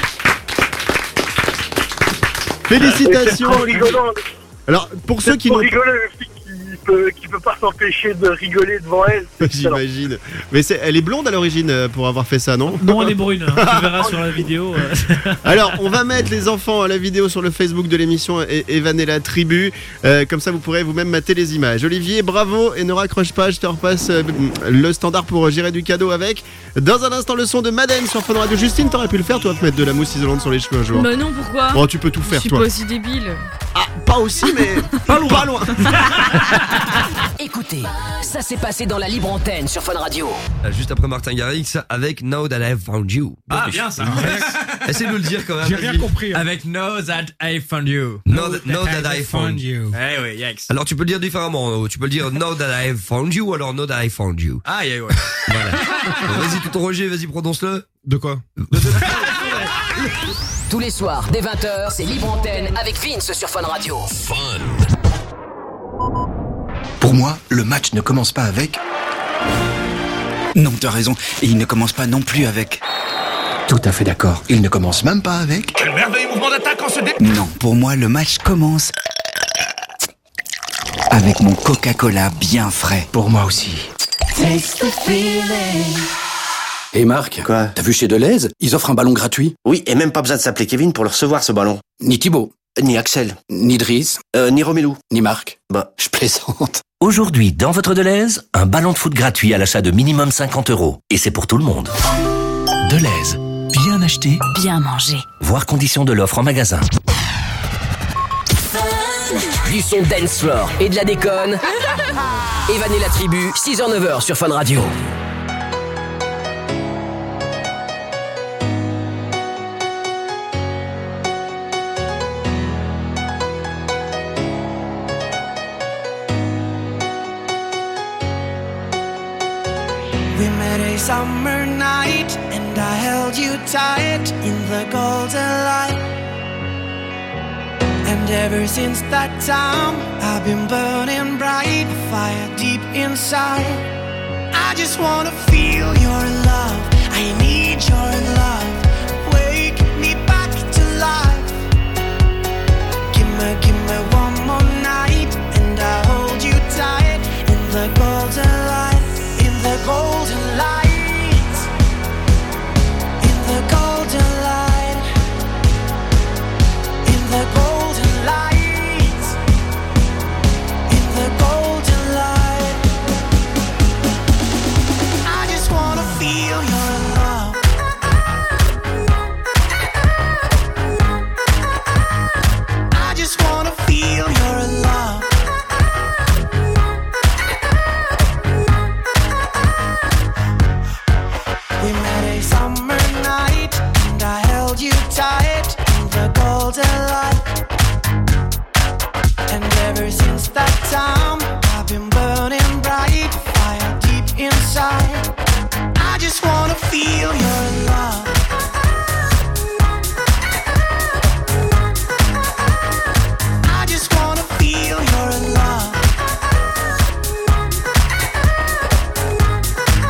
Félicitations. Et c'est trop rigolant. Alors, pour ceux C'est qui trop n'ont rigolo, le flic qui peut, qui peut pas s'empêcher de rigoler devant elle. C'est excellent. J'imagine. Mais c'est, elle est blonde à l'origine euh, pour avoir fait ça, non? Non, elle est brune, hein. Tu verras sur la vidéo. euh. Alors, on va mettre les enfants à la vidéo sur le Facebook de l'émission et Evan et la tribu. Euh, comme ça, vous pourrez vous-même mater les images. Olivier, bravo et ne raccroche pas. Je te repasse euh, le standard pour gérer du cadeau avec. Dans un instant, le son de Madden sur Fun Radio. Justine, t'aurais pu le faire, toi, mettre de la mousse isolante sur les cheveux un jour. Bah non, pourquoi? Oh, tu peux tout Je faire, suis toi. pas aussi débile. Ah, pas aussi, mais pas loin. Pas loin. Écoutez, ça s'est passé dans la libre antenne sur Fun Radio. Juste après Martin Garrix avec Now That I've Found You. Ah, bien ça. Essaye de le dire quand même. J'ai rien vas-y. compris. Avec Know That I Found You. Know that, know that I found you. Eh oui, yikes. Alors tu peux le dire différemment. Tu peux le dire Know That I Found You ou alors Know That I Found You. Ah, yeah, ouais. Voilà. Bon, vas-y, tout ton Roger, vas-y, prononce-le. De quoi? Tous les soirs, dès vingt heures, c'est libre antenne avec Vince sur Fun Radio. Pour moi, le match ne commence pas avec... Non, t'as raison. Et il ne commence pas non plus avec... Tout à fait d'accord. Il ne commence même pas avec... Quel merveilleux mouvement d'attaque en ce dé... Non, pour moi, le match commence... avec mon Coca-Cola bien frais. Pour moi aussi. Taste the feeling. Et Marc, quoi? T'as vu chez Deleuze? Ils offrent un ballon gratuit. Oui, et même pas besoin de s'appeler Kevin pour le recevoir, ce ballon. Ni Thibaut. Ni Axel. Ni Driss. Euh, ni Romélou. Ni Marc. Bah, je plaisante. Aujourd'hui, dans votre Deleuze, un ballon de foot gratuit à l'achat de minimum cinquante euros. Et c'est pour tout le monde. Deleuze. Bien acheté. Bien mangé. Voir conditions de l'offre en magasin. Du son dance floor et de la déconne. Evan et la tribu, six heures neuf heures sur Fun Radio. We met a summer night and I held you tight in the golden light. And ever since that time, I've been burning bright, a fire deep inside. I just wanna feel your love, I need your love. Wake me back to life. Give me, give me one more night and I hold you tight in the golden light, in the golden light, in the golden light, in the golden light, in the golden light. I just wanna feel your love. I just wanna feel your love. We met a summer night and I held you tight in the golden light. And ever since that time, I've been burning bright, fire deep inside. I just wanna feel your love. I just wanna feel your love.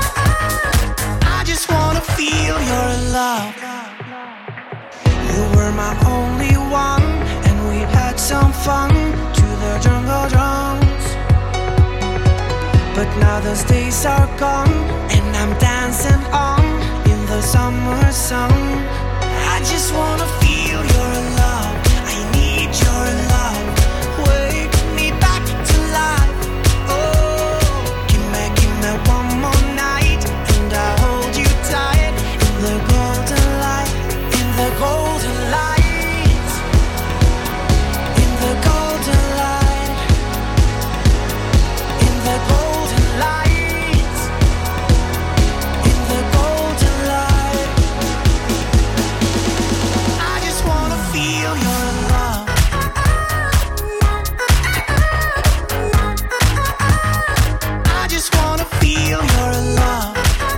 I just wanna feel your love. You were my only one, and we had some fun to the jungle drums. But now those days are gone, and I'm dancing on in the summer sun. I just wanna feel your love, I need your love. Wake me back to life. Oh, give me, give me one more night, and I'll hold you tight in the golden light, in the golden light, in the golden light, in the golden light, in the golden light. I just wanna feel your love. I just wanna feel your love.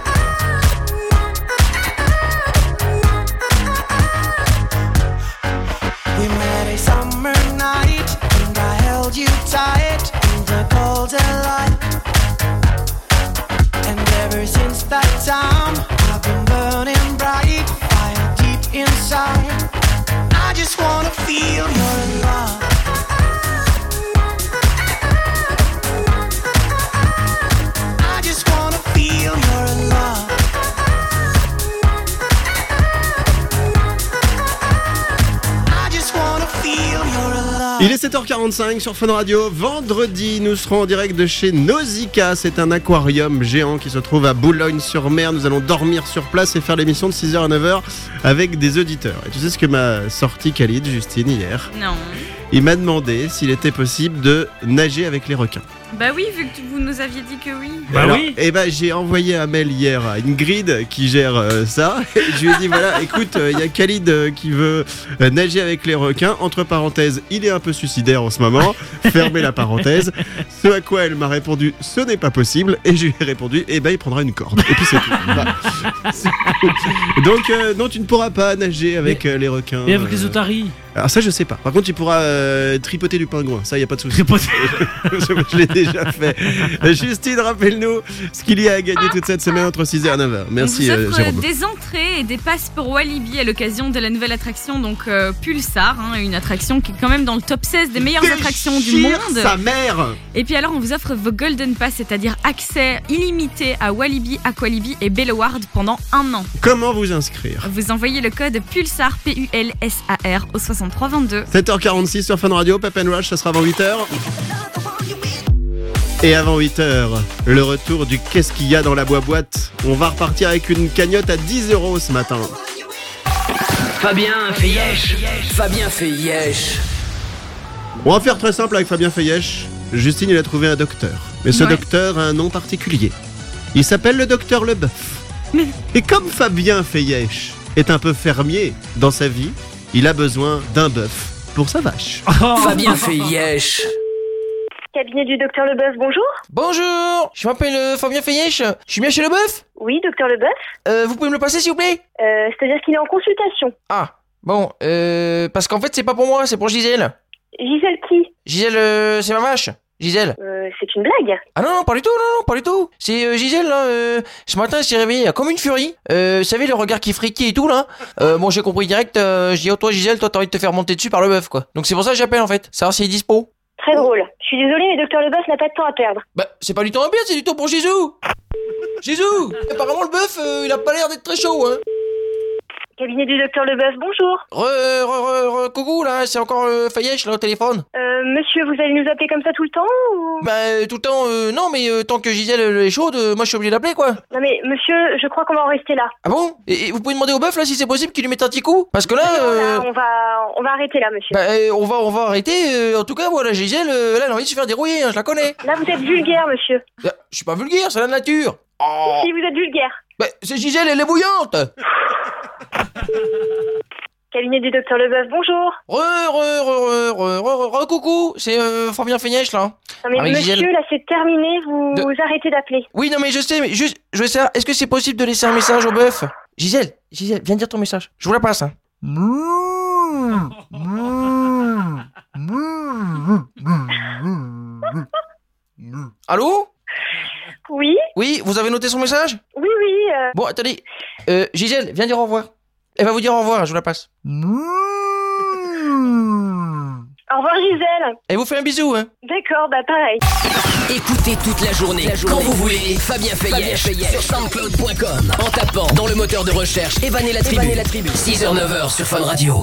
We met a summer night, and I held you tight in the golden light. And ever since that time, I've been burning bright, fire deep inside. I just wanna feel your love. I just wanna feel your love. I just wanna feel your love. Il est sept heures quarante-cinq sur Fun Radio. Vendredi, nous serons en direct de chez Nausicaa. C'est un aquarium géant qui se trouve à Boulogne-sur-Mer. Nous allons dormir sur place et faire l'émission de six heures à neuf heures avec des auditeurs. Et tu sais ce que m'a sorti Khalid, Justine, hier? Non. Il m'a demandé s'il était possible de nager avec les requins. Bah oui, vu que vous nous aviez dit que oui. Bah Alors, oui. Et ben j'ai envoyé un mail hier à Ingrid qui gère euh, ça. Et je lui ai dit voilà, écoute, il euh, y a Khalid euh, qui veut euh, nager avec les requins. Entre parenthèses, il est un peu suicidaire en ce moment. Fermez la parenthèse. Ce à quoi elle m'a répondu, ce n'est pas possible. Et je lui ai répondu, eh ben il prendra une corde. Et puis c'est tout. Voilà. C'est tout. Donc euh, non, tu ne pourras pas nager avec euh, les requins. Et avec les otaries. Alors ça je sais pas. Par contre tu pourras euh, tripoter du pingouin. Ça y a pas de souci. je, je l'ai déjà fait. Justine, rappelle-nous ce qu'il y a à gagner toute cette semaine entre six heures et neuf heures. Merci On vous offre euh, Jérôme. des entrées et des passes pour Walibi à l'occasion de la nouvelle attraction donc euh, Pulsar, hein, une attraction qui est quand même dans le top seize des meilleures attractions du Déchire monde. sa mère. Et puis alors on vous offre vos Golden Pass, c'est-à-dire accès illimité à Walibi, Aqualibi et Belloward pendant un an. Comment vous inscrire? Vous envoyez le code Pulsar, P U L S A R au soixante-trois vingt-deux. sept heures quarante-six sur Fun Radio, Pep and Rush, ça sera avant huit heures. Et avant huit heures, le retour du Qu'est-ce qu'il y a dans la boîte. On va repartir avec une cagnotte à dix euros ce matin. Fabien Feyesh. Fabien Feyesh. On va faire très simple avec Fabien Feyesh. Justine, il a trouvé un docteur. Mais ce Ouais. docteur a un nom particulier. Il s'appelle le docteur Leboeuf. Mais... Et comme Fabien Feyesh est un peu fermier dans sa vie, il a besoin d'un bœuf pour sa vache. Fabien Feyesh. Cabinet du docteur Leboeuf, bonjour. Bonjour, je m'appelle euh, Fabien Feyesh. Je suis bien chez Leboeuf? Oui, docteur Leboeuf. Euh, vous pouvez me le passer s'il vous plaît? Euh, c'est-à-dire qu'il est en consultation. Ah, bon, euh, parce qu'en fait c'est pas pour moi, c'est pour Gisèle. Gisèle qui? Gisèle, euh, c'est ma vache. Gisèle. Euh, c'est une blague. Ah non, non, pas du tout, non, non, pas du tout. C'est euh, Gisèle, là, euh, ce matin elle s'est réveillée comme une furie. Euh, vous savez, le regard qui friquait et tout, là. Euh, bon, j'ai compris direct, euh, je dis, oh toi Gisèle, toi t'as envie de te faire monter dessus par le bœuf, quoi. Donc c'est pour ça que j'appelle en fait, savoir s'il est dispo. Très drôle. Je suis désolée, mais docteur Leboeuf n'a pas de temps à perdre. Bah, c'est pas du temps à perdre, c'est du temps pour Jésus. Jésus, apparemment le bœuf, euh, il a pas l'air d'être très chaud, hein. Cabinet du docteur Leboeuf, bonjour. Re, re, re, re, coucou, là, c'est encore euh, Feyesh, là, au téléphone. Euh, monsieur, vous allez nous appeler comme ça tout le temps ou... Bah, euh, tout le temps, euh, non, mais euh, tant que Gisèle euh, est chaude, euh, moi je suis obligé d'appeler, quoi. Non mais, monsieur, je crois qu'on va en rester là. Ah bon? et, et vous pouvez demander au bœuf, là, si c'est possible qu'il lui mette un petit coup? Parce que là, euh, Là, on va, on va arrêter là, monsieur. bah, euh, on va, on va arrêter, euh, en tout cas, voilà, Gisèle, euh, là, elle a envie de se faire dérouiller, hein, je la connais. Là, vous êtes vulgaire, monsieur. Bah, je suis pas vulgaire, c'est la nature. Oh. Si, vous êtes vulgaire. Bah, c'est Gisèle, elle est bouillante. Cabinet du docteur Leboeuf, bonjour. Re, re, re, re, re, re, re, coucou, c'est euh, Fabien Feyesh, là. Non mais Avec monsieur, Gisèle. là c'est terminé, vous, De- vous arrêtez d'appeler. Oui, non, mais je sais, mais juste, je veux savoir, est-ce que c'est possible de laisser un message au bœuf? Gisèle, Gisèle, viens dire ton message. Je vous la passe, hein. Allô? Oui? Oui, vous avez noté son message? Oui, oui. Euh... Bon, attendez. Euh, Gisèle, viens dire au revoir. Elle va vous dire au revoir, je vous la passe. Au revoir Gisèle. Et vous faites un bisou, hein. D'accord, bah pareil. Écoutez toute la journée, la journée. Quand vous voulez, Fabien Fayech sur soundcloud point com en tapant dans le moteur de recherche Evan et la tribu. la tribu. six heures neuf heures sur Fun Radio.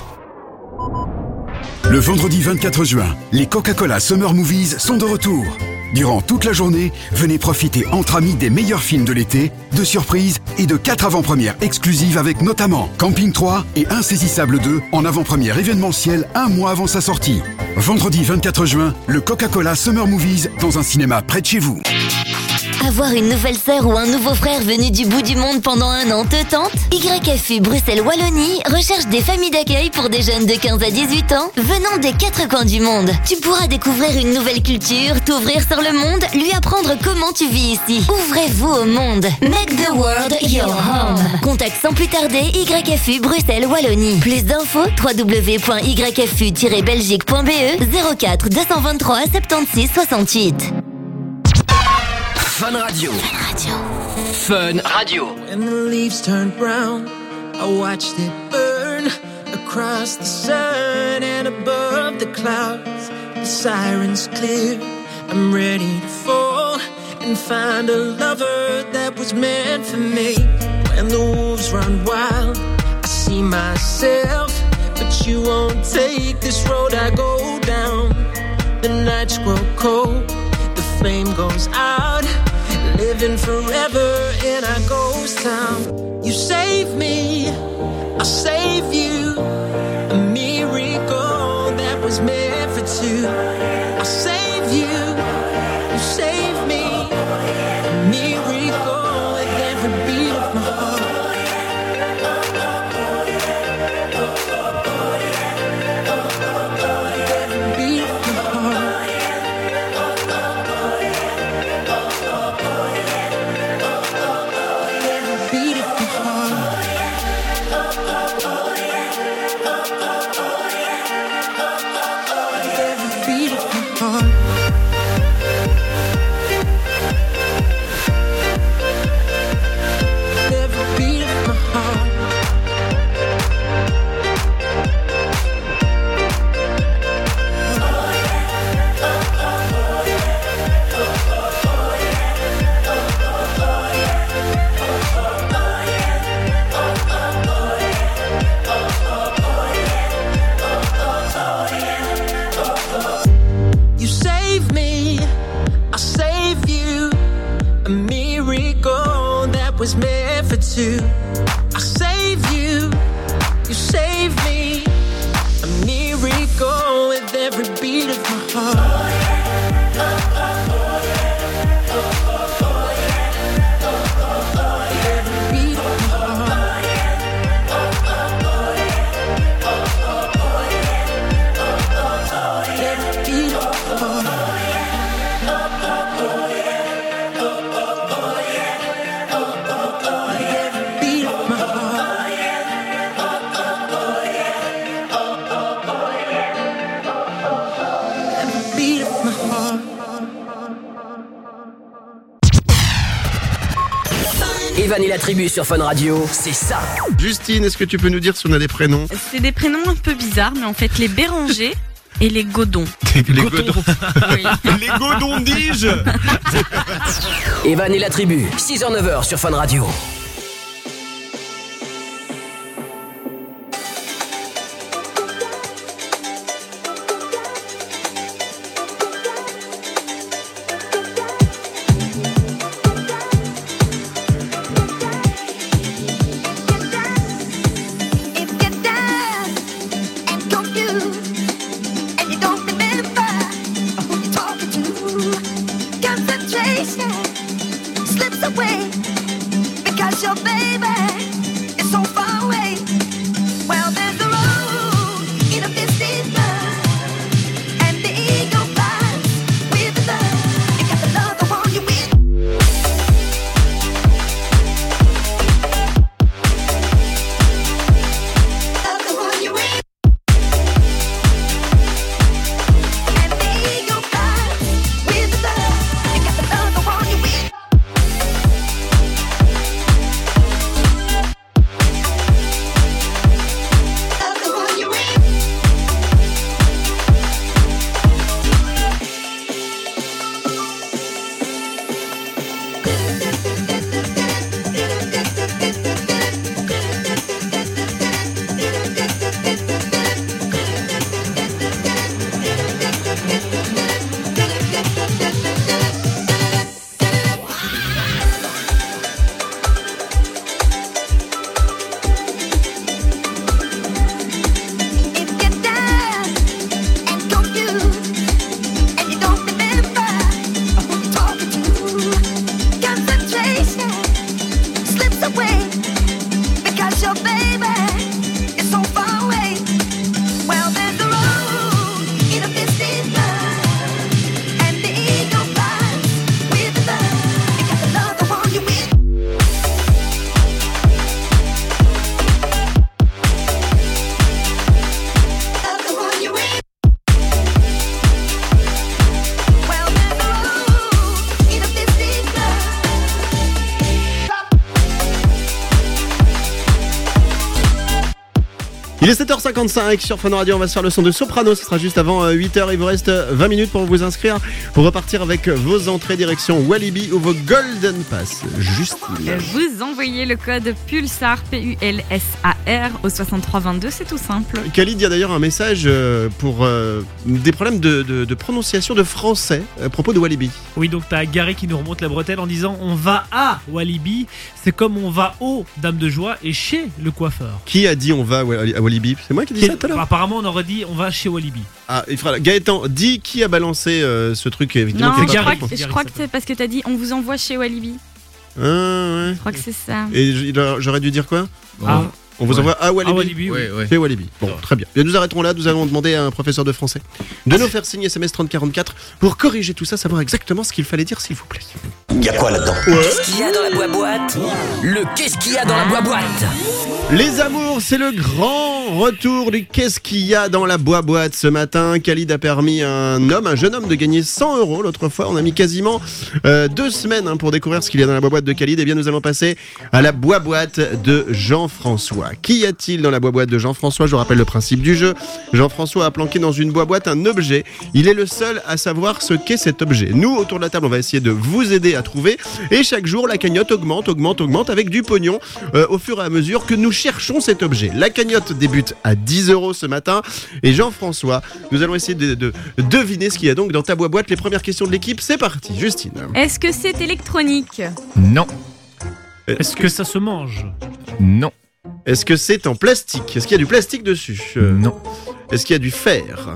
Le vendredi vingt-quatre juin, les Coca-Cola Summer Movies sont de retour. Durant toute la journée, venez profiter entre amis des meilleurs films de l'été, de surprises et de quatre avant-premières exclusives avec notamment Camping trois et Insaisissable deux en avant-première événementielle un mois avant sa sortie. Vendredi vingt-quatre juin, le Coca-Cola Summer Movies dans un cinéma près de chez vous. Avoir une nouvelle sœur ou un nouveau frère venu du bout du monde pendant un an te tente? Y F U Bruxelles Wallonie recherche des familles d'accueil pour des jeunes de quinze à dix-huit ans venant des quatre coins du monde. Tu pourras découvrir une nouvelle culture, t'ouvrir sur le monde, lui apprendre comment tu vis ici. Ouvrez-vous au monde. Make the world your home. Contacte sans plus tarder Y F U Bruxelles Wallonie. Plus d'infos w w w point y f u tiret belgique point b e zéro quatre deux cent vingt-trois soixante-six soixante-huit. Fun Radio. Fun Radio. When the leaves turned brown, I watched it burn across the sun and above the clouds. The sirens clear. I'm ready to fall and find a lover that was meant for me. When the wolves run wild, I see myself, but you won't take this road I go down. The nights grow cold, the flame goes out, living forever in our ghost town. You save me, I'll save you. A miracle that was meant for two. I'll save you, you save me. A miracle with every beat of my heart. Every beat of my heart. You save me, I'll save you. A miracle that was meant for two. I'll save you, you save me. A miracle with every beat of my heart. Every beat of my heart. Every beat of my heart. Evan et la tribu sur Fun Radio, c'est ça. Justine, est-ce que tu peux nous dire si on a des prénoms? C'est des prénoms un peu bizarres, mais en fait, les Bérangers et les Godons. Les Godons. Oui. Les Godons, dis-je. Evan et la tribu, six heures neuf heures sur Fun Radio. Slips away because your baby is so far away. Well, there's a road in a distant land, and the eagle flies with the love. You got the love the one you win. Love the one you win. And the eagle flies with the love. You got the love the one you win. Il est sept heures cinquante-cinq sur Fun Radio, on va se faire le son de Soprano, ce sera juste avant huit heures, il vous reste vingt minutes pour vous inscrire, pour repartir avec vos entrées direction Walibi ou vos Golden Pass. Justine. Vous envoyez le code PULSAR, P U L S A R, au soixante-trois vingt-deux, c'est tout simple. Khalid, il y a d'ailleurs un message euh, pour euh, des problèmes de, de, de prononciation de français à propos de Walibi. Oui, donc t'as Gary qui nous remonte la bretelle en disant on va à Walibi, c'est comme on va au Dame de Joie et chez le coiffeur. Qui a dit on va à Walibi? C'est moi qui ai dit ça tout à l'heure. Bah, apparemment, on aurait dit on va chez Walibi. Ah, il fera... Gaëtan, dis qui a balancé euh, ce truc évidemment. Non, qui je est crois, pas- que, je crois que c'est parce que t'as dit on vous envoie chez Walibi. Ah, ouais. Je crois que c'est ça. Et j- j'aurais dû dire quoi? Ah. On vous Ouais. envoie à Walibi. À Walibi, oui. Ouais, ouais. Chez Walibi. Bon, très bien. Bien, nous arrêterons là. Nous allons demander à un professeur de français de nous faire signer S M S trente quarante-quatre pour corriger tout ça, savoir exactement ce qu'il fallait dire, s'il vous plaît. Il y a quoi là-dedans? Qu'est-ce qu'il y a dans la boîte? Le qu'est-ce qu'il y a dans la boîte? Les amours, c'est le grand retour du qu'est-ce qu'il y a dans la boîte ce matin. Khalid a permis à un homme, un jeune homme, de gagner cent euros. L'autre fois, on a mis quasiment euh, deux semaines hein, pour découvrir ce qu'il y a dans la boîte de Khalid. Et bien, nous allons passer à la boîte de Jean-François. Qu'y a-t-il dans la boîte de Jean-François? Je vous rappelle le principe du jeu. Jean-François a planqué dans une boîte un objet. Il est le seul à savoir ce qu'est cet objet. Nous, autour de la table, on va essayer de vous aider à trouver. Et chaque jour, la cagnotte augmente, augmente, augmente avec du pognon euh, au fur et à mesure que nous cherchons cet objet. La cagnotte débute à dix euros ce matin. Et Jean-François, nous allons essayer de, de deviner ce qu'il y a donc dans ta boîte. Les premières questions de l'équipe, c'est parti. Justine. Est-ce que c'est électronique? Non. Est-ce que ça se mange? Non. Est-ce que c'est en plastique? Est-ce qu'il y a du plastique dessus? Euh, Non. Est-ce qu'il y a du fer?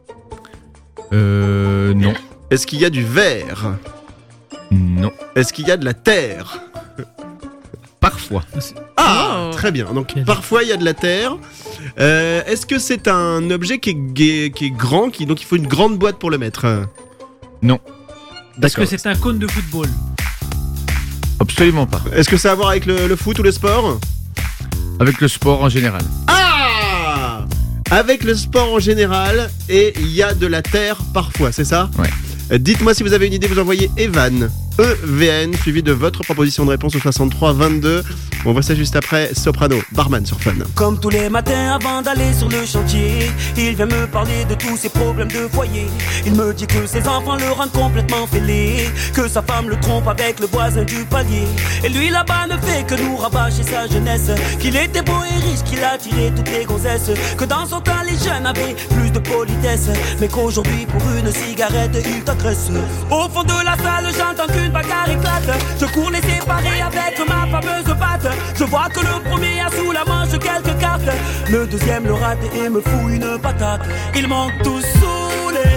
Euh. Non. Est-ce qu'il y a du verre? Non. Est-ce qu'il y a de la terre? Parfois. Ah, Oh. très bien. Donc parfois il y a de la terre. Euh, Est-ce que c'est un objet qui est, qui est- qui est grand, qui, donc il faut une grande boîte pour le mettre? Non. Est-ce que D'accord. c'est un cône de football? Absolument pas. Est-ce que ça a à voir avec le, le foot ou le sport? Avec le sport en général. Ah, avec le sport en général, et il y a de la terre parfois, c'est ça? Ouais. Euh, Dites-moi si vous avez une idée, vous envoyez Evan, E V N, suivi de votre proposition de réponse au soixante-trois vingt-deux. On voit ça juste après Soprano, Barman sur Fun. Comme tous les matins avant d'aller sur le chantier, il vient me parler de tous ses problèmes de foyer. Il me dit que ses enfants le rendent complètement fêlé, que sa femme le trompe avec le voisin du palier. Et lui là-bas ne fait que nous rabâcher sa jeunesse, qu'il était beau et riche, qu'il a tiré toutes les gonzesses, que dans son temps les jeunes avaient plus de politesse, mais qu'aujourd'hui pour une cigarette il t'agresse. Au fond de la salle j'entends qu'une bagarre éclate, je cours les séparer avec ma fameuse batte. Je vois que le premier a sous la manche quelques cartes, le deuxième le rate et me fout une patate. Ils m'ont tous saoulé.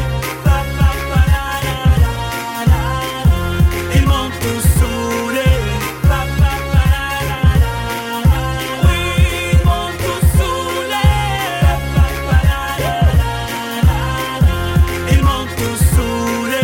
Ils m'ont tous saoulé. Oui, ils m'ont tous saoulé. Ils m'ont tous saoulé.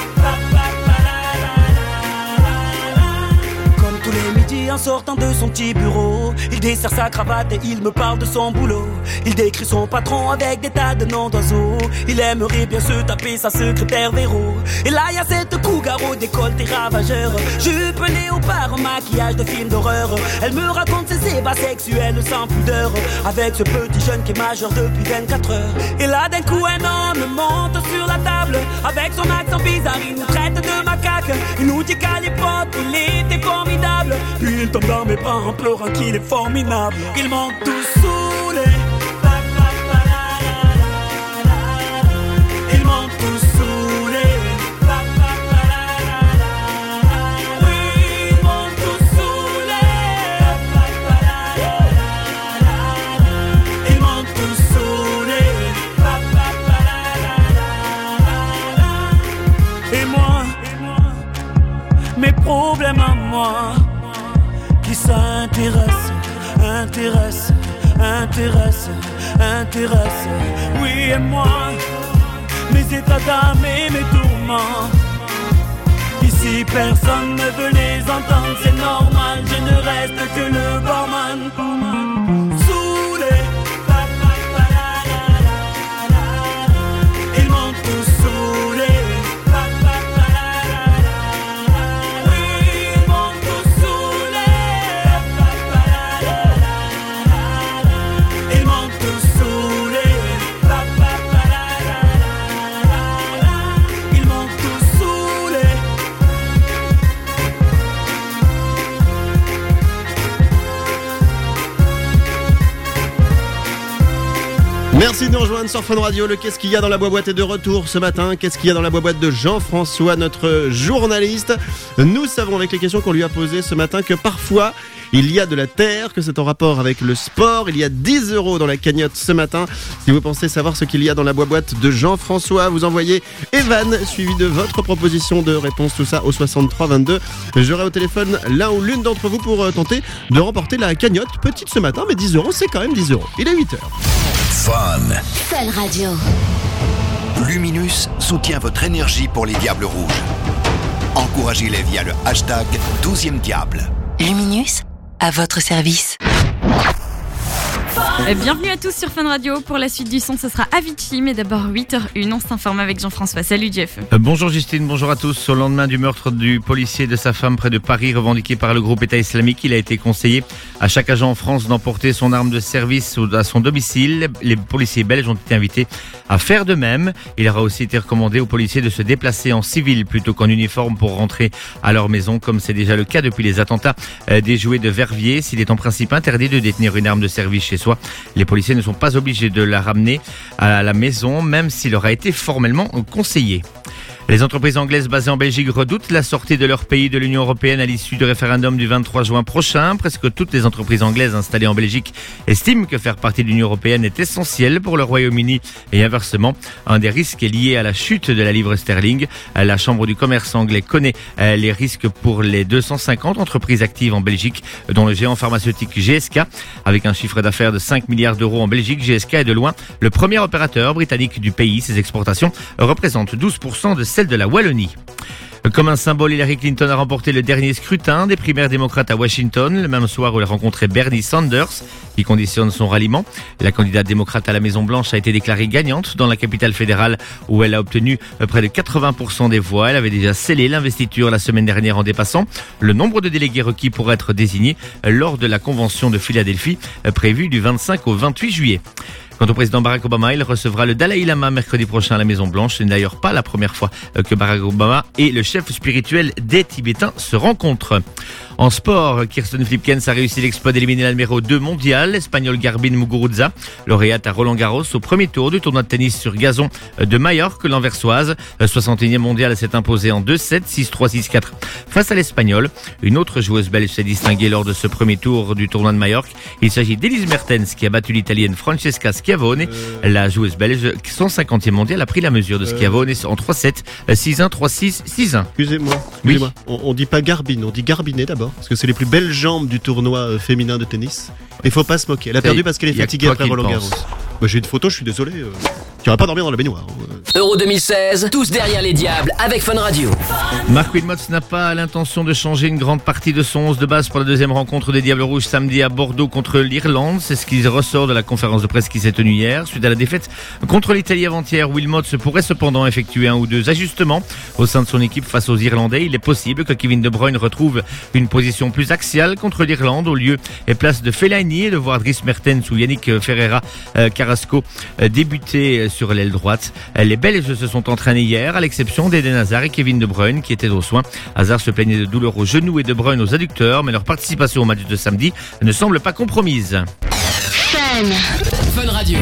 Comme tous les midis en sortant de son petit bureau, il dessert sa cravate et il me parle de son boulot. Il décrit son patron avec des tas de noms d'oiseaux. Il aimerait bien se taper sa secrétaire Véro. Et là y a cette cougar au décolleté ravageur, jupe léopard, maquillage de film d'horreur. Elle me raconte ses ébats sexuels sans pudeur, avec ce petit jeune qui est majeur depuis vingt-quatre heures. Et là d'un coup un homme monte sur la table, avec son accent bizarre il nous traite de macaque. Il nous dit qu'à l'époque il était formidable, puis il tombe dans mes bras en pleurant qu'il est formidable. Ils m'ont tous saoulé. Ils m'ont tous saoulé. Oui, ils m'ont tous saoulé. Ils m'ont tous saoulé. Et moi, mes problèmes à moi, qui s'intéresse, intéresse, intéresse, intéresse. Oui, et moi, mes états d'âme et mes tourments, ici personne ne veut les entendre, c'est normal, je ne reste que le barman. Saoulé. Ils m'ont tous saoulé. Oui, ils m'ont tous saoulé. Ils m'ont tous Merci de nous rejoindre sur Fun Radio. Le Qu'est-ce qu'il y a dans la boîte est de retour ce matin. Qu'est-ce qu'il y a dans la boîte de Jean-François, notre journaliste. Nous savons avec les questions qu'on lui a posées ce matin que parfois il y a de la terre, que c'est en rapport avec le sport. Il y a dix euros dans la cagnotte ce matin. Si vous pensez savoir ce qu'il y a dans la boîte de Jean-François, vous envoyez Evan suivi de votre proposition de réponse, tout ça au soixante-trois vingt-deux. J'aurai au téléphone l'un ou l'une d'entre vous pour tenter de remporter la cagnotte. Petite ce matin, mais dix euros, c'est quand même dix euros. Il est huit heures. Fun. Fun Radio. Luminus soutient votre énergie pour les Diables Rouges. Encouragez-les via le hashtag douzième Diable. Luminus, à votre service. Et bienvenue à tous sur Fun Radio. Pour la suite du son, ce sera Avicii, mais d'abord huit heures une, on s'informe avec Jean-François. Salut Jeff. Euh, bonjour Justine, bonjour à tous. Au lendemain du meurtre du policier et de sa femme près de Paris, revendiqué par le groupe État islamique, il a été conseillé à chaque agent en France d'emporter son arme de service à son domicile. Les policiers belges ont été invités à faire de même. Il aura aussi été recommandé aux policiers de se déplacer en civil plutôt qu'en uniforme pour rentrer à leur maison, comme c'est déjà le cas depuis les attentats euh, déjoués de Verviers. S'il est en principe interdit de détenir une arme de service chez soi, les policiers ne sont pas obligés de la ramener à la maison, même s'il leur a été formellement conseillé. Les entreprises anglaises basées en Belgique redoutent la sortie de leur pays de l'Union européenne à l'issue du référendum du vingt-trois juin prochain. Presque toutes les entreprises anglaises installées en Belgique estiment que faire partie de l'Union européenne est essentiel pour le Royaume-Uni et inversement. Un des risques est lié à la chute de la livre sterling. La Chambre du commerce anglais connaît les risques pour les deux cent cinquante entreprises actives en Belgique, dont le géant pharmaceutique G S K. Avec un chiffre d'affaires de cinq milliards d'euros en Belgique, G S K est de loin le premier opérateur britannique du pays. Ses exportations représentent douze pour cent de celle de la Wallonie. Comme un symbole, Hillary Clinton a remporté le dernier scrutin des primaires démocrates à Washington, le même soir où elle rencontrait Bernie Sanders, qui conditionne son ralliement. La candidate démocrate à la Maison-Blanche a été déclarée gagnante dans la capitale fédérale où elle a obtenu près de quatre-vingts pour cent des voix. Elle avait déjà scellé l'investiture la semaine dernière en dépassant le nombre de délégués requis pour être désignés lors de la convention de Philadelphie prévue du vingt-cinq au vingt-huit juillet. Quant au président Barack Obama, il recevra le Dalai Lama mercredi prochain à la Maison-Blanche. Ce n'est d'ailleurs pas la première fois que Barack Obama et le chef spirituel des Tibétains se rencontrent. En sport, Kirsten Flipkens a réussi l'exploit d'éliminer la numéro deux mondiale, l'Espagnol Garbine Muguruza, lauréate à Roland-Garros au premier tour du tournoi de tennis sur gazon de Majorque. L'Anversoise, soixante et unième mondiale, s'est imposée en deux sept, six trois, six quatre face à l'Espagnol. Une autre joueuse belge s'est distinguée lors de ce premier tour du tournoi de Majorque. Il s'agit d'Elise Mertens qui a battu l'Italienne Francesca Schiavone. Euh... La joueuse belge, cent cinquantième mondiale, a pris la mesure de Schiavone euh... en trois sept, six un, trois six, six un. Excusez-moi, excusez-moi. Oui. On, on dit pas Garbine, on dit Garbinet d'abord. Parce que c'est les plus belles jambes du tournoi féminin de tennis. Il faut pas se moquer. Elle a perdu parce qu'elle est fatiguée après Roland Garros. Bah, j'ai une photo, je suis désolé. Euh... Tu vas pas dormir dans la baignoire. Euro deux mille seize, tous derrière les diables avec Fun Radio. Marc Wilmots n'a pas l'intention de changer une grande partie de son onze de base pour la deuxième rencontre des Diables Rouges samedi à Bordeaux contre l'Irlande. C'est ce qui ressort de la conférence de presse qui s'est tenue hier. Suite à la défaite contre l'Italie avant-hier, Wilmots pourrait cependant effectuer un ou deux ajustements au sein de son équipe face aux Irlandais. Il est possible que Kevin De Bruyne retrouve une position plus axiale contre l'Irlande au lieu et place de Fellaini et de voir Dries Mertens ou Yannick Ferreira euh, Carrasco euh, débuter sur l'aile droite. Les Belges se sont entraînés hier, à l'exception d'Eden Hazard et Kevin De Bruyne qui étaient aux soins. Hazard se plaignait de douleurs au genou et De Bruyne aux adducteurs, mais leur participation au match de samedi ne semble pas compromise. Fun. Fun Radio.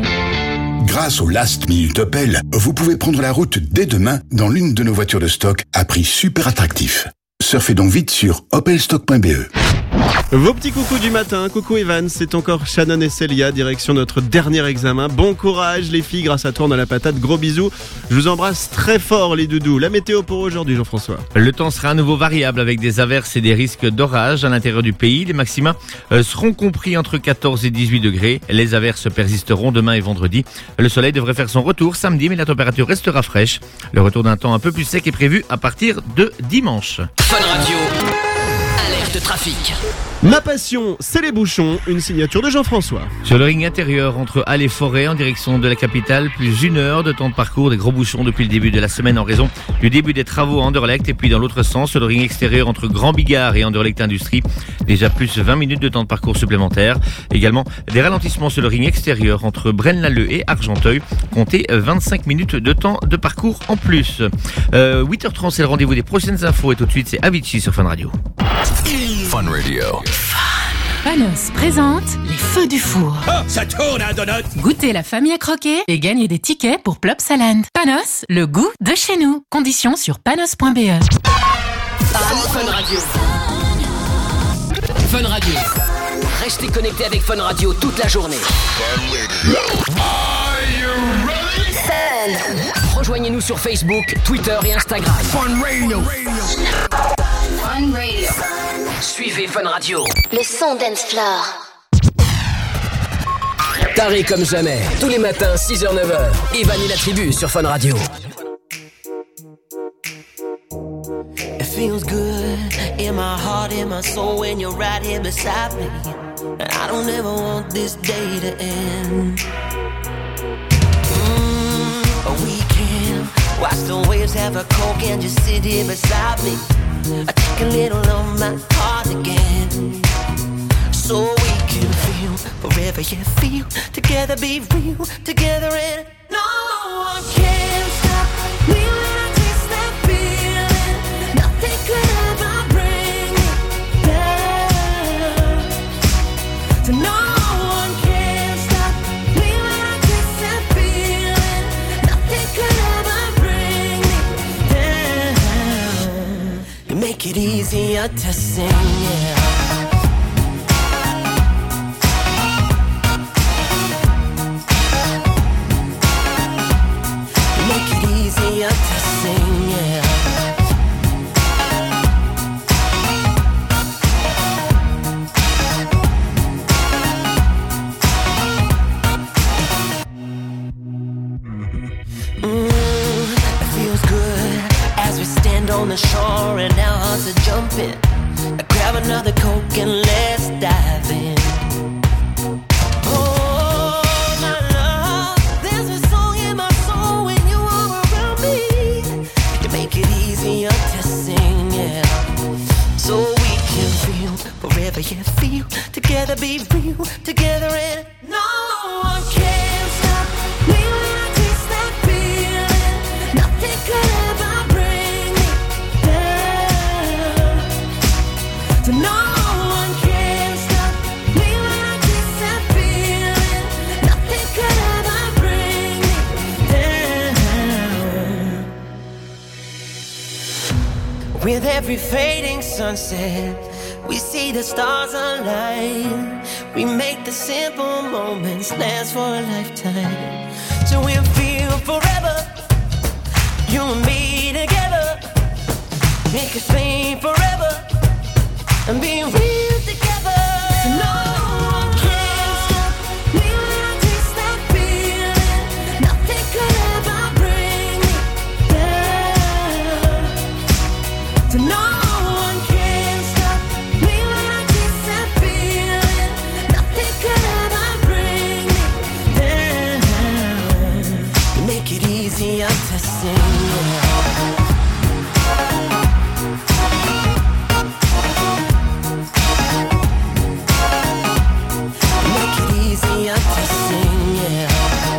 Grâce au Last Minute Opel, vous pouvez prendre la route dès demain dans l'une de nos voitures de stock à prix super attractif. Surfez donc vite sur opelstock point b e. Vos petits coucous du matin, coucou Evan, c'est encore Shannon et Célia, direction notre dernier examen. Bon courage les filles, grâce à toi on a la patate, gros bisous. Je vous embrasse très fort les doudous. La météo pour aujourd'hui Jean-François. Le temps sera à nouveau variable avec des averses et des risques d'orage à l'intérieur du pays. Les maxima euh, seront compris entre quatorze et dix-huit degrés. Les averses persisteront demain et vendredi. Le soleil devrait faire son retour samedi, mais la température restera fraîche. Le retour d'un temps un peu plus sec est prévu à partir de dimanche. Fun Radio. Alerte trafic. Ma passion, c'est les bouchons, une signature de Jean-François. Sur le ring intérieur entre Halle et Forêt en direction de la capitale, plus une heure de temps de parcours, des gros bouchons depuis le début de la semaine en raison du début des travaux à Anderlecht. Et puis dans l'autre sens, sur le ring extérieur entre Grand Bigard et Anderlecht Industrie, déjà plus vingt minutes de temps de parcours supplémentaires. Également des ralentissements sur le ring extérieur entre Braine-l'Alleud et Argenteuil, comptez vingt-cinq minutes de temps de parcours en plus. Euh, huit heures trente, c'est le rendez-vous des prochaines infos et tout de suite c'est Avicii sur Fun Radio. Fun Radio. Fun. Panos présente les feux du four. Oh, ça tourne un donut. Goûtez la famille à croquer et gagnez des tickets pour Plopsaland. Panos, le goût de chez nous. Conditions sur panos point b e. Fun Radio. Fun Radio. Restez connectés avec Fun Radio toute la journée. Rejoignez-nous sur Facebook, Twitter et Instagram. Fun Radio. Fun Radio. Suivez Fun Radio. Le son dance floor. Taré comme jamais, tous les matins six heures neuf heures. Evan et la tribu sur Fun Radio. It feels good in my heart, in my soul when you're right here beside me. And I don't ever want this day to end. Mm, we can watch the waves, have a coke and just sit here beside me. I take a little of my heart again. So we can feel forever, yeah, feel together, be real together, and no one can stop me when I taste that feeling. Nothing could ever bring me down. So no one can stop me when I taste that feeling. Nothing could ever bring me down. You make it easier to sing, yeah. Easier to sing, yeah. Mm, it feels good as we stand on the shore and our hearts are jumping. Grab another Coke and let's dive in. So we can feel forever, yeah, feel together, be real together, and no one can stop me when I taste that feeling. Nothing could ever bring me down. So no one can stop me when I taste that feeling. Nothing could ever bring me down. With every fading sunset, we see the stars align. We make the simple moments last for a lifetime. So we'll feel forever, you and me together. Make us fade forever and be real together. So no one can stop me when I taste that feeling. Nothing could ever bring me down. So no one can stop me when I taste that feeling. Nothing could ever bring me down. You make it easier to sing, yeah. You make it easier to sing, yeah.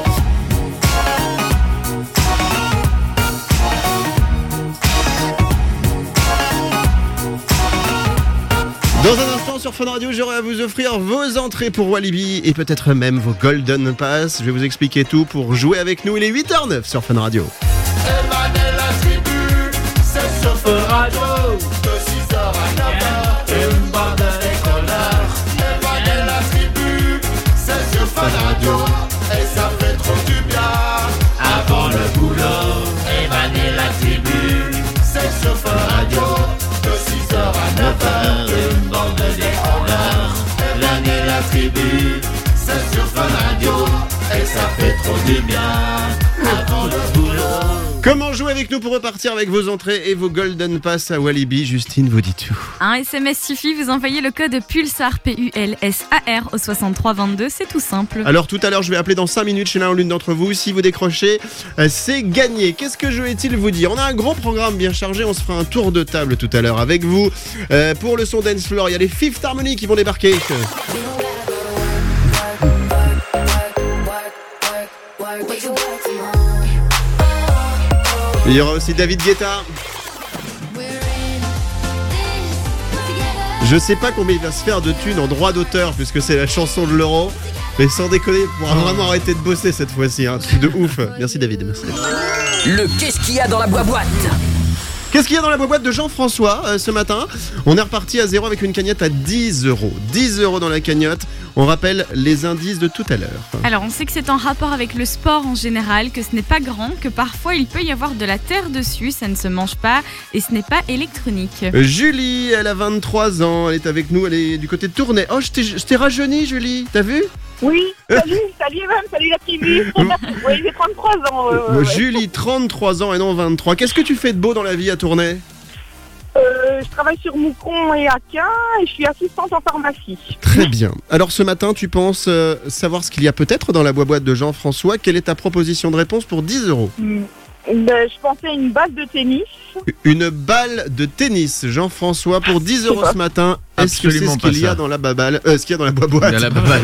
Dans un instant sur Fun Radio, j'aurai à vous offrir vos entrées pour Walibi et peut-être même vos Golden Pass. Je vais vous expliquer tout pour jouer avec nous. Il est huit heures neuf sur Fun Radio. Evan et la tribu, c'est sur Fun Radio. De six heures à neuf heures, une bande d'écolières. Evan et la tribu, c'est sur Fun Radio. Et ça fait trop du bien. Avant le boulot, Evan et la tribu, c'est sur Fun Radio. De six heures à neuf heures, une bande d'écolières. Evan et la tribu, c'est sur Fun Radio. Et ça fait trop du bien. Avant le boulot. Comment jouer avec nous pour repartir avec vos entrées et vos Golden Pass à Walibi? Justine vous dit tout. Un S M S suffit, vous envoyez le code PULSAR, P U L S A R au soixante-trois vingt-deux, c'est tout simple. Alors tout à l'heure je vais appeler dans cinq minutes chez l'un ou l'une d'entre vous. Si vous décrochez, euh, c'est gagné. Qu'est-ce que je vais-il vous dire? On a un gros programme bien chargé, on se fera un tour de table tout à l'heure avec vous. Euh, pour le son dance floor, il y a les Fifth Harmony qui vont débarquer. Il y aura aussi David Guetta. Je sais pas combien il va se faire de thunes en droit d'auteur, puisque c'est la chanson de l'euro. Mais sans déconner, il pourra vraiment arrêter de bosser cette fois-ci. Hein. Truc de ouf. Merci David. Merci David. Le qu'est-ce qu'il y a dans la boîte? Qu'est-ce qu'il y a dans la boîte de Jean-François euh, ce matin? On est reparti à zéro avec une cagnotte à dix euros. dix euros dans la cagnotte. On rappelle les indices de tout à l'heure. Alors on sait que c'est en rapport avec le sport en général, que ce n'est pas grand, que parfois il peut y avoir de la terre dessus, ça ne se mange pas et ce n'est pas électronique. Euh, Julie, elle a vingt-trois ans, elle est avec nous, elle est du côté de Tournai. Oh, je t'ai, je t'ai rajeuni Julie, t'as vu? Oui, salut, salut Evan, salut la tribu. Oui, j'ai trente-trois ans. ouais, ouais, ouais. Julie, trente-trois ans et non vingt-trois. Qu'est-ce que tu fais de beau dans la vie à Tournai? Euh, je travaille sur Moucron et Aquin et je suis assistante en pharmacie. Très bien. Alors ce matin, tu penses euh, savoir ce qu'il y a peut-être dans la boîte de Jean-François. Quelle est ta proposition de réponse pour dix euros? Hmm. Ben, je pensais à une balle de tennis. Une balle de tennis, Jean-François, pour dix euros ce matin. Est-ce que c'est Absolument ce pas qu'il y a ça. dans la baballe euh, Ce qu'il y a dans la boîte. Il y a la baballe.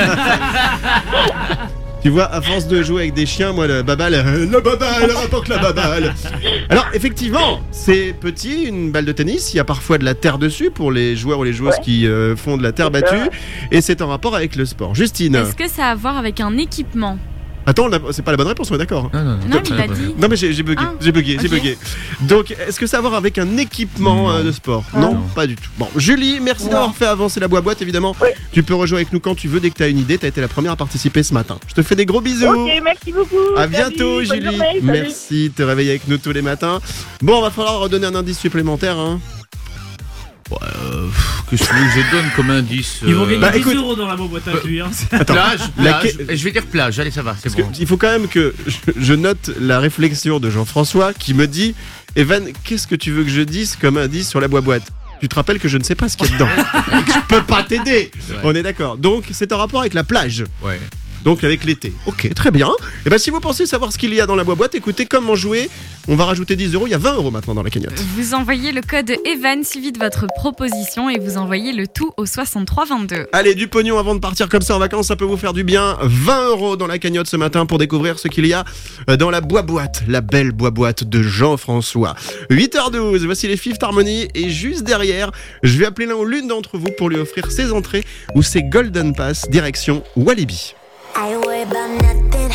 Tu vois, à force de jouer avec des chiens, moi, le babal, euh, le babal, rapporte la babal. Alors, effectivement, c'est petit, une balle de tennis. Il y a parfois de la terre dessus pour les joueurs ou les joueuses Ouais. qui euh, font de la terre battue. Et c'est en rapport avec le sport. Justine. Est-ce que ça a à voir avec un équipement? Attends, la- c'est pas la bonne réponse, on est d'accord? Non, non, Non, il l'a dit. Non, mais j'ai, j'ai bugué, Ah, j'ai bugué, j'ai ok. bugué. Donc, est-ce que ça a à voir avec un équipement euh, de sport? Non, pas du tout. Bon, Julie, merci Non. d'avoir fait avancer la boîte, évidemment. Tu peux rejouer avec nous quand tu veux, dès que tu as une idée. Tu as été la première à participer ce matin. Je te fais des gros bisous. Ok, merci beaucoup. À Salut, bientôt, bonne Julie. journée, salut. Merci de te réveiller avec nous tous les matins. Bon, va falloir redonner un indice supplémentaire. Hein. Ouais, euh, pff, qu'est-ce que tu veux que je donne comme indice? Ils vont euh, gagner Bah, dix écoute- euros dans la boîte à lui. Hein. Attends, Plage, la plage. que- Je vais dire plage, allez, ça va, c'est Parce bon. que il faut quand même que je, je note la réflexion de Jean-François qui me dit Evan, qu'est-ce que tu veux que je dise comme indice sur la boîte? Tu te rappelles que je ne sais pas ce qu'il y a dedans. Et que je peux pas t'aider. Ouais. On est d'accord. Donc, c'est en rapport avec la plage. Ouais. Donc avec l'été. Ok, très bien. Et ben si vous pensez savoir ce qu'il y a dans la boîte, écoutez comment jouer. On va rajouter dix euros. Il y a vingt euros maintenant dans la cagnotte. Vous envoyez le code Evan suivi de votre proposition et vous envoyez le tout au soixante-trois vingt-deux. Allez, du pognon avant de partir comme ça en vacances, ça peut vous faire du bien. vingt euros dans la cagnotte ce matin pour découvrir ce qu'il y a dans la boîte, la belle boîte de Jean-François. huit heures douze, voici les Fifth Harmony et juste derrière, je vais appeler l'un ou l'une d'entre vous pour lui offrir ses entrées ou ses Golden Pass direction Walibi. I ain't worried about nothing.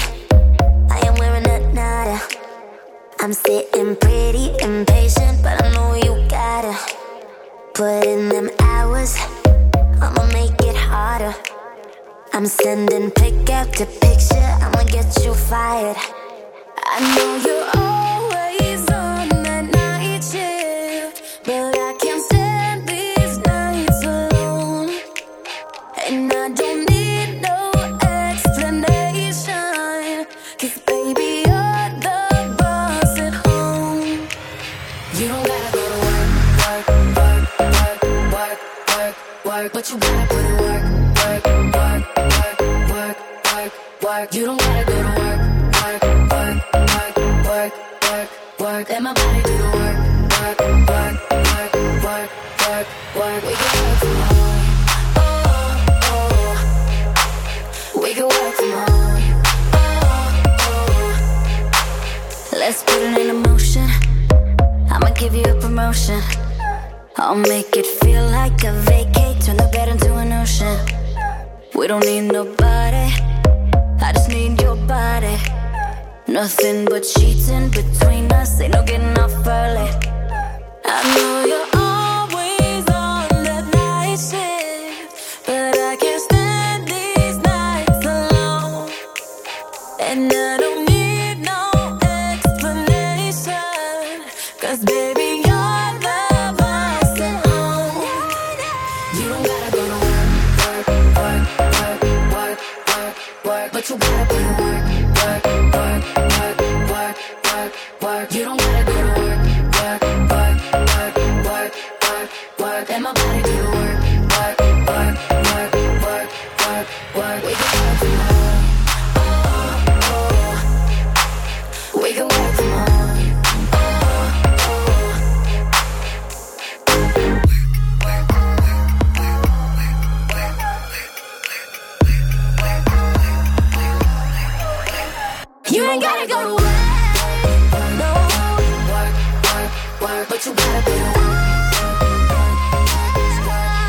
I ain't wearing a nada. I'm sitting pretty impatient, but I know you gotta put in them hours. I'ma make it harder. I'm sending pick after picture. I'ma get you fired. I know you're always on that night shift, but I can't stand these nights alone. And I don't need no explanation, 'cause baby you're the boss at home. You don't gotta go to work, work, work, work, work, work, work, but you gotta put in work, work, work, work, work, work, work. You don't gotta go to work, work, work, work, work, work, work. Let my body do the work, work, work, work, work, work, work. We can work tomorrow. We can work tomorrow. Let's put it in motion. I'ma give you a promotion. I'll make it feel like a vacate. Turn the bed into an ocean. We don't need nobody. I just need your body. Nothing but sheets in between us. Ain't no getting off early. I know you're always on that night shift, but I can't stand these nights alone. And I don't need no explanation, 'cause baby you're the boss at home. You don't gotta go to work, work, work, work, work, work, work, but you gotta put in work, work, work, work, work, work, work. You don't gotta go to work, work, work, work, work, work, work. Let my body do the work, work, work, work, work, work, work. We can work tomorrow. We can work tomorrow. You ain't gotta go to work, no, work, work, work, but you gotta be work,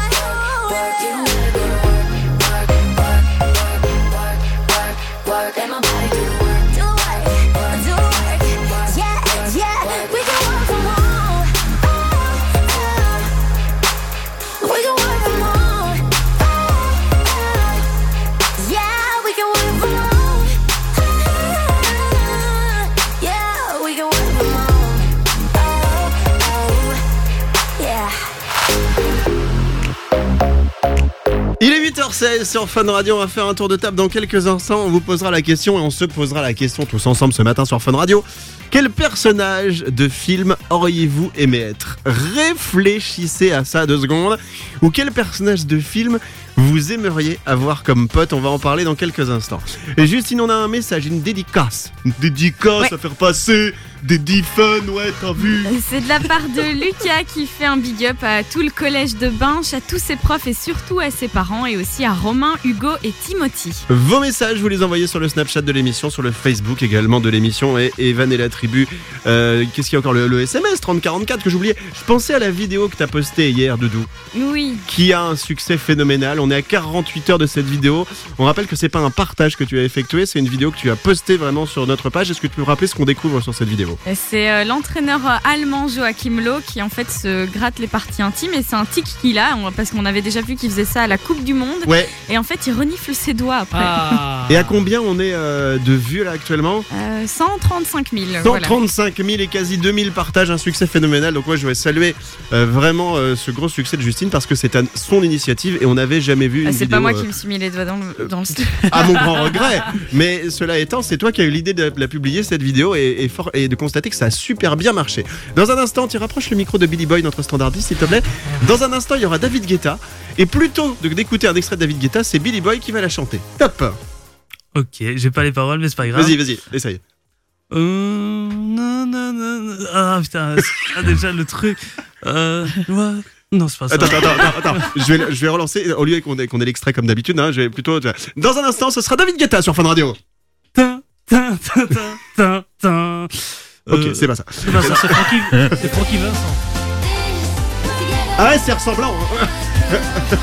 huit heures seize sur Fun Radio, on va faire un tour de table dans quelques instants. On vous posera la question et on se posera la question tous ensemble ce matin sur Fun Radio. Quel personnage de film auriez-vous aimé être ? Réfléchissez à ça deux secondes. Ou quel personnage de film vous aimeriez avoir comme pote ? On va en parler dans quelques instants. Et juste sinon on a un message, une dédicace. Une dédicace Ouais. à faire passer. Dédi fun, ouais, t'as vu ? C'est de la part de Lucas qui fait un big up à tout le collège de Binche, à tous ses profs et surtout à ses parents et aussi à Romain, Hugo et Timothy. Vos messages, vous les envoyez sur le Snapchat de l'émission, sur le Facebook également de l'émission et Evan et la tribu. Euh, qu'est-ce qu'il y a encore ? Le, le S M S trente quarante-quatre que j'oubliais. Je pensais à la vidéo que t'as postée hier, Doudou, Oui. qui a un succès phénoménal. On est à quarante-huit heures de cette vidéo. On rappelle que c'est pas un partage que tu as effectué, c'est une vidéo que tu as postée vraiment sur notre page. Est-ce que tu peux me rappeler ce qu'on découvre sur cette vidéo ? C'est euh, l'entraîneur euh, allemand Joachim Löw qui en fait se gratte les parties intimes et c'est un tic qu'il a on- parce qu'on avait déjà vu qu'il faisait ça à la Coupe du Monde. Ouais. Et en fait il renifle ses doigts après. Ah. Et à combien on est euh, de vues là actuellement ? Euh, cent trente-cinq mille. cent Voilà. trente-cinq mille et quasi deux mille partages, un succès phénoménal. Donc moi je vais saluer euh, vraiment euh, ce gros succès de Justine parce que c'est à son initiative et on n'avait jamais vu une Ah, c'est vidéo. pas moi euh, qui me suis mis les doigts dans le, dans le slip. à mon grand regret. Mais cela étant, c'est toi qui as eu l'idée de la publier cette vidéo et, et, fort, et de constater que ça a super bien marché. Dans un instant, tu rapproches le micro de Billy Boy, notre standardiste, s'il te plaît. Dans un instant, il y aura David Guetta. Et plutôt que d'écouter un extrait de David Guetta, c'est Billy Boy qui va la chanter. Top. Ok, j'ai pas les paroles, mais c'est pas grave. Vas-y, vas-y, essaye. Euh, non, non, non, non. Ah putain, c'est- ah, déjà le truc. Euh, ouais. Non, c'est pas ça. Attends, attends, attends, attends. Je vais, je vais relancer. Au lieu qu'on ait, qu'on ait l'extrait comme d'habitude, hein, je vais plutôt. Dans un instant, ce sera David Guetta sur Fun Radio. Tin, tin, tin, tin, tin, tin. Ok, Euh, c'est pas ça. C'est pas ça, c'est Francky, c'est Francky Vincent. Ah ouais, c'est ressemblant. hein.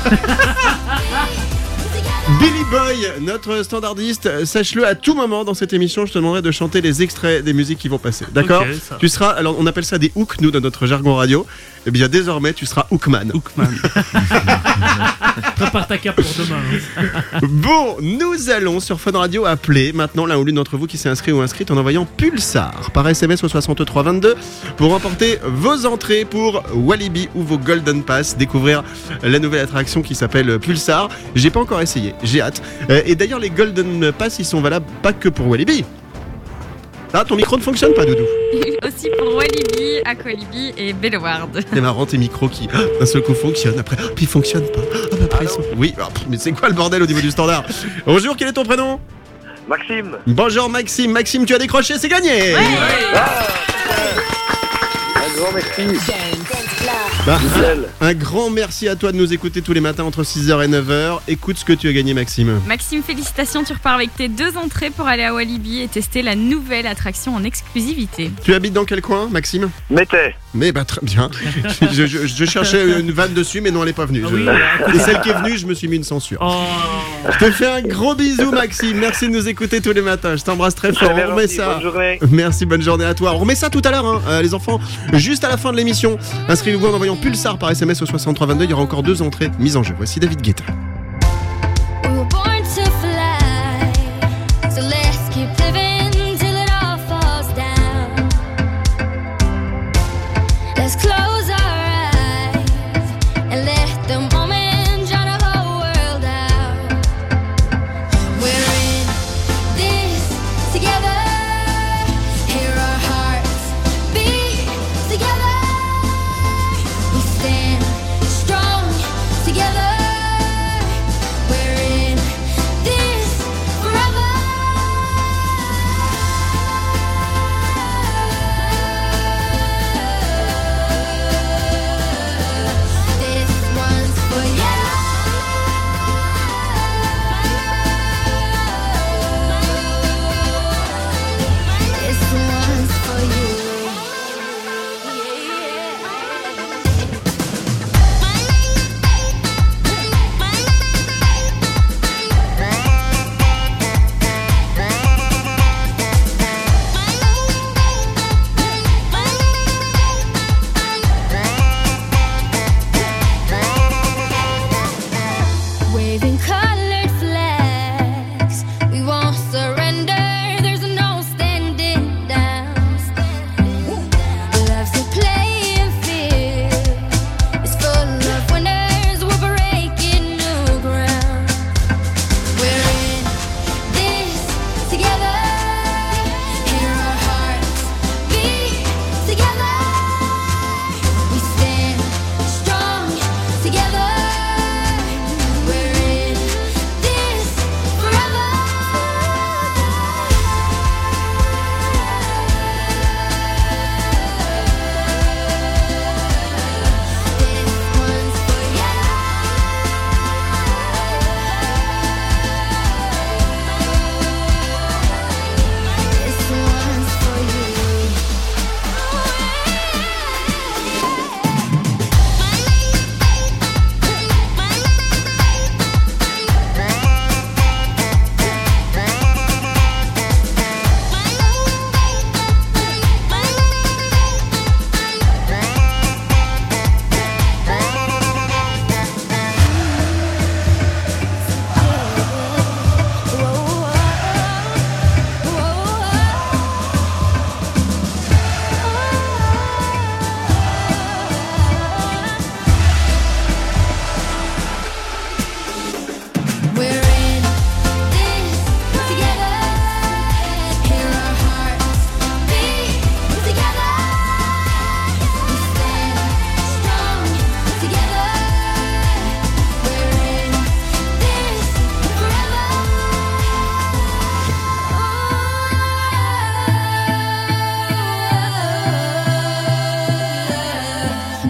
Billy Boy, notre standardiste, sache-le, à tout moment dans cette émission, je te demanderai de chanter les extraits des musiques qui vont passer. D'accord ? Ok, ça. Tu seras, alors on appelle ça des hooks, nous, dans notre jargon radio. Eh bien, désormais, tu seras hookman. Hookman. Prépare ta cape pour demain. hein. Bon, nous allons sur Fun Radio appeler maintenant l'un ou l'une d'entre vous qui s'est inscrit ou inscrite en envoyant Pulsar par S M S au soixante-trois vingt-deux pour remporter vos entrées pour Walibi ou vos Golden Pass, découvrir la nouvelle attraction qui s'appelle Pulsar. J'ai pas encore essayé, j'ai hâte. Euh, Et d'ailleurs, les Golden Pass, ils sont valables pas que pour Walibi. Ah, ton micro ne fonctionne pas, Doudou. Aussi pour Walibi, Aqualibi et Belloward. C'est marrant tes micros qui ah, d'un seul coup fonctionnent après, ah, puis ils fonctionnent pas. Ah, bah, après, ils sont- Oui, ah, pff, mais c'est quoi le bordel au niveau du standard ? Bonjour, quel est ton prénom ? Maxime. Bonjour Maxime, Maxime tu as décroché, c'est gagné. Un grand merci. Bah, Nickel. un grand merci à toi de nous écouter tous les matins entre six heures et neuf heures. Écoute ce que tu as gagné Maxime. Maxime, félicitations, tu repars avec tes deux entrées pour aller à Walibi et tester la nouvelle attraction en exclusivité. Tu habites dans quel coin Maxime ? Mettez. Mais bah très bien. je, je- je cherchais une vanne dessus mais non elle est pas venue. Ah Je- oui, à côté. Et celle qui est venue je me suis mis une censure. Oh. Je te fais un gros bisou Maxime, merci de nous écouter tous les matins. Je t'embrasse très fort, Très bien on remet gentil, ça. bonne journée. Merci, bonne journée à toi. On remet ça tout à l'heure, hein, euh, les enfants, juste à la fin de l'émission. Inscrivez-vous en envoyant Pulsar par S M S au soixante-trois vingt-deux. Il y aura encore deux entrées mises en jeu. Voici David Guetta. We were born to fly, so let's keep living till it all falls down. Let's close our eyes and let the moment drown the whole world out. We're in this together. Hear our hearts beat together. We stand strong together.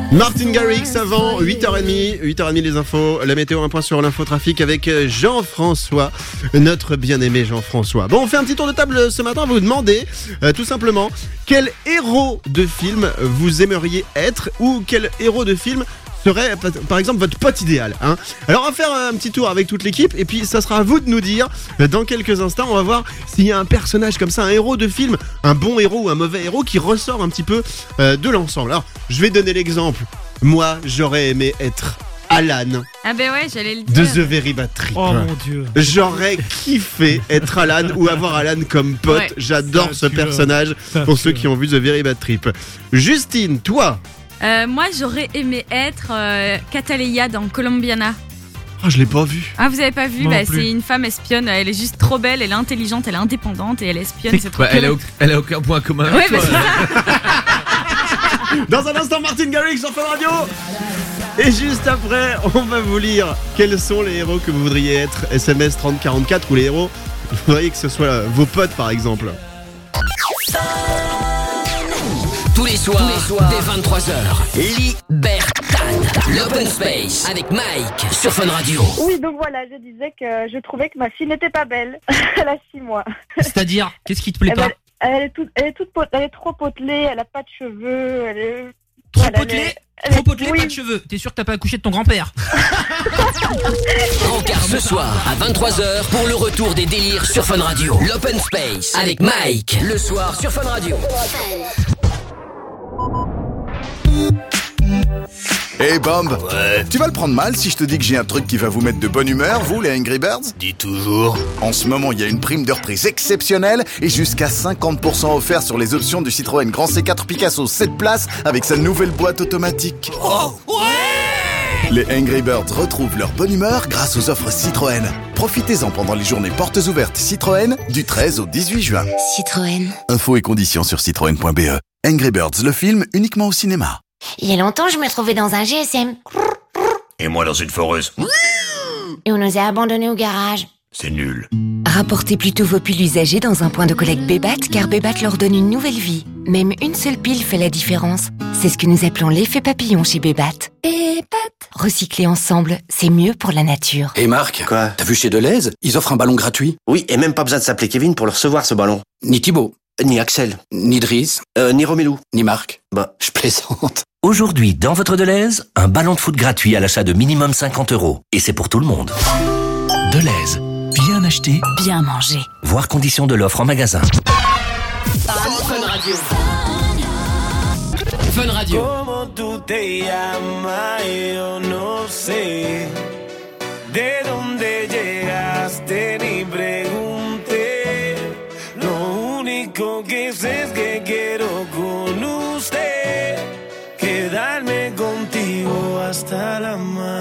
Martin Garrix avant huit heures trente, huit heures trente les infos, la météo, un point sur l'infotrafic avec Jean-François, notre bien-aimé Jean-François. Bon, on fait un petit tour de table ce matin, vous demandez euh, tout simplement quel héros de film vous aimeriez être ou quel héros de film serait par exemple votre pote idéal, hein. Alors on va faire un petit tour avec toute l'équipe et puis ça sera à vous de nous dire dans quelques instants. On va voir s'il y a un personnage comme ça, un héros de film, un bon héros ou un mauvais héros qui ressort un petit peu euh, de l'ensemble. Alors je vais donner l'exemple. Moi j'aurais aimé être Alan Ah ben ouais, j'allais le de dire. The Very Bad Trip. Oh mon dieu. J'aurais kiffé être Alan ou avoir Alan comme pote. Ouais. J'adore ce Ça, tu veux. personnage Ça, pour tu ceux veux. qui ont vu The Very Bad Trip. Justine, toi? Euh, moi, j'aurais aimé être euh, Cataleya dans Colombiana. Ah, je l'ai pas vu. Ah, vous avez pas vu? Non Bah, plus. c'est une femme espionne. Elle est juste trop belle, elle est intelligente, elle est indépendante et elle espionne. C'est trop Bah, elle, a, cool. au- elle a aucun point commun Ouais, avec toi. bah, Dans un instant, Martin Garrix sur Fun Radio. Et juste après, on va vous lire quels sont les héros que vous voudriez être. S M S trente quarante-quatre ou les héros, vous voudriez que ce soit vos potes par exemple. Tous les soirs, Tous les soirs dès vingt-trois heures, Libertad, l'Open Space avec Mike sur Fun Radio. Oui, donc voilà, je disais que je trouvais que ma fille n'était pas belle. Elle a six mois. C'est-à-dire, qu'est-ce qui te plaît Eh ben, pas elle, est toute, elle, est toute pot- elle est trop potelée, elle a pas de cheveux, elle est... Trop voilà, elle potelé est- elle Trop est- potelé, oui. pas de cheveux. T'es sûr que t'as pas accouché de ton grand-père? Rencard ce soir à vingt-trois heures pour le retour des délires sur Fun Radio. L'Open Space avec Mike le soir sur Fun Radio. Hey Bomb, tu vas le prendre mal si je te dis que j'ai un truc qui va vous mettre de bonne humeur, vous les Angry Birds? Dis toujours. En ce moment, il y a une prime de reprise exceptionnelle et jusqu'à cinquante pour cent offert sur les options du Citroën Grand C quatre Picasso sept places avec sa nouvelle boîte automatique. Oh, ouais! Les Angry Birds retrouvent leur bonne humeur grâce aux offres Citroën. Profitez-en pendant les journées portes ouvertes Citroën du treize au dix-huit juin. Citroën. Infos et conditions sur citroën point b e. Angry Birds, le film uniquement au cinéma. Il y a longtemps, je me trouvais dans un G S M. Et moi dans une foreuse. Et on nous a abandonnés au garage. C'est nul. Rapportez plutôt vos piles usagées dans un point de collecte Bébat, car Bébat leur donne une nouvelle vie. Même une seule pile fait la différence. C'est ce que nous appelons l'effet papillon chez Bébat. Bébat. Recycler ensemble, c'est mieux pour la nature. Et Marc, Quoi? t'as vu chez Deleuze? Ils offrent un ballon gratuit. Oui, et même pas besoin de s'appeler Kevin pour le recevoir ce ballon. Ni Thibaut. Ni Axel. Ni Driss. Euh, ni Romélou. Ni Marc. Bah, je plaisante. Aujourd'hui, dans votre Deleuze, un ballon de foot gratuit à l'achat de minimum cinquante euros. Et c'est pour tout le monde. Deleuze. Bien acheté. Bien manger. Voir conditions de l'offre en magasin. Fun Radio. Fun Radio. ¿Cómo tú te llamas? Yo no sé. ¿De dónde llegaste? Ni pregunté. Lo único que sé es que quiero con usted quedarme contigo hasta el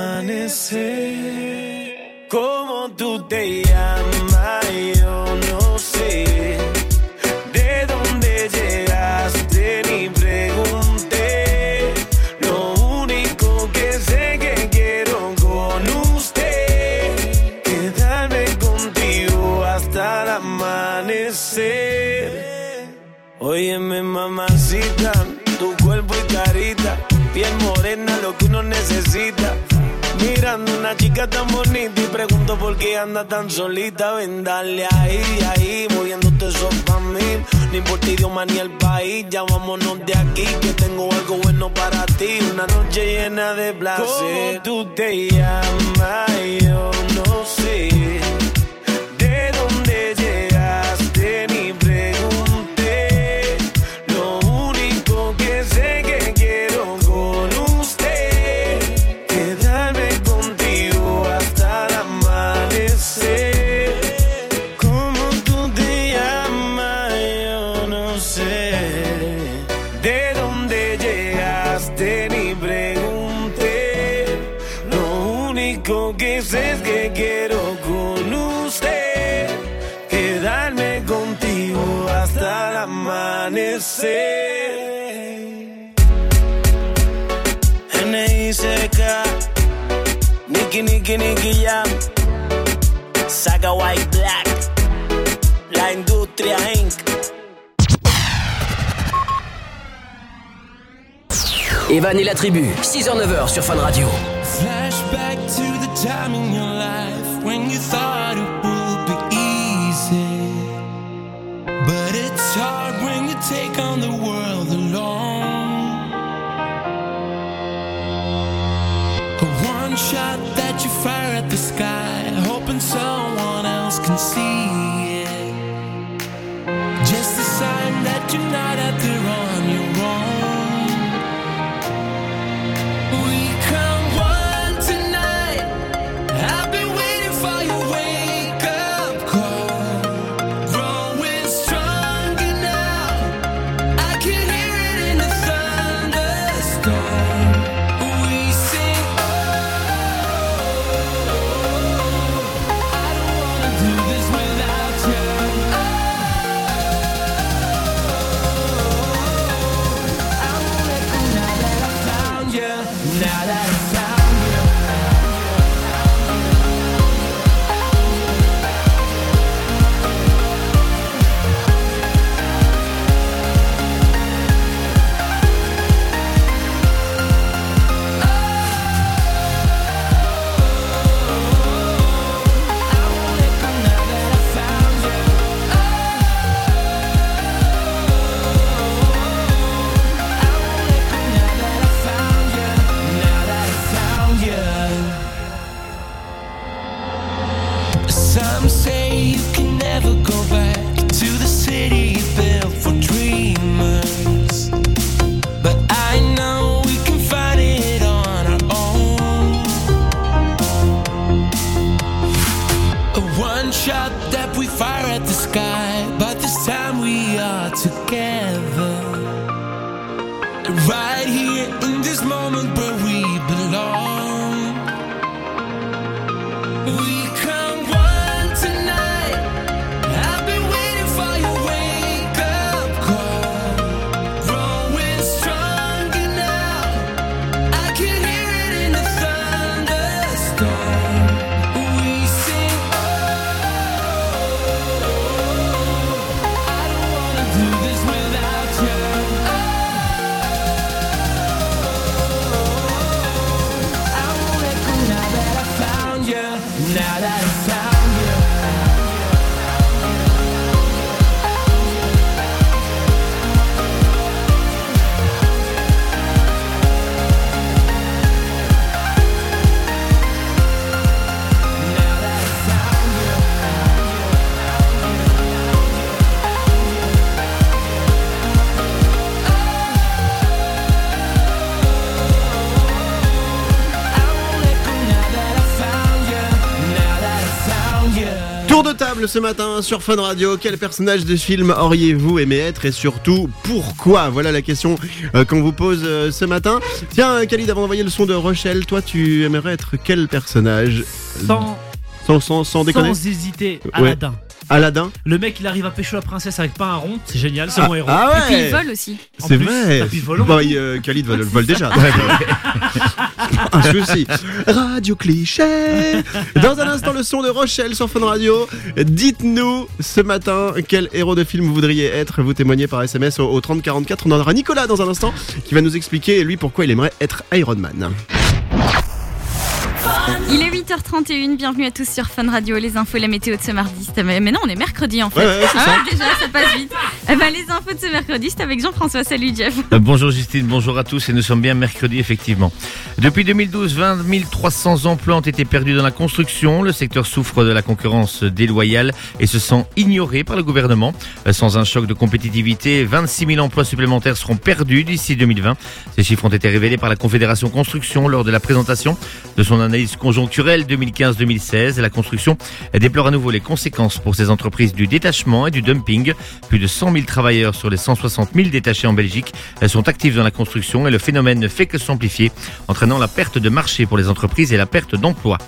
amanecer. ¿Cómo tú te llamas? Yo no sé. ¿De dónde llegaste? Ni pregunté. Lo único que sé que quiero con usted quedarme contigo hasta el amanecer. Óyeme mamacita, tu cuerpo y carita, piel morena, lo que uno necesita. Mirando una chica tan bonita y pregunto por qué anda tan solita. Ven, dale ahí, ahí, moviéndote eso pa' mí. No importa idioma ni el país, ya vámonos de aquí, que tengo algo bueno para ti. Una noche llena de placer. ¿Cómo tú te llamas? Yo no sé. ¿De dónde llegaste? Ni pregunté. Lo único que sé que quiero con usted quedarme contigo hasta el amanecer. ¿Cómo tú te llamas? Yo no sé. ¿De dónde llegaste? Ni pregunté. Lo único que sé es que quiero con usted quedarme contigo hasta el amanecer. N I C K, Nicky, Nicky, Nicky Jam, Saga White Black, La Industria incorporated. Evan et la tribu, six heures neuf heures sur Fun Radio. Flashback to the time in your life when you thought it would be easy. But it's hard when you take on the world alone. A one shot that you fire at the sky, hoping someone else can see it. Just a sign that you're not out there on your own. We come one tonight. I've been waiting for your wake up call. Growing stronger now. I can hear it in the thunderstorm. We sing, oh, I don't wanna do this without you. Now that I found you. Some say you can never go back to the city built for dreamers, but I know we can find it on our own. A one shot that we fire at the sky, but this time we are together, right here in this moment where we belong. We come one tonight. I've been waiting for your wake up call. Growing stronger now. I can hear it in the thunderstorm. We sing, oh, I don't wanna do this without you. I won't let go now that I found you. Now that I found you. Tour de table ce matin sur Fun Radio. Quel personnage de film auriez-vous aimé être et surtout pourquoi? Voilà la question euh, qu'on vous pose euh, ce matin. Tiens, Khalid, avant d'envoyer le son de Rochelle, toi tu aimerais être quel personnage? Sans, sans, sans, sans déconner. sans hésiter, Ouais. Aladdin. Aladdin. Le mec, il arrive à pécho la princesse avec pas un rond, c'est génial, c'est Ah, mon héros. ah ouais. Et puis il vole aussi. C'est plus, vrai. tapis volant. Bah, il, euh, Khalid vole, vole déjà. Un souci. Radio cliché. Dans un instant, le son de Rochelle sur Fun Radio. Dites-nous ce matin quel héros de film vous voudriez être. Vous témoignez par S M S au, au trente quarante-quatre. On en aura Nicolas dans un instant qui va nous expliquer lui pourquoi il aimerait être Iron Man. Il est huit heures trente et une, bienvenue à tous sur Fun Radio, les infos, la météo de ce mardi. C'est- Mais non, on est mercredi en fait. Ouais, ouais, c'est ah ça. ouais, déjà, ça passe vite. Eh ben, les infos de ce mercredi, c'est avec Jean-François. Salut Jeff. Euh, Bonjour Justine, bonjour à tous et nous sommes bien mercredi effectivement. Depuis deux mille douze, vingt mille trois cents emplois ont été perdus dans la construction. Le secteur souffre de la concurrence déloyale et se sent ignoré par le gouvernement. Euh, Sans un choc de compétitivité, vingt-six mille emplois supplémentaires seront perdus d'ici deux mille vingt. Ces chiffres ont été révélés par la Confédération Construction lors de la présentation de son analyse conjoncturelle deux mille quinze deux mille seize. La construction déplore à nouveau les conséquences pour ces entreprises du détachement et du dumping. Plus de cent mille travailleurs sur les cent soixante mille détachés en Belgique sont actifs dans la construction et le phénomène ne fait que s'amplifier, entraînant la perte de marché pour les entreprises et la perte d'emplois.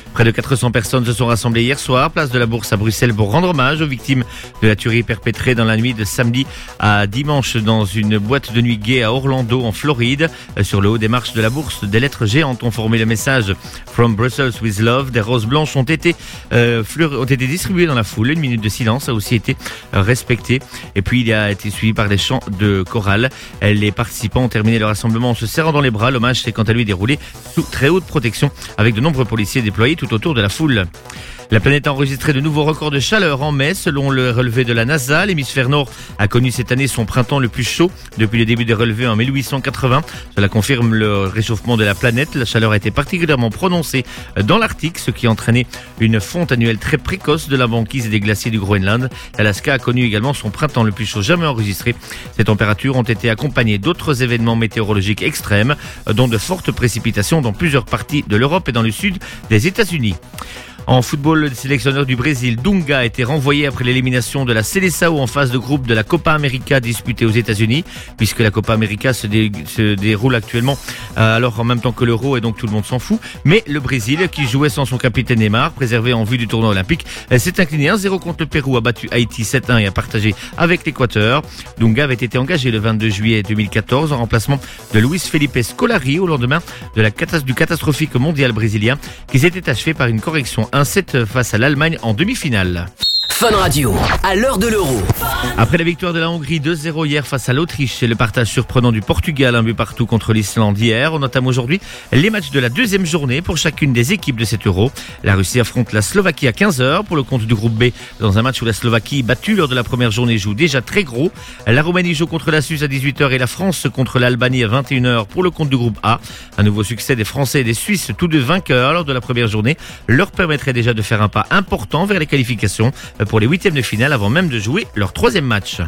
Près de quatre cents personnes se sont rassemblées hier soir, place de la Bourse à Bruxelles, pour rendre hommage aux victimes de la tuerie perpétrée dans la nuit de samedi à dimanche dans une boîte de nuit gay à Orlando, en Floride. Sur le haut des marches de la Bourse, des lettres géantes ont formé le message From Brussels with Love. Des roses blanches ont été, euh, fleur, ont été distribuées dans la foule. Une minute de silence a aussi été euh, respectée. Et puis il a été suivi par des chants de chorale. Les participants ont terminé le rassemblement en se serrant dans les bras. L'hommage s'est quant à lui déroulé sous très haute protection avec de nombreux policiers déployés tout autour de la foule. La planète a enregistré de nouveaux records de chaleur en mai. Selon le relevé de la NASA, l'hémisphère nord a connu cette année son printemps le plus chaud depuis le début des relevés en mille huit cent quatre-vingts. Cela confirme le réchauffement de la planète. La chaleur a été particulièrement prononcée dans l'Arctique, ce qui a entraîné une fonte annuelle très précoce de la banquise et des glaciers du Groenland. L'Alaska a connu également son printemps le plus chaud jamais enregistré. Ces températures ont été accompagnées d'autres événements météorologiques extrêmes, dont de fortes précipitations dans plusieurs parties de l'Europe et dans le sud des États-Unis. En football, le sélectionneur du Brésil, Dunga, a été renvoyé après l'élimination de la Seleção en phase de groupe de la Copa América disputée aux États-Unis, puisque la Copa América se, dé, se déroule actuellement euh, alors en même temps que l'Euro, et donc tout le monde s'en fout. Mais le Brésil, qui jouait sans son capitaine Neymar, préservé en vue du tournoi olympique, s'est incliné un zéro contre le Pérou, a battu Haïti sept un et a partagé avec l'Équateur. Dunga avait été engagé le vingt-deux juillet deux mille quatorze en remplacement de Luis Felipe Scolari au lendemain de la catas- du catastrophique mondial brésilien, qui s'était achevé par une correction un sept face à l'Allemagne en demi-finale. Fun Radio, à l'heure de l'Euro. Après la victoire de la Hongrie deux zéro hier face à l'Autriche et le partage surprenant du Portugal, un but partout contre l'Islande hier, on entame aujourd'hui les matchs de la deuxième journée pour chacune des équipes de cet Euro. La Russie affronte la Slovaquie à quinze heures pour le compte du groupe B, dans un match où la Slovaquie, battue lors de la première journée, joue déjà très gros. La Roumanie joue contre la Suisse à dix-huit heures et la France contre l'Albanie à vingt et une heures pour le compte du groupe A. Un nouveau succès des Français et des Suisses, tous deux vainqueurs lors de la première journée, leur permettrait déjà de faire un pas important vers les qualifications pour les huitièmes de finale avant même de jouer leur troisième match.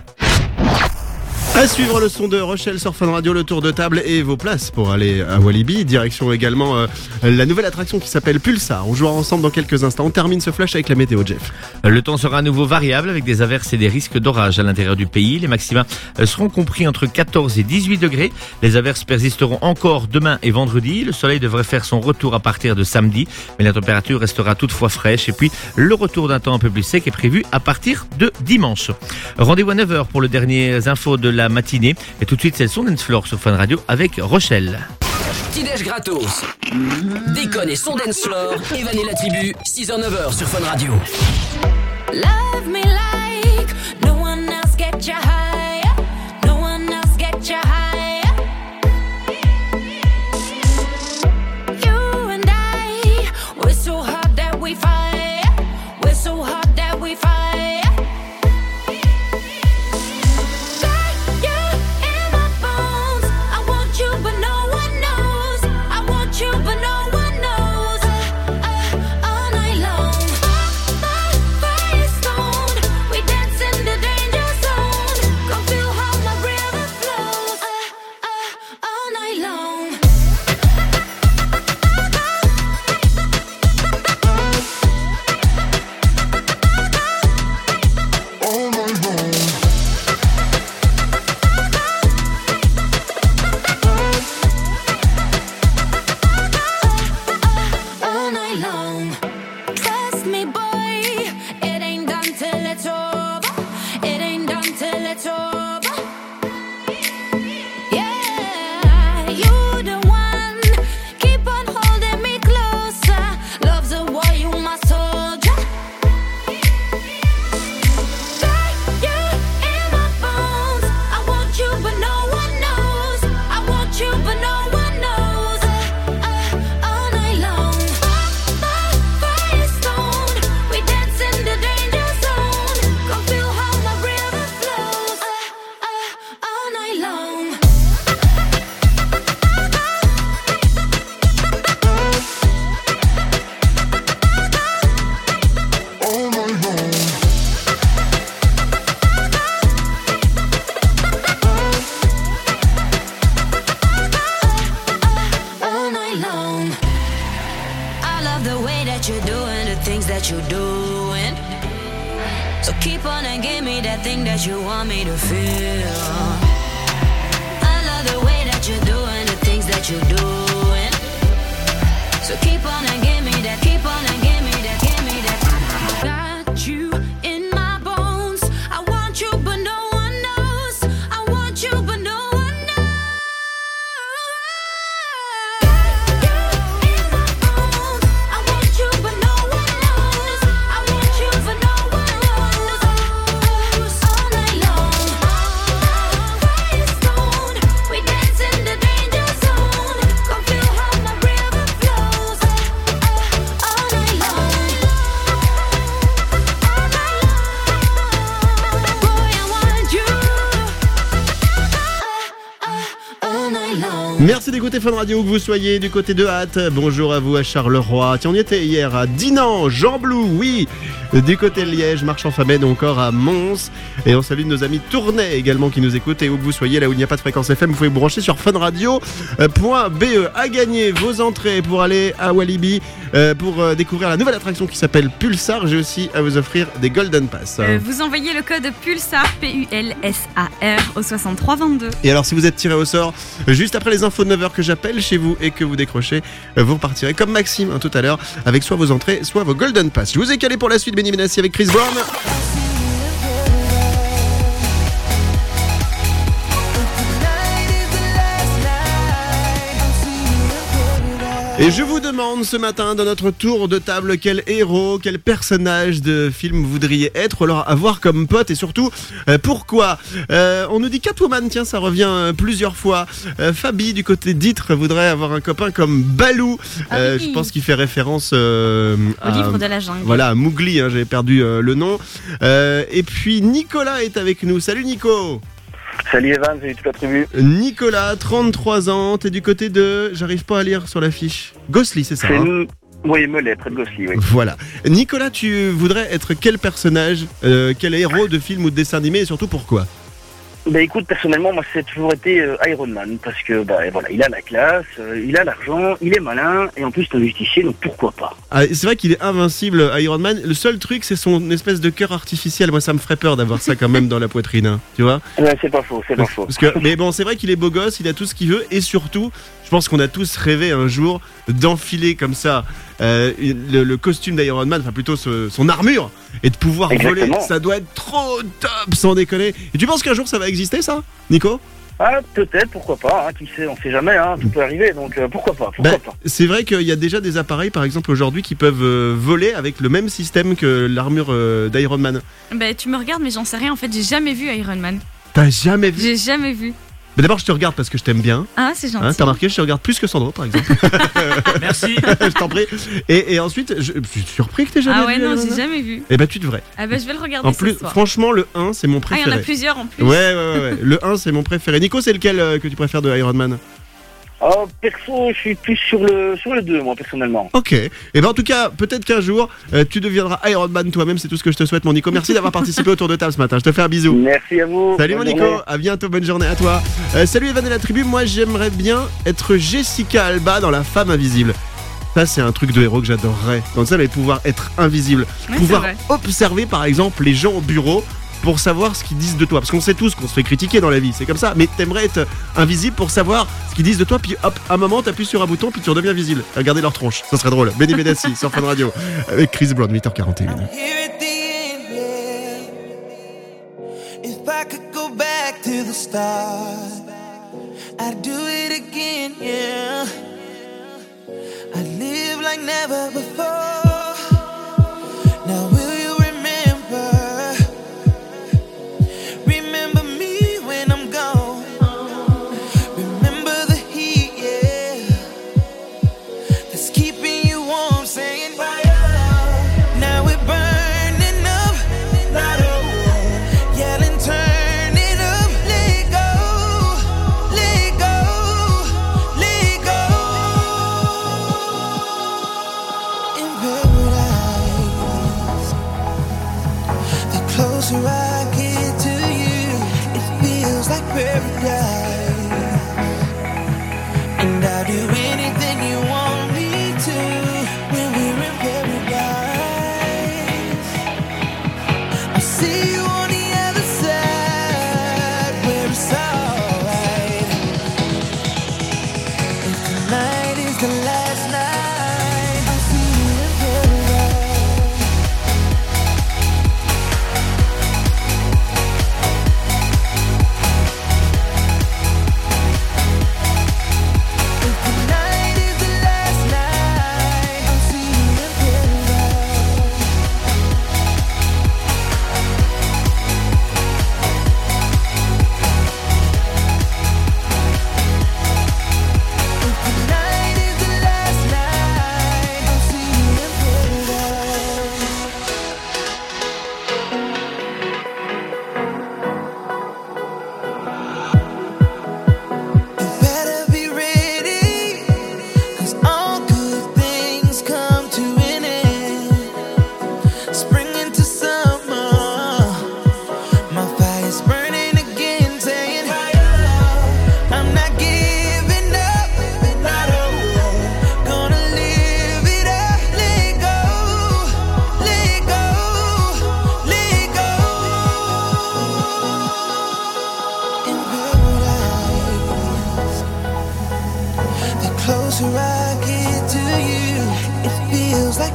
À suivre le son de Rochelle sur Fun Radio, le tour de table et vos places pour aller à Walibi. Direction également euh, la nouvelle attraction qui s'appelle Pulsar. On jouera ensemble dans quelques instants. On termine ce flash avec la météo, Jeff. Le temps sera à nouveau variable avec des averses et des risques d'orage à l'intérieur du pays. Les maxima seront compris entre quatorze et dix-huit degrés. Les averses persisteront encore demain et vendredi. Le soleil devrait faire son retour à partir de samedi, mais la température restera toutefois fraîche. Et puis, le retour d'un temps un peu plus sec est prévu à partir de dimanche. Rendez-vous à neuf heures pour le dernier info de la matinée. Et tout de suite, c'est le son Dance Floor sur Fun Radio avec Rochelle. Petit-déj gratos. Déconne et son Dance Floor. Evan et la tribu, six heures neuf heures sur Fun Radio. Love me like no one else get you high. No one else get you high. You and I, we're so hot that we fight. We're so hot that we fight. So keep on and give me that, keep on and give me that, give me that. Got you in my bones. I want you, but no one knows. I want you, but no one knows. Got you in my bones. I want you, but no one knows. I want you, but no one knows. All night long, fire stone. We dance in the danger zone. Come feel how my river flows. All night long, boy, I want you. All night long. Merci d'écouter Fun Radio, que vous soyez du côté de Hâte. Bonjour à vous à Charleroi. Tiens, on y était hier à Dinan, Jean Blou, oui. Du côté de Liège, Marche-en-Famenne ou encore à Mons. Et on salue nos amis Tournai également qui nous écoutent. Et où que vous soyez, là où il n'y a pas de fréquence F M, vous pouvez vous brancher sur funradio point b e. À gagner vos entrées pour aller à Walibi euh, pour euh, découvrir la nouvelle attraction qui s'appelle Pulsar. J'ai aussi à vous offrir des Golden Pass. Euh, vous envoyez le code Pulsar, P U L S A R, au soixante-trois vingt-deux. Et alors si vous êtes tiré au sort, juste après les infos de neuf heures que j'appelle chez vous et que vous décrochez, euh, vous repartirez comme Maxime hein, tout à l'heure avec soit vos entrées, soit vos Golden Pass. Je vous ai calé pour la suite Benny Benassi avec Chris Brown. Et je vous demande ce matin dans notre tour de table quel héros, quel personnage de film vous voudriez être, ou alors avoir comme pote et surtout euh, pourquoi. Euh, on nous dit Catwoman, tiens ça revient euh, plusieurs fois. Euh, Fabi du côté d'Itre voudrait avoir un copain comme Balou. Euh, Ah oui. Je pense qu'il fait référence euh, Au à, livre de la jungle. Voilà, à Mowgli, hein, j'avais perdu euh, le nom. Euh, et puis Nicolas est avec nous. Salut Nico. Salut Evan, salut toute la tribu. Nicolas, trente-trois ans, t'es du côté de... J'arrive pas à lire sur l'affiche. Gosli, c'est ça C'est hein nous. Oui, Melay, près de Gossely, oui. Voilà. Nicolas, tu voudrais être quel personnage, euh, quel héros de film ou de dessin animé et surtout pourquoi ? Bah écoute, personnellement, moi c'est toujours été euh, Iron Man, parce que bah voilà, il a la classe, euh, il a l'argent, il est malin, et en plus c'est un justicier, donc pourquoi pas. Ah, c'est vrai qu'il est invincible, Iron Man. Le seul truc, c'est son espèce de cœur artificiel. Moi, ça me ferait peur d'avoir ça quand même dans la poitrine, hein, tu vois ? Ouais, c'est pas faux, c'est pas faux. Parce que, mais bon, c'est vrai qu'il est beau gosse, il a tout ce qu'il veut, et surtout, je pense qu'on a tous rêvé un jour d'enfiler comme ça euh, le, le costume d'Iron Man, enfin plutôt ce- son armure, et de pouvoir voler. Exactement. Ça doit être trop top, sans déconner. Et tu penses qu'un jour ça va exister, ça, Nico ? Ah, peut-être, pourquoi pas, hein, qui sait, on sait jamais, hein, tout peut arriver, donc euh, pourquoi pas, pourquoi Ben, pas. c'est vrai qu'il y a déjà des appareils, par exemple aujourd'hui, qui peuvent euh, voler avec le même système que l'armure euh, d'Iron Man. Bah, tu me regardes, mais j'en sais rien. En fait, j'ai jamais vu Iron Man. T'as jamais vu ? J'ai jamais vu. Mais d'abord, je te regarde parce que je t'aime bien. Ah, c'est gentil. Hein, t'as remarqué, je te regarde plus que Sandro, par exemple. Merci. Je t'en prie. Et, et ensuite, je, je suis surpris que t'aies jamais Ah ouais, vu. non, Iron j'ai Man. jamais vu. Eh ben, tu devrais. Ah bah, je vais le regarder En ce plus, soir. franchement, le un, c'est mon Ah, il préféré. y en a plusieurs en plus. Ouais, ouais, ouais, ouais. Le un, c'est mon préféré. Nico, c'est lequel euh, que tu préfères de Iron Man ? Oh, perso, je suis plus sur le sur le deux, moi, personnellement. Ok. Et ben en tout cas, peut-être qu'un jour, euh, tu deviendras Iron Man toi-même. C'est tout ce que je te souhaite, mon Nico. Merci d'avoir participé au tour de table ce matin. Je te fais un bisou. Merci à vous. Salut bonne mon Nico. journée. À bientôt. Bonne journée à toi. Euh, salut Evan et la tribu. Moi, j'aimerais bien être Jessica Alba dans La Femme Invisible. Ça, c'est un truc de héros que j'adorerais. Comme ça, mais pouvoir être invisible, Ouais, pouvoir c'est vrai. observer, par exemple, les gens au bureau pour savoir ce qu'ils disent de toi. Parce qu'on sait tous qu'on se fait critiquer dans la vie, c'est comme ça. Mais t'aimerais être invisible pour savoir ce qu'ils disent de toi. Puis hop, un moment, t'appuies sur un bouton, puis tu redeviens visible. Regardez leur tronche, ça serait drôle. Benny Benassi sur Fun Radio avec Chris Brown, huit heures quarante et une. Here at the end, yeah. If I could go back to the start, I'd do it again, yeah. I'd live like never before. Now will you remember? Remember me when I'm gone. Remember the heat, yeah. That's keeping you warm, saying fire. Now we're burning up, not over. Yelling, turn it up, let go, let go, let go. In paradise, the closer I get to you, it feels like paradise. And I'll do anything you want me to when we're in paradise. I'll see you on the other side where it's alright. If tonight is the last night,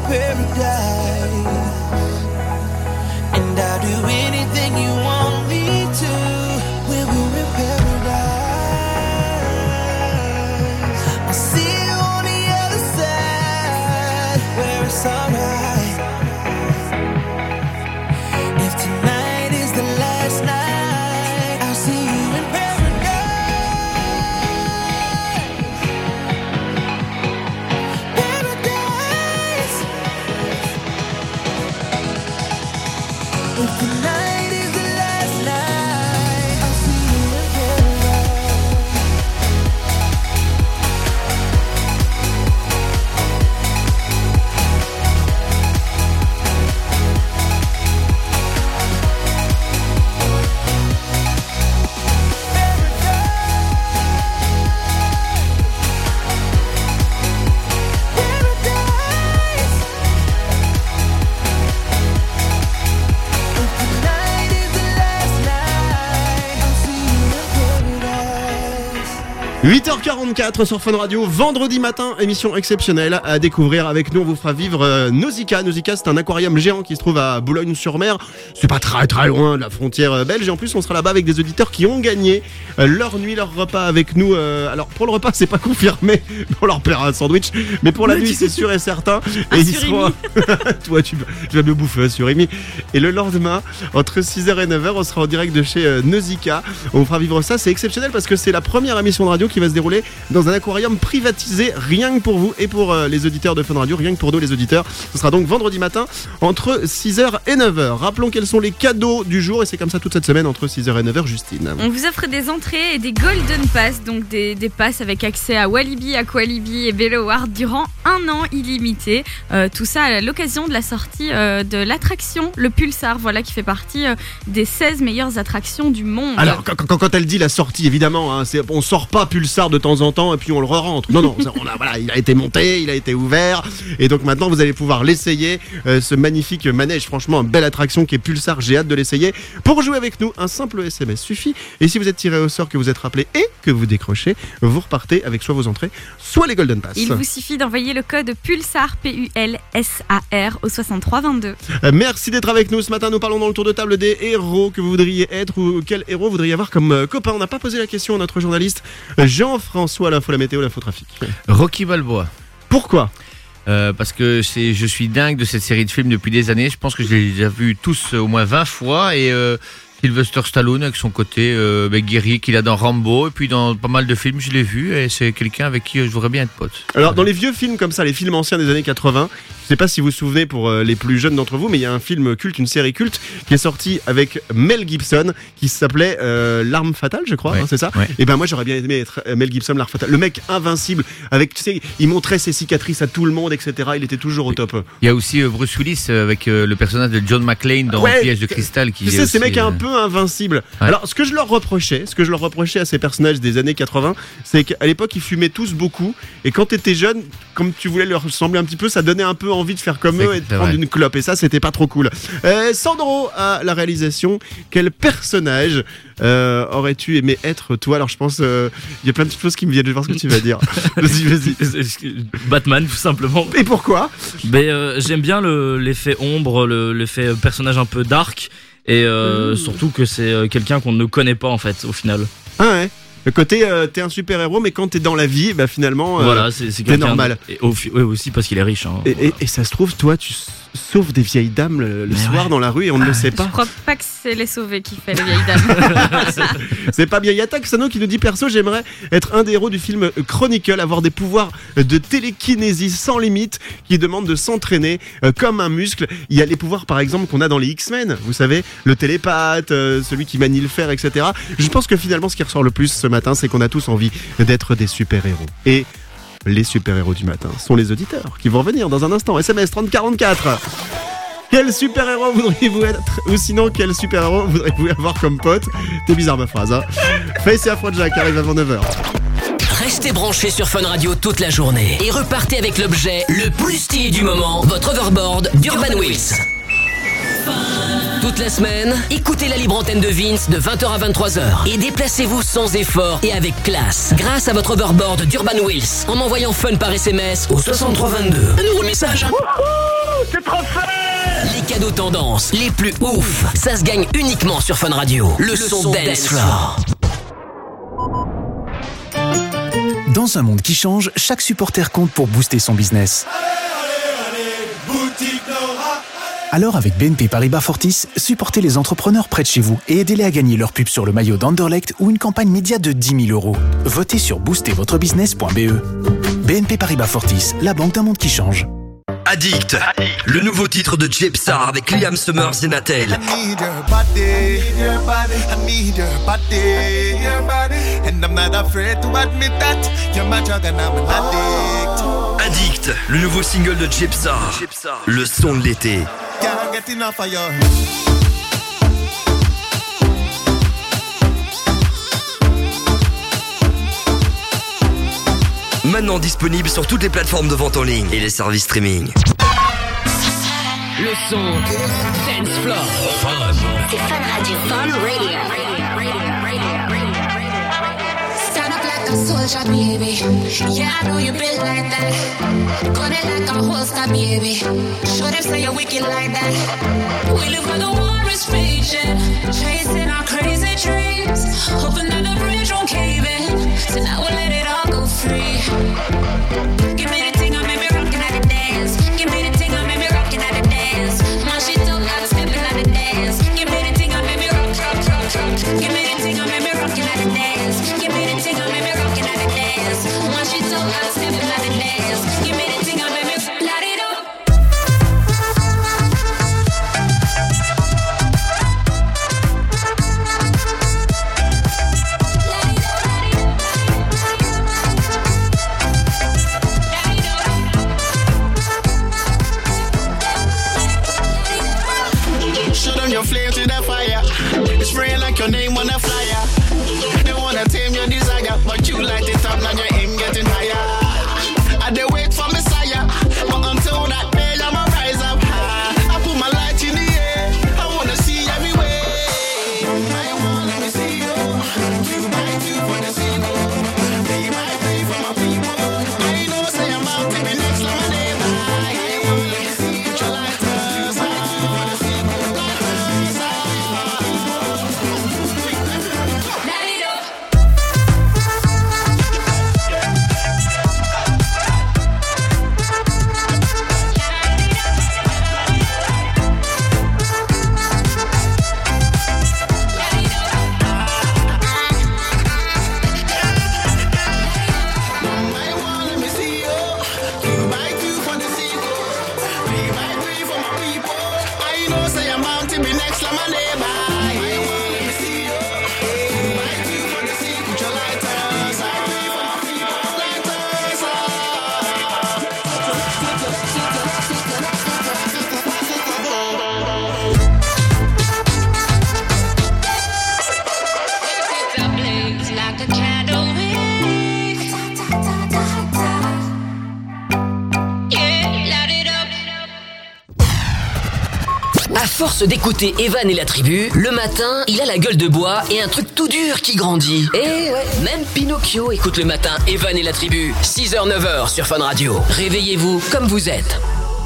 paradise. And I'll do anything you want me to when we're in paradise. I'll see you on the other side where it's alright. If tonight is the last night, I'll see you in paradise. If tonight is the last night, I'll see you in huit heures quarante-quatre sur Fun Radio, vendredi matin, émission exceptionnelle à découvrir avec nous. On vous fera vivre euh, Nausicaa. Nausicaa, c'est un aquarium géant qui se trouve à Boulogne-sur-Mer. C'est pas très très loin de la frontière euh, belge. Et en plus, on sera là-bas avec des auditeurs qui ont gagné euh, leur nuit, leur repas avec nous. Euh, alors, pour le repas, c'est pas confirmé. On leur paiera un sandwich. Mais pour la nuit, c'est sûr et certain. Un Et ils surimi. seront... Toi, tu, tu vas me bouffer un surimi. Et le lendemain, entre six heures et neuf heures, on sera en direct de chez euh, Nausicaa. On vous fera vivre ça. C'est exceptionnel parce que c'est la première émission de radio qui va se dérouler dans un aquarium privatisé rien que pour vous et pour euh, les auditeurs de Fun Radio, rien que pour nous les auditeurs. Ce sera donc vendredi matin entre six heures et neuf heures. Rappelons quels sont les cadeaux du jour et c'est comme ça toute cette semaine entre six heures et neuf heures, Justine. On vous offre des entrées et des Golden Pass, donc des, des passes avec accès à Walibi, Aqualibi et Bello World durant un an illimité. Euh, tout ça à l'occasion de la sortie euh, de l'attraction, le Pulsar, voilà, qui fait partie euh, des seize meilleures attractions du monde. Alors quand, quand, quand elle dit la sortie, évidemment, hein, c'est, on sort pas Pulsar de temps en temps et puis on le re-rentre. Non, non, ça, on a, voilà, il a été monté, il a été ouvert et donc maintenant vous allez pouvoir l'essayer, euh, ce magnifique manège, franchement, une belle attraction qui est Pulsar, j'ai hâte de l'essayer. Pour jouer avec nous, un simple S M S suffit et si vous êtes tiré au sort, que vous êtes rappelé et que vous décrochez, vous repartez avec soit vos entrées, soit les Golden Pass. Il vous suffit d'envoyer le code Pulsar, P U L S A R, au soixante-trois vingt-deux. Euh, Merci d'être avec nous ce matin. Nous parlons dans le tour de table des héros que vous voudriez être ou quel héros voudriez avoir comme euh, copain. On n'a pas posé la question à notre journaliste Jean-François, l'info, la météo, l'infotrafic. Rocky Balboa. Pourquoi ? Euh, parce que c'est, je suis dingue de cette série de films depuis des années. Je pense que je les ai déjà vus tous euh, au moins vingt fois. Et euh, Sylvester Stallone avec son côté euh, bah, guerrier qu'il a dans Rambo. Et puis dans pas mal de films, je l'ai vu. Et c'est quelqu'un avec qui euh, je voudrais bien être pote. Alors dans les vieux films comme ça, les films anciens des années quatre-vingts, je sais pas si vous vous souvenez pour euh, les plus jeunes d'entre vous, mais il y a un film culte, une série culte qui est sortie avec Mel Gibson qui s'appelait euh, L'Arme Fatale, je crois, Ouais. hein, c'est ça. Ouais. Et ben moi j'aurais bien aimé être euh, Mel Gibson, L'Arme Fatale, le mec invincible, avec tu sais, il montrait ses cicatrices à tout le monde, et cetera. Il était toujours au top. Il y a aussi euh, Bruce Willis euh, avec euh, le personnage de John McClane dans Ouais. Piège de cristal. Qui Tu est sais, ces aussi, mecs euh, un peu invincibles. Ouais. Alors, ce que je leur reprochais, ce que je leur reprochais à ces personnages des années quatre-vingts, c'est qu'à l'époque, ils fumaient tous beaucoup. Et quand t'étais jeune, comme tu voulais leur ressembler un petit peu, ça donnait un peu envie de faire comme C'est- eux et de c'est prendre vrai. une clope. Et ça, c'était pas trop cool. Euh, Sandro à la réalisation. Quel personnage euh, aurais-tu aimé être toi? Alors, je pense, euh, il y a plein de choses qui me viennent. Je vais voir ce que tu vas dire. Vas-y, vas-y. Batman, tout simplement. Et pourquoi? Ben, euh, j'aime bien le- l'effet ombre, le- l'effet personnage un peu dark, et euh, Mmh. surtout que c'est euh, quelqu'un qu'on ne connaît pas en fait, au final. Ah ouais. Le côté, euh, t'es un super héros, mais quand t'es dans la vie, bah finalement, euh, Voilà, c'est c'est t'es quelqu'un. normal. Et au fi- ouais, aussi parce qu'il est riche. Hein. Et, et- et ça se trouve, toi, tu s- sauves des vieilles dames le, le Mais soir ouais. dans la rue et on ne le sait Je pas. crois pas que c'est les sauvés qui fait les vieilles dames. C'est pas bien. Il y a Taxano qui nous dit perso, j'aimerais être un des héros du film Chronicle, avoir des pouvoirs de télékinésie sans limite qui demandent de s'entraîner euh, comme un muscle. Il y a les pouvoirs, par exemple, qu'on a dans les X-Men. Vous savez, le télépathe, euh, celui qui manie le fer, et cetera. Je pense que finalement, ce qui ressort le plus ce matin, c'est qu'on a tous envie d'être des super-héros. Et les super-héros du matin sont les auditeurs qui vont revenir dans un instant. S M S trente quarante-quatre. Quel super-héros voudriez-vous être? Ou sinon, quel super-héros voudriez-vous avoir comme pote? C'est bizarre ma phrase, hein. Face et Afrojack arrive avant neuf heures. Restez branchés sur Fun Radio toute la journée et repartez avec l'objet le plus stylé du moment, votre overboard d'Urban Wheels. Fun. Toute la semaine, écoutez la libre antenne de Vince de vingt heures à vingt-trois heures et déplacez-vous sans effort et avec classe grâce à votre overboard d'Urban Wheels en envoyant fun par S M S au soixante-trois vingt-deux. Un nouveau message. C'est trop fun! Les cadeaux tendances les plus ouf, ça se gagne uniquement sur Fun Radio. Le, Le son, son Dance Floor. Dans un monde qui change, chaque supporter compte pour booster son business. Alors avec B N P Paribas Fortis, supportez les entrepreneurs près de chez vous et aidez-les à gagner leur pub sur le maillot d'Anderlecht ou une campagne média de dix mille euros. Votez sur booster votre business point b e. B N P Paribas Fortis, la banque d'un monde qui change. Addict, le nouveau titre de Jepsar avec Liam Summers et Natel. I need your body, your body, I need your body, your body, and I'm not afraid to admit that you're my drug and I'm an addict. Addict, le nouveau single de Jepsar, le son de l'été. Can't get enough of you. Maintenant disponible sur toutes les plateformes de vente en ligne et les services streaming. Le son Dance Floor. C'est Fun Radio. Fun Radio. Stand up like a soldier, baby. Yeah, I know you built like that. Gun it like a holster, baby. Show them say you're wicked like that. We live where the war is raging, chasing our crazy dreams, hoping that the bridge won't cave in. So now we'll let it all go free. Give me the thing, I make me rockin' at the dance. Give me the thing, I make me rockin' at the dance. My shit don't got steppin' at the dance. Give me the thing, I make me rock, rock, rock, rock. Give me the thing, I make me rockin' at the dance. Give me the thing, I make me rockin' at the dance. My shit don't got steppin' at the dance. Give me the thing, I make me light it up. Shoot on your flames with a fire. It's spraying like your name on a flyer. They wanna tame your desire, but you light it up, now your aim getting higher. I they wait for Messiah, but until that day I'ma rise up high. I put my light in the air, I wanna see everywhere. I wanna let me see you. You might do for the sequel. They might pay for my people. I know say I'm out to be next lemonade. I wanna let me see you. Your light us. I do for the sequel. À force d'écouter Evan et la tribu, le matin, il a la gueule de bois et un truc tout dur qui grandit. Et ouais, même Pinocchio écoute le matin Evan et la tribu. six heures neuf heures sur Fun Radio. Réveillez-vous comme vous êtes.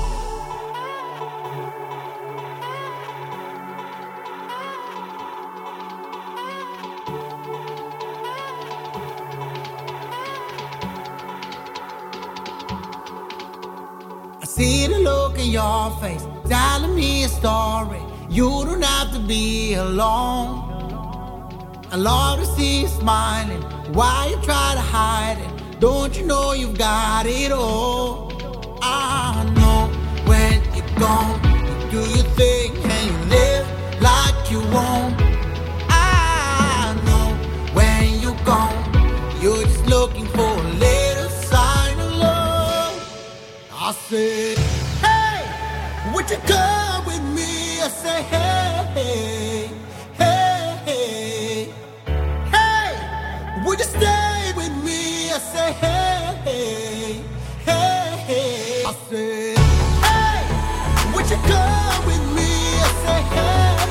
I see the look in your face, telling me a story. You don't have to be alone. I love to see you smiling. Why you try to hide it? Don't you know you've got it all? I know when you're gone, you do your thing and you live like you won't. I know when you're gone, you're just looking for a little sign of love. I said, hey, would you come with me? I say, hey, hey, hey, hey, would you stay with me? I say, hey, hey, hey, hey. I said, hey, would you come with me? I say, hey.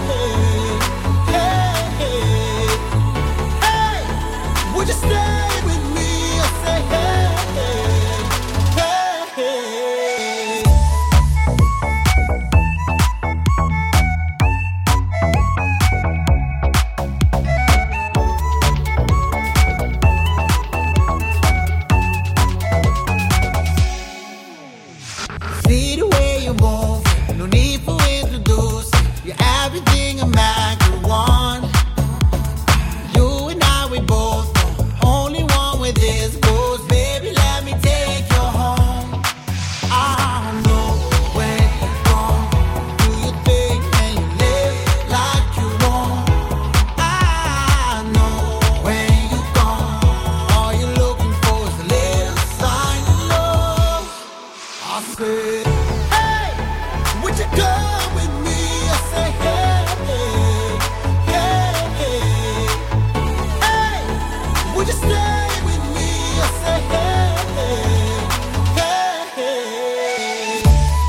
anything a man could want. You and I, we both know, only one with this goes. Baby, let me take you home. I know when you're gone, do your thing and you live like you want. I know when you're gone, all you're looking for is a little sign of love. I said, hey, would you come with me? I say, hey, hey, hey, hey, would you stay with me? I say, hey, hey, hey.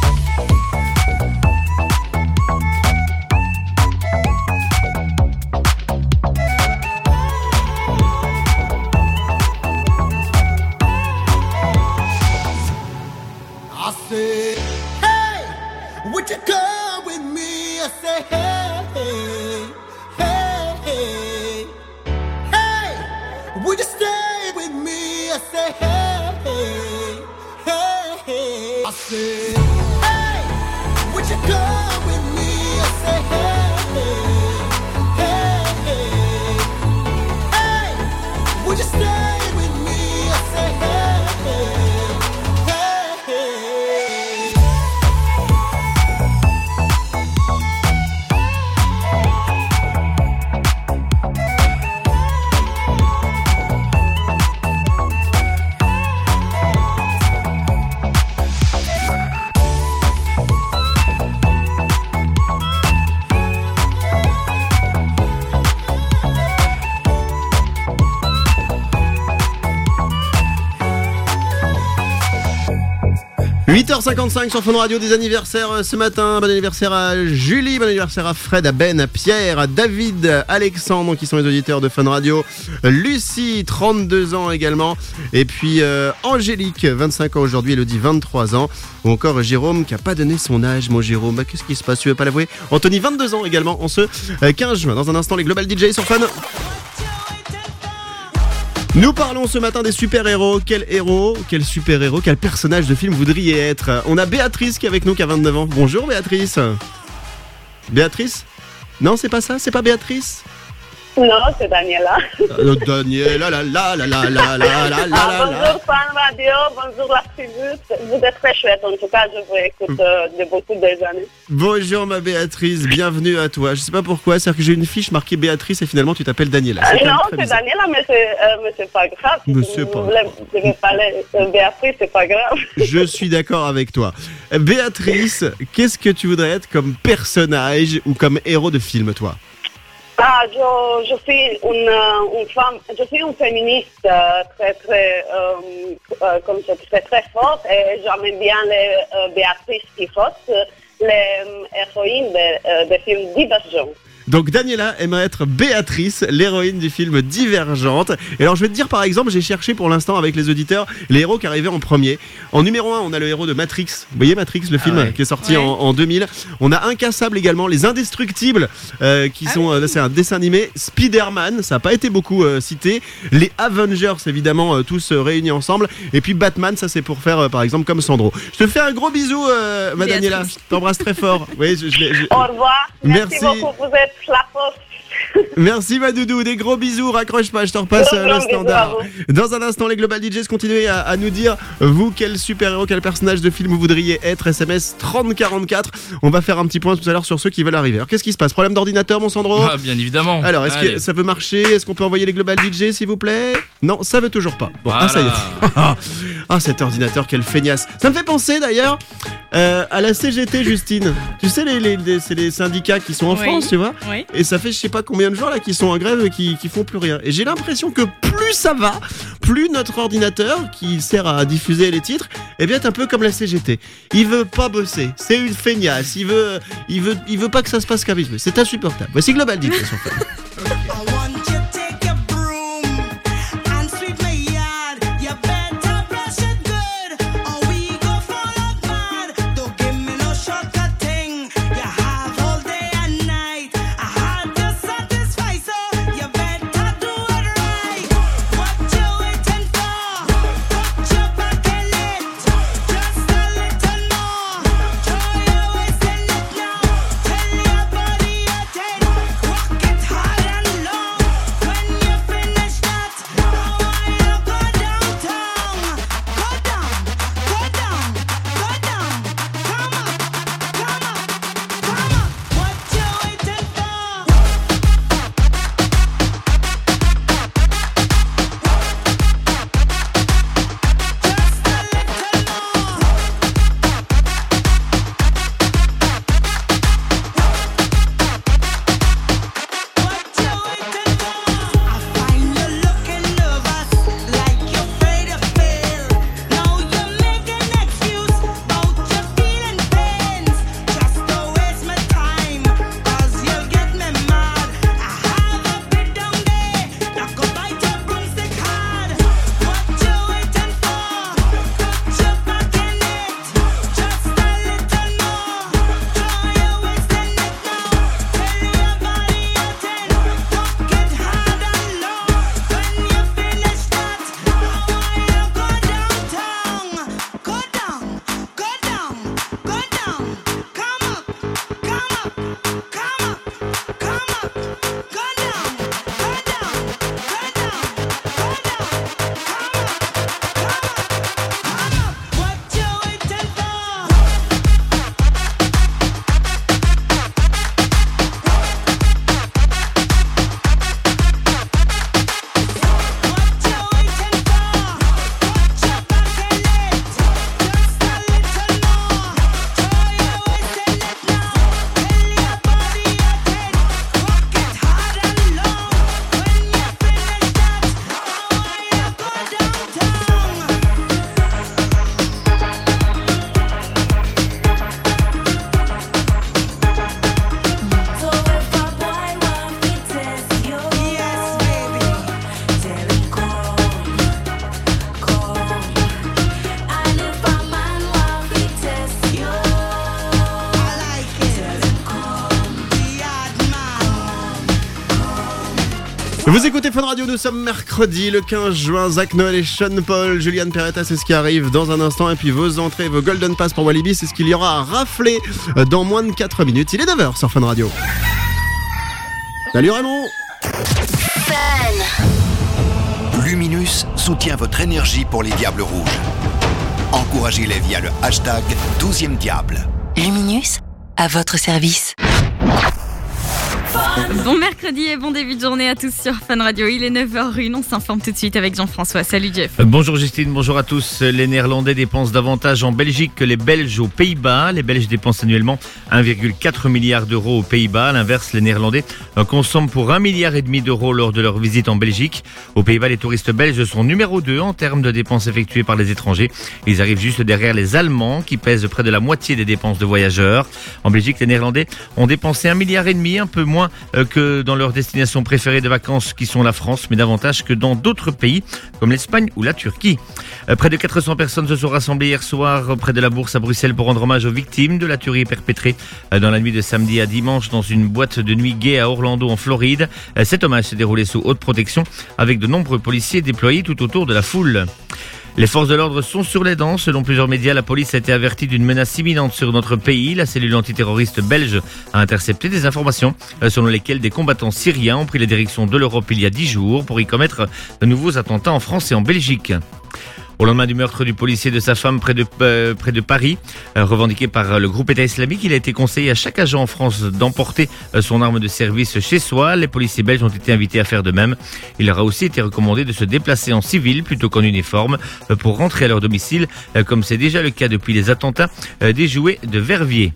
I said, hey, would you come with me? I say, hey, hey, hey, hey, would you stay with me? I say, hey, hey, hey. I said, hey, would you come with me? I say, hey, hey, hey, would you stay with me? I say, hey, hey, hey. huit heures cinquante-cinq sur Fun Radio, des anniversaires euh, ce matin. Bon anniversaire à Julie, bon anniversaire à Fred, à Ben, à Pierre, à David, à Alexandre, qui sont les auditeurs de Fun Radio. Lucie, trente-deux ans également. Et puis euh, Angélique, vingt-cinq ans aujourd'hui, Elodie, vingt-trois ans. Ou encore Jérôme, qui n'a pas donné son âge, mon Jérôme. Bah, qu'est-ce qui se passe, tu veux pas l'avouer? Anthony, vingt-deux ans également, en ce euh, quinze juin. Dans un instant, les Global D J sur Fun. Nous parlons ce matin des super-héros. Quel héros, quel super-héros, quel personnage de film voudriez être? On a Béatrice qui est avec nous, qui a vingt-neuf ans. Bonjour Béatrice. Béatrice? Non, c'est pas ça, c'est pas Béatrice? Non, c'est Daniela. Euh, Daniela, la la la la la la la la Ah, la. bonjour Fun Radio, bonjour la tribu. Vous êtes très chouette, en tout cas, je vous écoute euh, de beaucoup des années. Bonjour ma Béatrice, bienvenue à toi. Je sais pas pourquoi, c'est-à-dire que j'ai une fiche marquée Béatrice et finalement tu t'appelles Daniela. Ah, C'est quand même non, très c'est bizarre. Daniela, mais c'est, euh, mais c'est pas grave. Mais Si c'est vous pas voulez, je vais parler de Béatrice, c'est pas grave. Je suis d'accord avec toi. Béatrice, qu'est-ce que tu voudrais être comme personnage ou comme héros de film, toi? Ah, je, je suis une, euh, une femme, je suis une féministe euh, très, très, euh, euh, comme je très, très forte et j'aime bien les euh, Béatrice Pirotte, les euh, héroïnes des euh, des films Divergents. Donc Daniela aimerait être Béatrice, l'héroïne du film Divergente. Et alors je vais te dire par exemple, j'ai cherché pour l'instant avec les auditeurs les héros qui arrivaient en premier. En numéro un, on a le héros de Matrix. Vous voyez Matrix, le film Ah ouais. qui est sorti Ouais. en, en deux mille. On a Incassable également, Les Indestructibles, euh, qui sont, euh, c'est un dessin animé. Spider-Man, ça n'a pas été beaucoup euh, cité. Les Avengers, évidemment, euh, tous euh, réunis ensemble. Et puis Batman, ça c'est pour faire euh, par exemple comme Sandro. Je te fais un gros bisou, euh, ma Béatrice. Daniela. Je t'embrasse très fort. Oui, je, je l'ai- je- Au revoir, merci, Merci. beaucoup, vous êtes la force. Merci ma doudou, des gros bisous, raccroche pas, je te repasse Gros, euh, gros le bisous standard. à Dans un instant, les Global D Js continuez à, à nous dire, vous, quel super-héros, quel personnage de film vous voudriez être. S M S trente quarante-quatre. On va faire un petit point tout à l'heure sur ceux qui veulent arriver. Alors qu'est-ce qui se passe? Problème d'ordinateur, mon Sandro? Ah, bien évidemment. Alors, est-ce que Allez. ça veut marcher? Est-ce qu'on peut envoyer les Global D J, s'il vous plaît? Non, ça veut toujours pas. Bon, Voilà. ah, ça y est. Ah, cet ordinateur, quel feignasse. Ça me fait penser d'ailleurs euh, à la C G T, Justine. Tu sais, les, les, les- c'est les syndicats qui sont en Oui. France, tu vois? Oui. Et ça fait je sais pas combien de jours là qui sont en grève et qui, qui font plus rien. Et j'ai l'impression que plus ça va, plus notre ordinateur qui sert à diffuser les titres, eh bien est un peu comme la C G T. Il veut pas bosser. C'est une feignasse. Il veut, il veut, il veut pas que ça se passe comme il veut. C'est insupportable. Voici Global D J sur Fun. And sweep my yard, you better brush it good, or we go fall out mad. Don't give me no shortcut thing. You have all day and night. I had to satisfy, so you better do it right. What you waiting for? Put your back in it, just a little more. Throw your waist in it now. Tell your body you're Vous écoutez Fun Radio, nous sommes mercredi le quinze juin. Zach Noel et Sean Paul, Julian Peretta, c'est ce qui arrive dans un instant. Et puis vos entrées, vos Golden Pass pour Walibi, c'est ce qu'il y aura à rafler dans moins de quatre minutes. Il est neuf heures sur Fun Radio. Salut Raymond. Luminus soutient votre énergie pour les Diables Rouges. Encouragez-les via le hashtag douzième Diable. Luminus, à votre service. Bon mercredi et bon début de journée à tous sur Fun Radio. Il est neuf heures une, on s'informe tout de suite avec Jean-François. Salut Jeff. Bonjour Justine, bonjour à tous. Les Néerlandais dépensent davantage en Belgique que les Belges aux Pays-Bas. Les Belges dépensent annuellement un virgule quatre milliard d'euros aux Pays-Bas. À l'inverse, les Néerlandais consomment pour un milliard et demi d'euros lors de leur visite en Belgique. Aux Pays-Bas, les touristes belges sont numéro deux en termes de dépenses effectuées par les étrangers. Ils arrivent juste derrière les Allemands qui pèsent près de la moitié des dépenses de voyageurs. En Belgique, les Néerlandais ont dépensé un milliard et demi, un peu moins que dans leur destination préférée de vacances qui sont la France, mais davantage que dans d'autres pays comme l'Espagne ou la Turquie. Près de quatre cents personnes se sont rassemblées hier soir près de la Bourse à Bruxelles pour rendre hommage aux victimes de la tuerie perpétrée dans la nuit de samedi à dimanche dans une boîte de nuit gay à Orlando en Floride. Cet hommage s'est déroulé sous haute protection avec de nombreux policiers déployés tout autour de la foule. Les forces de l'ordre sont sur les dents. Selon plusieurs médias, la police a été avertie d'une menace imminente sur notre pays. La cellule antiterroriste belge a intercepté des informations selon lesquelles des combattants syriens ont pris la direction de l'Europe il y a dix jours pour y commettre de nouveaux attentats en France et en Belgique. Au lendemain du meurtre du policier de sa femme près de, euh, près de Paris, euh, revendiqué par le groupe État islamique, il a été conseillé à chaque agent en France d'emporter euh, son arme de service chez soi. Les policiers belges ont été invités à faire de même. Il leur a aussi été recommandé de se déplacer en civil plutôt qu'en uniforme euh, pour rentrer à leur domicile, euh, comme c'est déjà le cas depuis les attentats euh, déjoués de Verviers.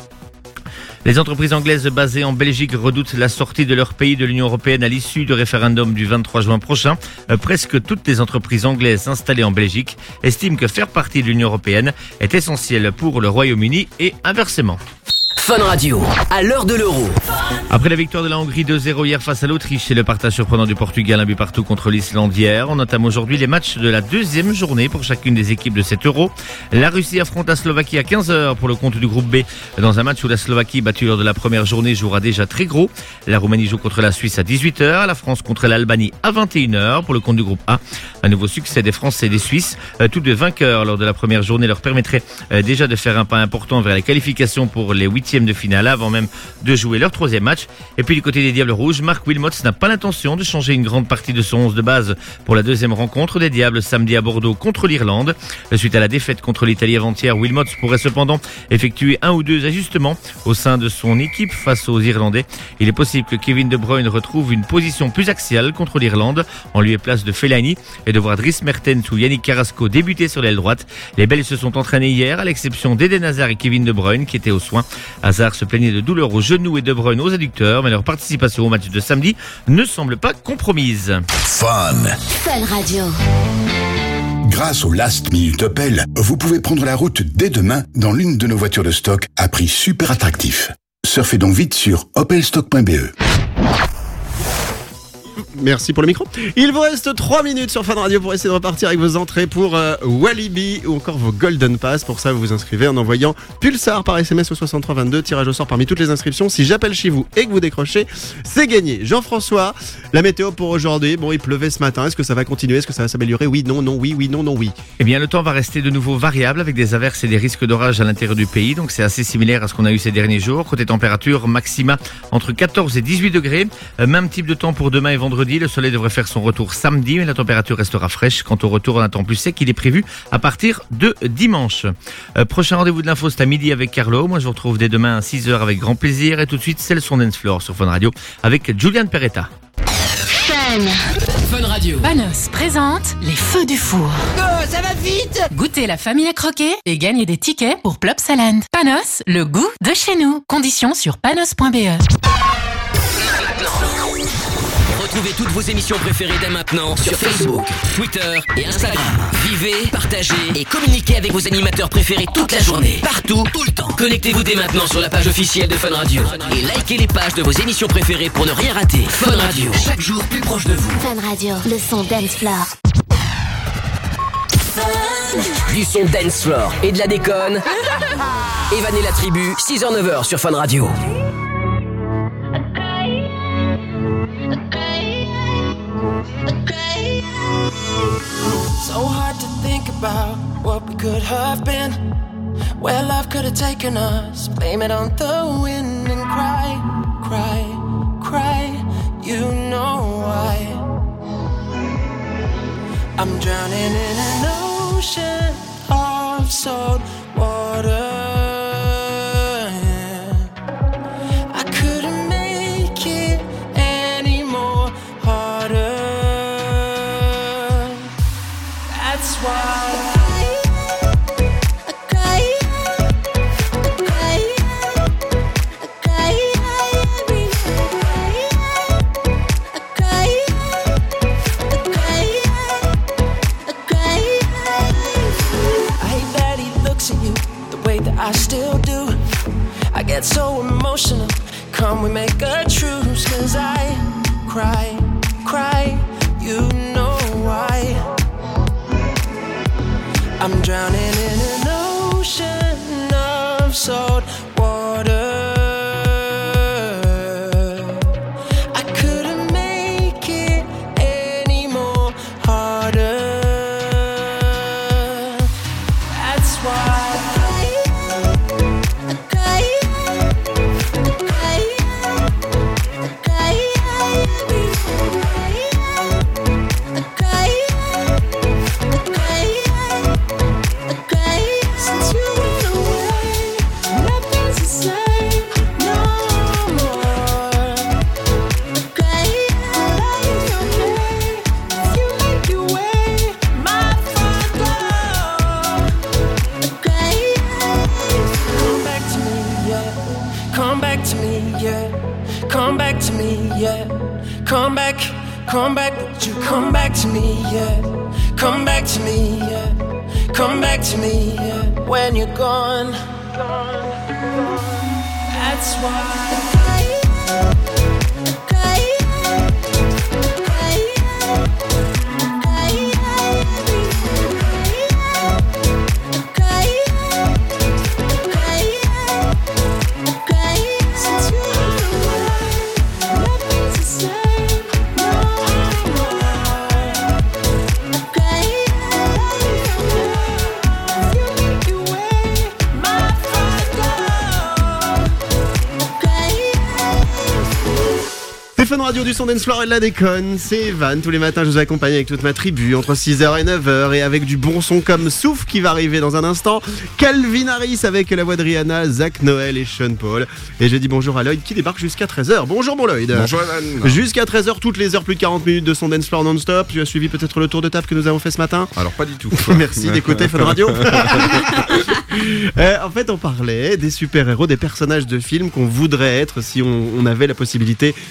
Les entreprises anglaises basées en Belgique redoutent la sortie de leur pays de l'Union européenne à l'issue du référendum du vingt-trois juin prochain. Euh, presque toutes les entreprises anglaises installées en Belgique estiment que faire partie de l'Union européenne est essentiel pour le Royaume-Uni et inversement. Fun Radio, à l'heure de l'euro. Après la victoire de la Hongrie deux zéro hier face à l'Autriche et le partage surprenant du Portugal, un but partout contre l'Islande hier, on entame aujourd'hui les matchs de la deuxième journée pour chacune des équipes de cet euro. La Russie affronte la Slovaquie à quinze heures pour le compte du groupe B, dans un match où la Slovaquie, battue lors de la première journée, jouera déjà très gros. La Roumanie joue contre la Suisse à dix-huit heures, la France contre l'Albanie à vingt et une heures pour le compte du groupe A. Un nouveau succès des Français et des Suisses, tous deux vainqueurs lors de la première journée, leur permettrait déjà de faire un pas important vers la qualification pour les huitièmes de finale avant même de jouer leur troisième match. Et puis du côté des Diables Rouges, Marc Wilmots n'a pas l'intention de changer une grande partie de son onze de base pour la deuxième rencontre des Diables samedi à Bordeaux contre l'Irlande. Suite à la défaite contre l'Italie avant-hier, Wilmots pourrait cependant effectuer un ou deux ajustements au sein de son équipe face aux Irlandais. Il est possible que Kevin De Bruyne retrouve une position plus axiale contre l'Irlande en lieu et place de Fellaini et de voir Dries Mertens ou Yannick Carrasco débuter sur l'aile droite. Les Belges se sont entraînés hier à l'exception d'Eden Hazard et Kevin De Bruyne qui étaient aux soins. Hazard se plaignait de douleurs aux genoux et De Bruyne aux adducteurs, mais leur participation au match de samedi ne semble pas compromise. Fun. Fun Radio. Grâce au Last Minute Opel, vous pouvez prendre la route dès demain dans l'une de nos voitures de stock à prix super attractif. Surfez donc vite sur opelstock point b e. Merci pour le micro. Il vous reste trois minutes sur Fun Radio pour essayer de repartir avec vos entrées pour euh, Walibi ou encore vos Golden Pass. Pour ça, vous vous inscrivez en envoyant Pulsar par S M S au soixante-trois vingt-deux. Tirage au sort parmi toutes les inscriptions. Si j'appelle chez vous et que vous décrochez, c'est gagné. Jean-François, la météo pour aujourd'hui. Bon, il pleuvait ce matin. Est-ce que ça va continuer? Est-ce que ça va s'améliorer? Oui, non, non, oui, oui, non, non, oui. Eh bien, le temps va rester de nouveau variable avec des averses et des risques d'orage à l'intérieur du pays. Donc, c'est assez similaire à ce qu'on a eu ces derniers jours. Côté température, maxima entre quatorze et dix-huit degrés. Euh, même type de temps pour demain et vendredi. Le soleil devrait faire son retour samedi, mais la température restera fraîche. Quant au retour, on attend plus sec. Il est prévu à partir de dimanche. Euh, prochain rendez-vous de l'info, c'est à midi avec Carlo. Moi, je vous retrouve dès demain à six heures avec grand plaisir. Et tout de suite, c'est le son dance floor sur Fun Radio avec Julian Peretta. Fun. Fun Radio. Panos présente les feux du four. Go, ça va vite! Goûtez la famille à croquer et gagnez des tickets pour Plopsaland. Panos, le goût de chez nous. Conditions sur panos point b e. Retrouvez toutes vos émissions préférées dès maintenant sur Facebook, Twitter et Instagram. Vivez, partagez et communiquez avec vos animateurs préférés toute la journée, partout, tout le temps. Connectez-vous dès maintenant sur la page officielle de Fun Radio et likez les pages de vos émissions préférées pour ne rien rater. Fun Radio, chaque jour plus proche de vous. Fun Radio, le son dance floor. Du son dance floor et de la déconne. Evan et la tribu, six heures neuf heures sur Fun Radio. So hard to think about what we could have been, where love could have taken us. Blame it on the wind and cry, cry, cry. You know why. I'm drowning in an ocean of salt water. I couldn't make it any more harder. That's why I still do. I get so emotional. Come we make a truce, cause I cry, cry, you know why. I'm drowning in an ocean of salt water. I couldn't make it any more harder. That's why Come back, come back, would you come back to me, yeah. Come back to me, yeah. Come back to me, yeah. When you're gone, that's why. Fun Radio du son dance floor et de la déconne, c'est Evan. Tous les matins, je vous accompagne avec toute ma tribu entre six heures et neuf heures et avec du bon son comme Souf qui va arriver dans un instant. Calvin Harris avec la voix de Rihanna, Zach Noel et Sean Paul. Et je dis bonjour à Lloyd qui débarque jusqu'à treize heures. Bonjour mon Lloyd. Bonjour Evan. Jusqu'à treize heures, toutes les heures, plus de quarante minutes de son dance floor non-stop. Tu as suivi peut-être le tour de table que nous avons fait ce matin? Alors pas du tout. Merci d'écouter Fun Radio. euh, en fait, on parlait des super-héros, des personnages de films qu'on voudrait être si on, on avait la possibilité de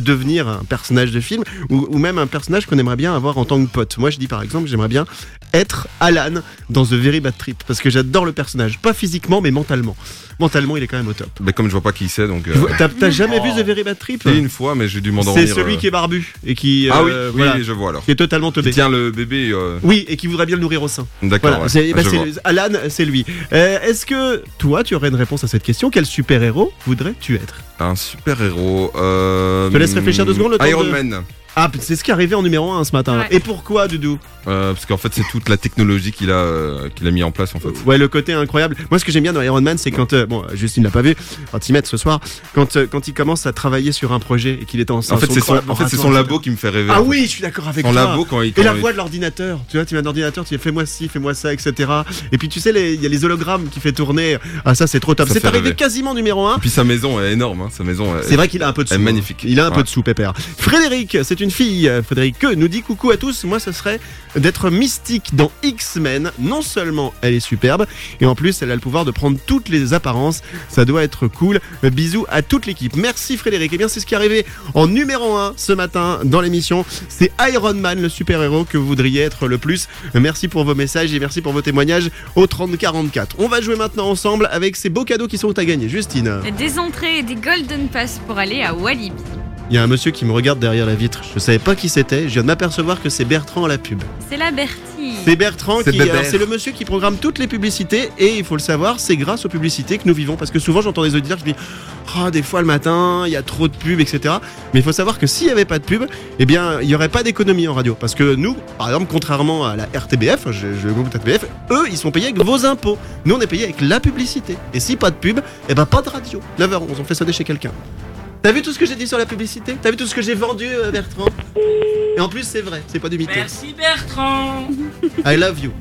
devenir un personnage de film ou, ou même un personnage qu'on aimerait bien avoir en tant que pote. Moi je dis par exemple, j'aimerais bien être Alan dans The Very Bad Trip parce que j'adore le personnage, pas physiquement mais mentalement. Mentalement il est quand même au top. Bah, comme je vois pas qui c'est donc. Euh... T'as, t'as jamais vu The Very Bad Trip ? Et une fois mais j'ai dû m'endormir. C'est celui euh... qui est barbu et qui. Ah oui, euh, oui, voilà, je vois alors. Qui est totalement teubé. Qui tient le bébé. Euh... Oui et qui voudrait bien le nourrir au sein. D'accord. Voilà, ouais. c'est, bah, Je c'est, vois. Alan c'est lui. Euh, est-ce que toi tu aurais une réponse à cette question ? Quel super héros voudrais-tu être ? Un super héros. Euh... Je te laisse réfléchir deux secondes. Le temps Iron de... Man. Ah, c'est ce qui est arrivé en numéro un ce matin. Ouais. Et pourquoi, Doudou ? Euh, parce qu'en fait, c'est toute la technologie qu'il a, euh, qu'il a mis en place en fait. Ouais, le côté incroyable. Moi, ce que j'aime bien dans Iron Man, c'est quand, euh, bon, Justine l'a pas vu, quand il met ce soir, quand euh, quand il commence à travailler sur un projet et qu'il est en. En fait, c'est son, en fait, c'est son labo qui me fait rêver. Ah en oui, fait. je suis d'accord avec son toi. Son labo quand il. Et la il... voix de l'ordinateur. Tu vois, tu mets un ordinateur, tu dis fais-moi ci, fais-moi ça, et cetera. Et puis tu sais, il y a les hologrammes qui fait tourner. Ah ça, c'est trop top. Ça C'est fait arrivé rêver. quasiment numéro un. Et puis sa maison est énorme. Hein. Sa maison. Est... C'est vrai qu'il a un peu de sous. Elle est magnifique. Il a un ouais. peu de sous, pépère. Frédéric, c'est une fille. Frédéric que nous dit coucou à tous. Moi, ce serait d'être Mystique dans X-Men. Non seulement elle est superbe, et en plus elle a le pouvoir de prendre toutes les apparences. Ça doit être cool. Bisous à toute l'équipe. Merci Frédéric. Et bien c'est ce qui est arrivé en numéro un ce matin dans l'émission. C'est Iron Man, le super-héros que vous voudriez être le plus. Merci pour vos messages et merci pour vos témoignages au trente quarante-quatre. On va jouer maintenant ensemble avec ces beaux cadeaux qui sont à gagner. Justine. Des entrées et des Golden Pass pour aller à Walibi. Il y a un monsieur qui me regarde derrière la vitre. Je savais pas qui c'était. Je viens de m'apercevoir que c'est Bertrand à la pub. C'est la Bertie. C'est Bertrand C'est qui. Bébert. alors, c'est le monsieur qui programme toutes les publicités et il faut le savoir, c'est grâce aux publicités que nous vivons. Parce que souvent j'entends des auditeurs qui disent ah des fois le matin il y a trop de pubs, et cetera. Mais il faut savoir que s'il n'y avait pas de pub, eh bien il n'y aurait pas d'économie en radio. Parce que nous, par exemple, contrairement à la R T B F, je, je le groupe R T B F, eux ils sont payés avec vos impôts. Nous on est payés avec la publicité. Et si pas de pub, eh ben pas de radio. neuf heures onze, on fait sonner chez quelqu'un. T'as vu tout ce que j'ai dit sur la publicité ? T'as vu tout ce que j'ai vendu, euh, Bertrand ? Et en plus, c'est vrai, c'est pas du mytho. Merci Bertrand. I love you.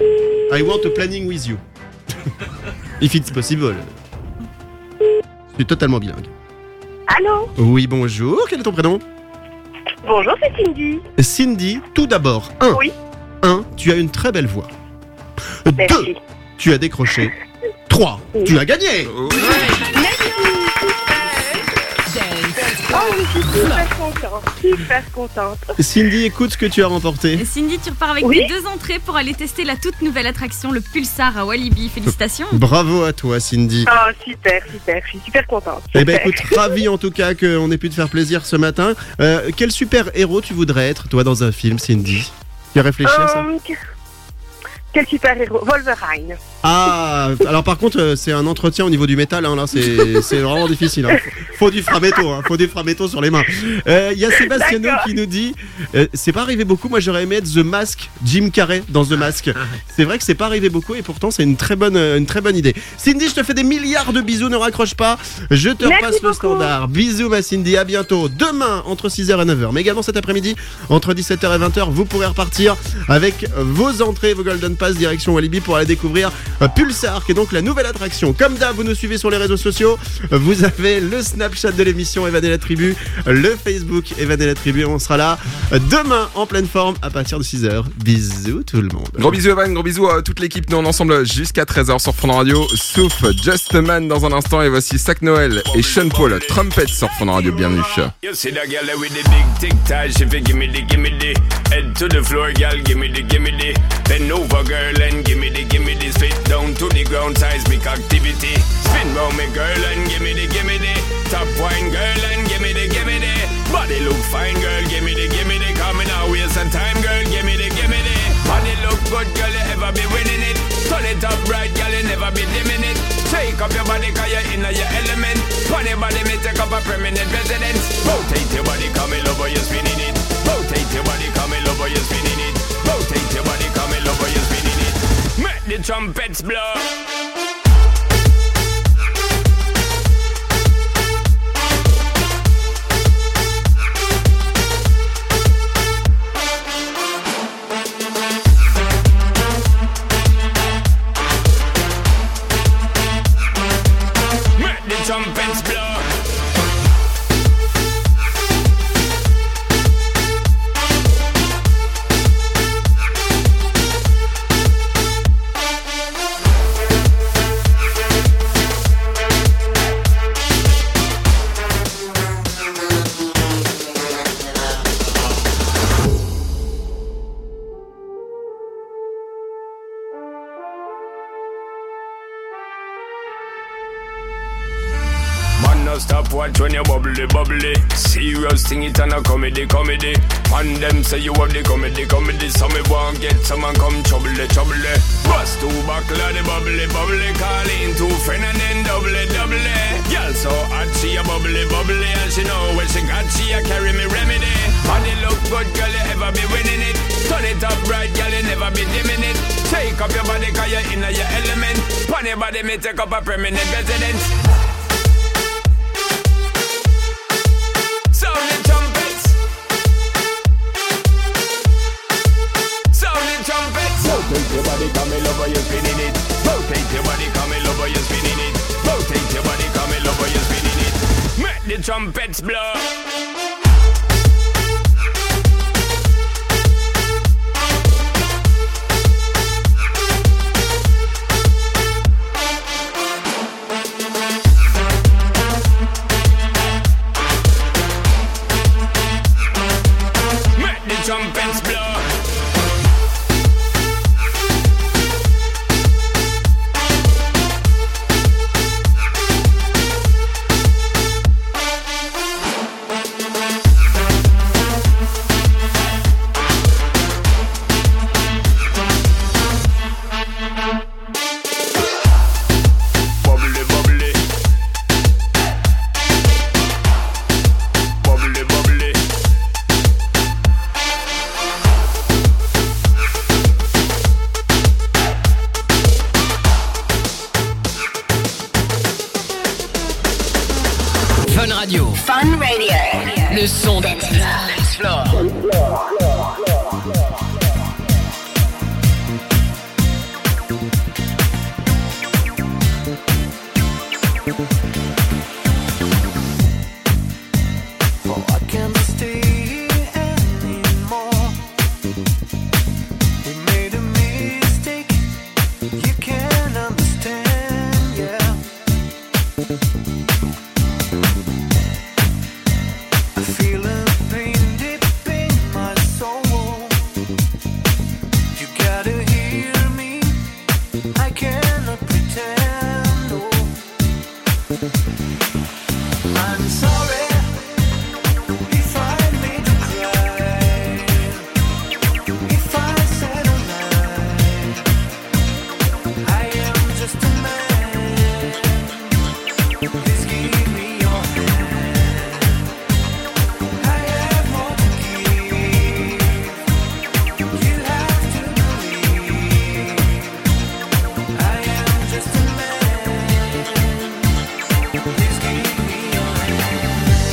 I want a planning with you. If it's possible. Je suis totalement bilingue. Allô ? Oui, bonjour. Quel est ton prénom ? Bonjour, c'est Cindy. Cindy, tout d'abord, un. Oui. Un, tu as une très belle voix. Merci. Deux, tu as décroché. Trois, tu as gagné. Oh, je suis super contente, super contente. Cindy, écoute ce que tu as remporté. Et Cindy, tu repars avec Oui. tes deux entrées pour aller tester la toute nouvelle attraction, le Pulsar à Walibi. Félicitations. Bravo à toi, Cindy. Oh, super, super, je suis super contente. Eh ben Super. écoute, ravi en tout cas qu'on ait pu te faire plaisir ce matin. Euh, quel super héros tu voudrais être, toi, dans un film, Cindy ? Tu as réfléchi à ça ? Euh, que- Quel super héros Wolverine. Ah, alors par contre, euh, c'est un entretien au niveau du métal, hein, là, c'est, c'est vraiment difficile. Hein. Faut du framéto, hein, faut du framéto sur les mains. Il euh, y a Sébastiano D'accord. qui nous dit, euh, c'est pas arrivé beaucoup, moi j'aurais aimé être The Mask, Jim Carrey dans The Mask. C'est vrai que c'est pas arrivé beaucoup et pourtant c'est une très bonne, euh, une très bonne idée. Cindy, je te fais des milliards de bisous, ne raccroche pas, je te Merci repasse le beaucoup. standard. Bisous ma Cindy, à bientôt. Demain, entre six heures et neuf heures, mais également cet après-midi, entre dix-sept heures et vingt heures, vous pourrez repartir avec vos entrées, vos Golden Pass direction Walibi pour aller découvrir euh, Pulsar, qui est donc la nouvelle attraction. Comme d'hab, vous nous suivez sur les réseaux sociaux. Vous avez le Snapchat de l'émission Evan et la Tribu, le Facebook Evan et la Tribu. On sera là demain en pleine forme à partir de six heures. Bisous tout le monde. Gros bisous Evan, gros bisous à toute l'équipe. Nous on est ensemble jusqu'à treize heures sur Fun Radio. Sauf Just a Man dans un instant. Et voici Sac Noël et Sean Paul, Trumpet sur Fun Radio. Bienvenue. You see that girl with the big tic tac, she fi gimme the gimme the head to the floor, girl, gimme the gimme the bend over, girl, and gimme the gimme the straight down to the ground, seismic activity. Spin round me, girl, and gimme the gimme the top wine, girl, and gimme the gimme the body look fine, girl, gimme the gimme the coming out waste some time, girl, gimme the gimme the body look good, girl, you ever be winning it. Turn it up right, girl, you never be dimming it. Shake up your body, cause you're in your element. Funny body, me take up a permanent residence. Rotate your body, come in over, you're spinning it. Rotate your body, come in over, you're spinning it. Rotate your body, come in over, you're spinning it. Make the trumpets blow. Make the trumpets blow. watch when you bubbly, bubbly. Serious thing, it and a comedy, comedy. And them say you have the comedy, comedy. So me won't get someone come trouble, trouble. Bust two buckle of the bubbly, bubbly. Call in two friend and then double, double. Girl so hot, she a bubbly, bubbly. And she know when she got, she a carry me remedy. Body look good, girl, you ever be winning it. Turn it up right, girl, you never be dimming it. Take up your body, cause you're in your element. Pon your body, me take up a permanent residence. Sound the trumpets. Sound the trumpets. Rotate your body, come in over, you're spinning it. Rotate your body, come in over, you're spinning it. Rotate your body, come in over, you're spinning it. Make the trumpets blow. Trumpets blow. Bubbly, bubbly. Bubbly, bubbly. Fun Radio. Fun Radio. Le son dance floor. Oh, I can't stay here anymore. We made a mistake. You can't understand, yeah. I feel a pain deep in my soul. You gotta hear me. I cannot pretend, no. I'm sorry if I made you cry. If I said a lie, I am just a man. Please give me your hand. I have more to give. You have to believe. I am just a man. Please give me your hand.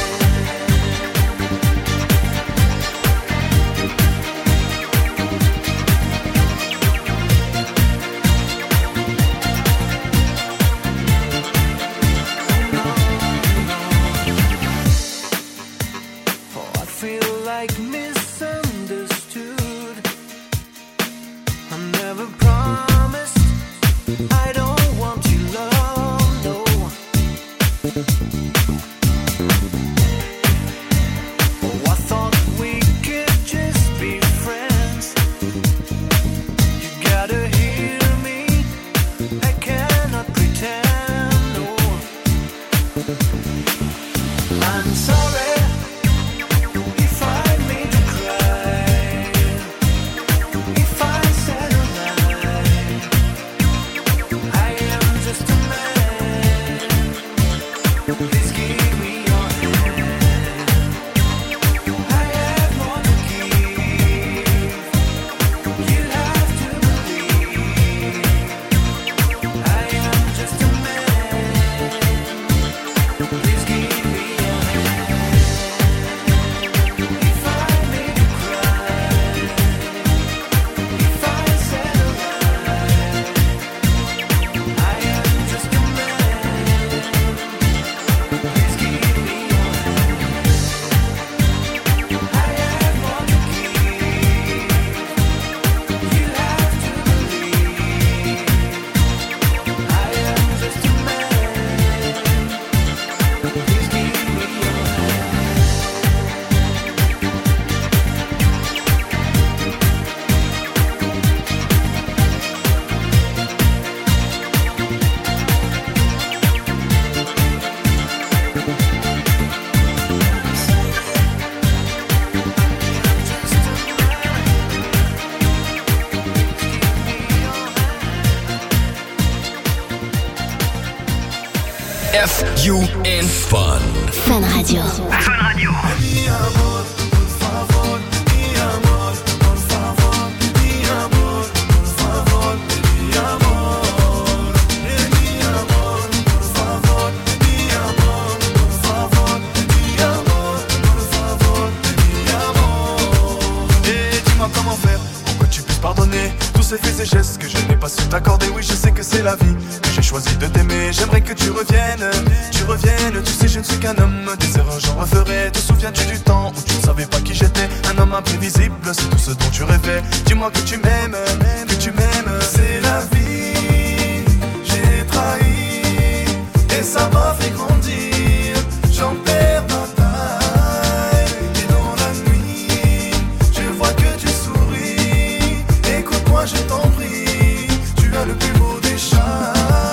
Oh, I feel like misunderstood. I never promised I don't want your love, no. Oh, I thought we could just be friends. You gotta hear me. I cannot pretend, no. I'm sorry if I made you cry. If I said a lie, I am just a man. Please F U N. Fun. Fun Radio. Fun Radio. Comment faire pour que tu puisses pardonner tous ces faits et gestes que je n'ai pas su t'accorder. Oui, je sais que c'est la vie, que j'ai choisi de t'aimer. J'aimerais que tu reviennes, tu reviennes. Tu sais, je ne suis qu'un homme, des erreurs j'en referai. Te souviens-tu du temps où tu ne savais pas qui j'étais? Un homme imprévisible, c'est tout ce dont tu rêvais. Dis-moi que tu m'aimes, que tu m'aimes. C'est la vie, j'ai trahi et ça m'a fait grandir. J'en perds ma taille et dans la nuit je vois que tu souris. Écoute-moi, je t'en prie, tu as le plus beau des charmes.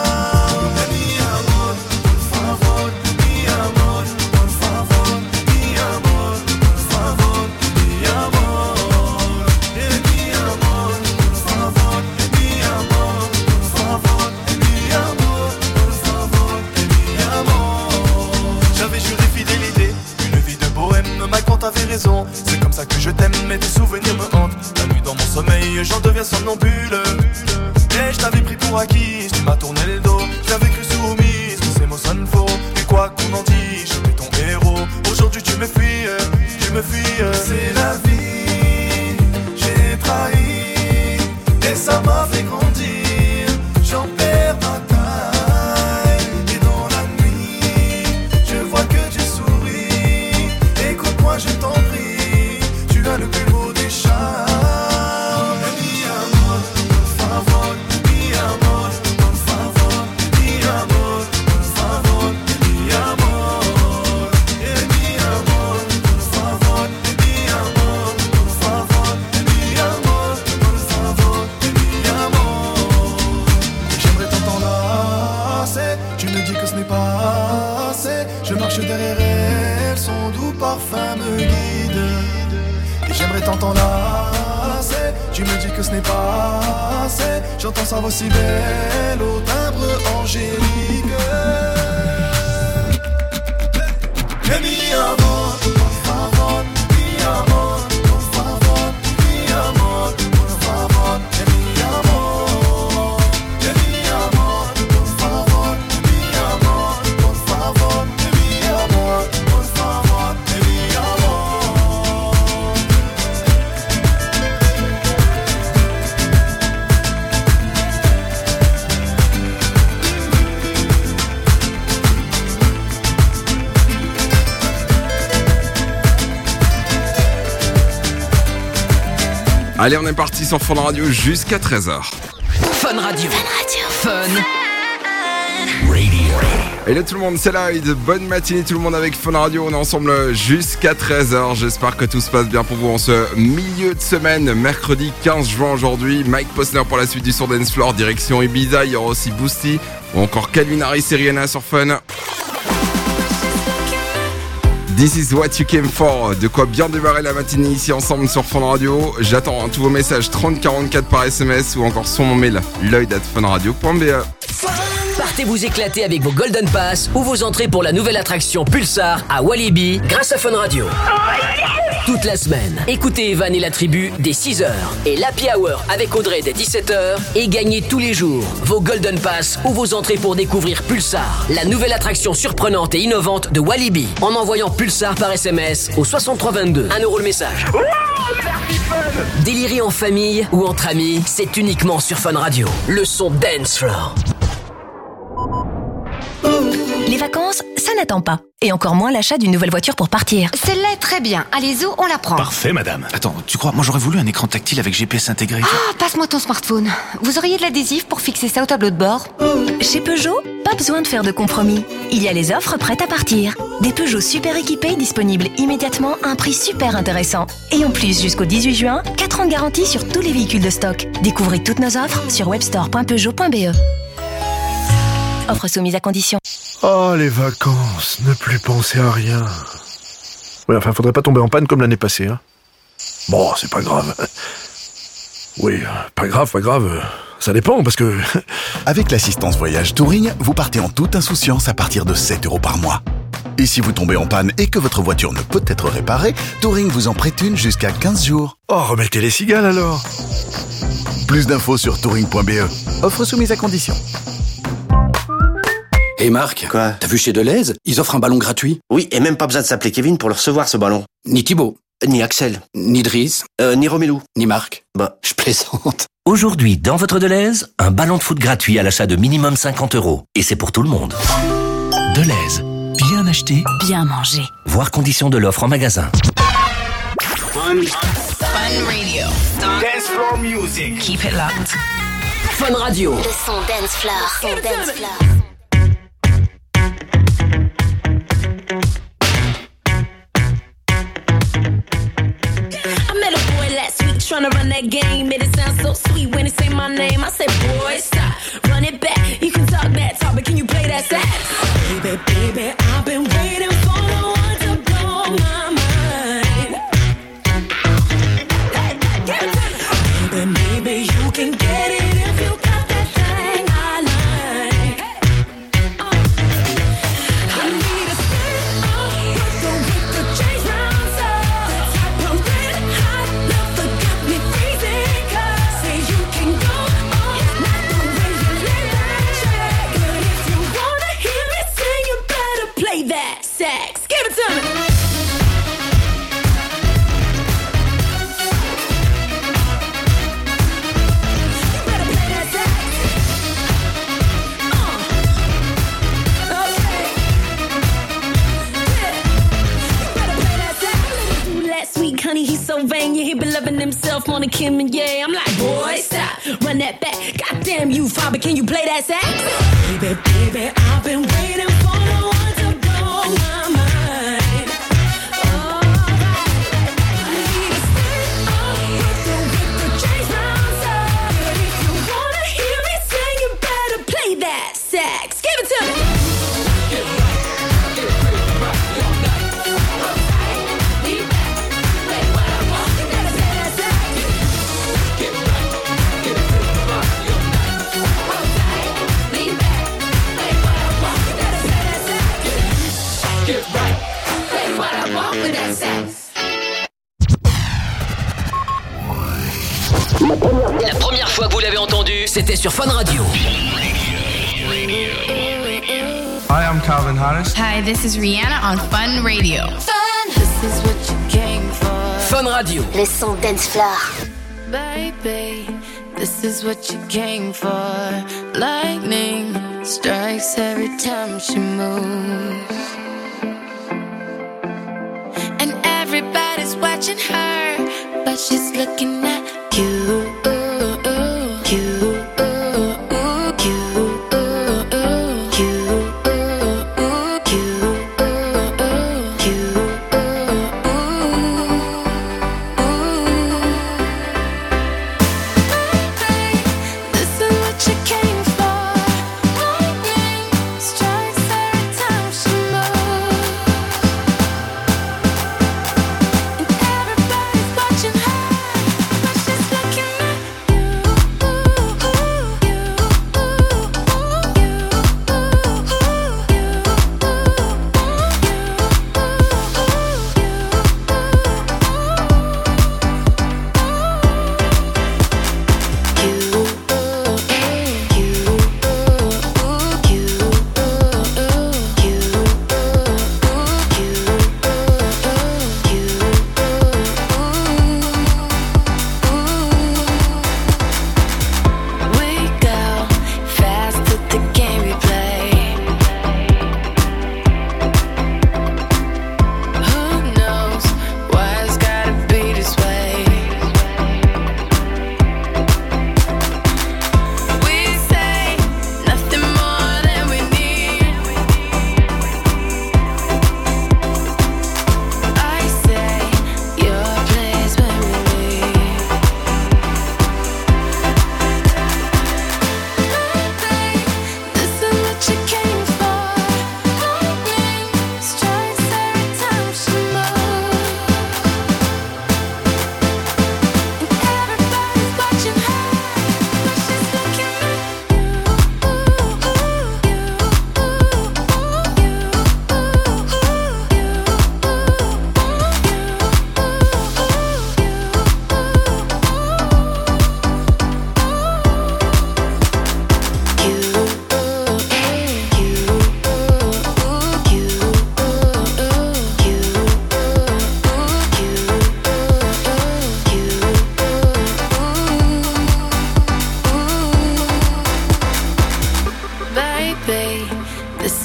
Mi amor, por favor, mi amor, por favor, mi amor, por favor, mi amor. Mi amor, por favor, mi amor, por favor, mi amor, por favor, mi amor. J'avais juré fidélité, une vie de bohème, Mike, t'avais raison. C'est comme ça que je t'aime, mais tes souvenirs me hantent. La nuit dans mon sommeil, j'en deviens somnambule. Et je t'avais pris pour acquis, tu m'as tourné le dos. J'avais cru soumise, mais ces mots sonnent faux. Et quoi qu'on en dise, j'étais ton héros. Aujourd'hui tu me fuis, tu me fuis. C'est la vie, j'ai trahi et ça m'a fait grandir. J'en perds ma taille et dans la nuit je vois que tu souris. Écoute-moi, je t'en prie, tu as le plus beau des charmes. Mi amor, por favor, mi amor, por favor, mi amor, por favor, mi amor. Mi amor, por favor, mi amor, por favor, mi amor, por favor, mi amor. J'aimerais t'entendre lasser, tu me dis que ce n'est pas assez. Je marche derrière elle, son doux parfum me guide. Et j'aimerais t'entendre lasser, tu me dis que ce n'est pas assez. J'entends sa voix si belle au timbre angélique. Et mi amor, por favor, mi amor, por favor, mi amor, por favor, et mi amor. Et mi amor, por favor, mi amor, por favor, et mi amor, por favor, et mi amor. Allez, on est parti sur Fun Radio jusqu'à treize heures. Fun Radio. Fun Radio. Et là tout le monde, c'est Lloyd. Bonne matinée tout le monde avec Fun Radio. On est ensemble jusqu'à treize heures. J'espère que tout se passe bien pour vous en ce milieu de semaine. Mercredi quinze juin aujourd'hui. Mike Posner pour la suite du Sur Dance Floor. Direction Ibiza. Il y aura aussi Boosty. Ou encore Calvin Harris et Rihanna sur Fun. This is what you came for. De quoi bien démarrer la matinée ici ensemble sur Fun Radio. J'attends hein, tous vos messages trente quarante-quatre par S M S ou encore sur mon mail lloyd arobase funradio point b e. Partez vous éclater avec vos Golden Pass ou vos entrées pour la nouvelle attraction Pulsar à Walibi grâce à Fun Radio. Toute la semaine, écoutez Evan et la tribu dès six heures et l'Happy Hour avec Audrey dès dix-sept heures et gagnez tous les jours vos Golden Pass ou vos entrées pour découvrir Pulsar, la nouvelle attraction surprenante et innovante de Walibi en envoyant Pulsar par S M S au soixante-trois vingt-deux. un euro le message. Délirer en famille ou entre amis, c'est uniquement sur Fun Radio. Le son Dance Floor. Les vacances, ça n'attend pas. Et encore moins l'achat d'une nouvelle voiture pour partir. Celle-là est très bien. Allez-y, on la prend. Parfait, madame. Attends, tu crois, moi j'aurais voulu un écran tactile avec G P S intégré. Ah, passe-moi ton smartphone. Vous auriez de l'adhésif pour fixer ça au tableau de bord? Chez Peugeot, pas besoin de faire de compromis. Il y a les offres prêtes à partir. Des Peugeot super équipés disponibles immédiatement à un prix super intéressant. Et en plus, jusqu'au dix-huit juin, quatre ans de garantie sur tous les véhicules de stock. Découvrez toutes nos offres sur webstore point peugeot point b e. Offre soumise à condition. Oh, les vacances, ne plus penser à rien. Ouais, enfin, faudrait pas tomber en panne comme l'année passée, hein. Bon, c'est pas grave. Oui, pas grave, pas grave. Ça dépend, parce que... Avec l'assistance voyage Touring, vous partez en toute insouciance à partir de sept euros par mois. Et si vous tombez en panne et que votre voiture ne peut être réparée, Touring vous en prête une jusqu'à quinze jours. Oh, remettez les cigales alors. Plus d'infos sur touring point b e. Offre soumise à condition. Et Marc, quoi? T'as vu chez Deleuze? Ils offrent un ballon gratuit. Oui, et même pas besoin de s'appeler Kevin pour le recevoir, ce ballon. Ni Thibaut. Ni Axel. Ni Driss. Euh, ni Romélou. Ni Marc. Bah, je plaisante. Aujourd'hui, dans votre Deleuze, un ballon de foot gratuit à l'achat de minimum cinquante euros. Et c'est pour tout le monde. Deleuze. Bien acheté. Bien mangé. Voir conditions de l'offre en magasin. Fun. Fun Radio. Dance floor music. Keep it locked. Fun Radio. Le son dance floor. Son dance floor. Tryna run that game, made it sound so sweet when it say my name. I said, boy, stop, run it back. You can talk that talk, but can you play that sax? Baby, baby, I've been waiting for the one to blow my mind. Baby, maybe you can get it if you got that thing I like. I need a skirt on with the with the change rounds up. Top of red hot, love forgot me freezing cold. Say you can go on, not the way you lay that track. But if you wanna hear me sing, you better play that sax. Give it to me. Sweet honey, he's so vain, yeah, he be loving himself more than Kim and yeah. I'm like, boy, stop, run that back. Goddamn you, Faber, can you play that sax? Baby, baby, I've been waiting for the one to blow my mind. Oh, I need a skirt on with the with the change rounds up. But if you wanna hear me sing, you better play that sax. Give it to me. La première fois que vous l'avez entendu, c'était sur Fun Radio. Hi, I'm Calvin Harris. Hi, this is Rihanna on Fun Radio. Fun. This is what you came for. Fun Radio. Le son dance floor. Baby, this is what you came for. Lightning strikes every time she moves. And everybody's watching her, but she's looking at you. Watching her, but she's looking at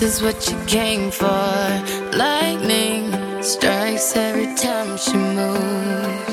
This is what you came for. Lightning strikes every time she moves.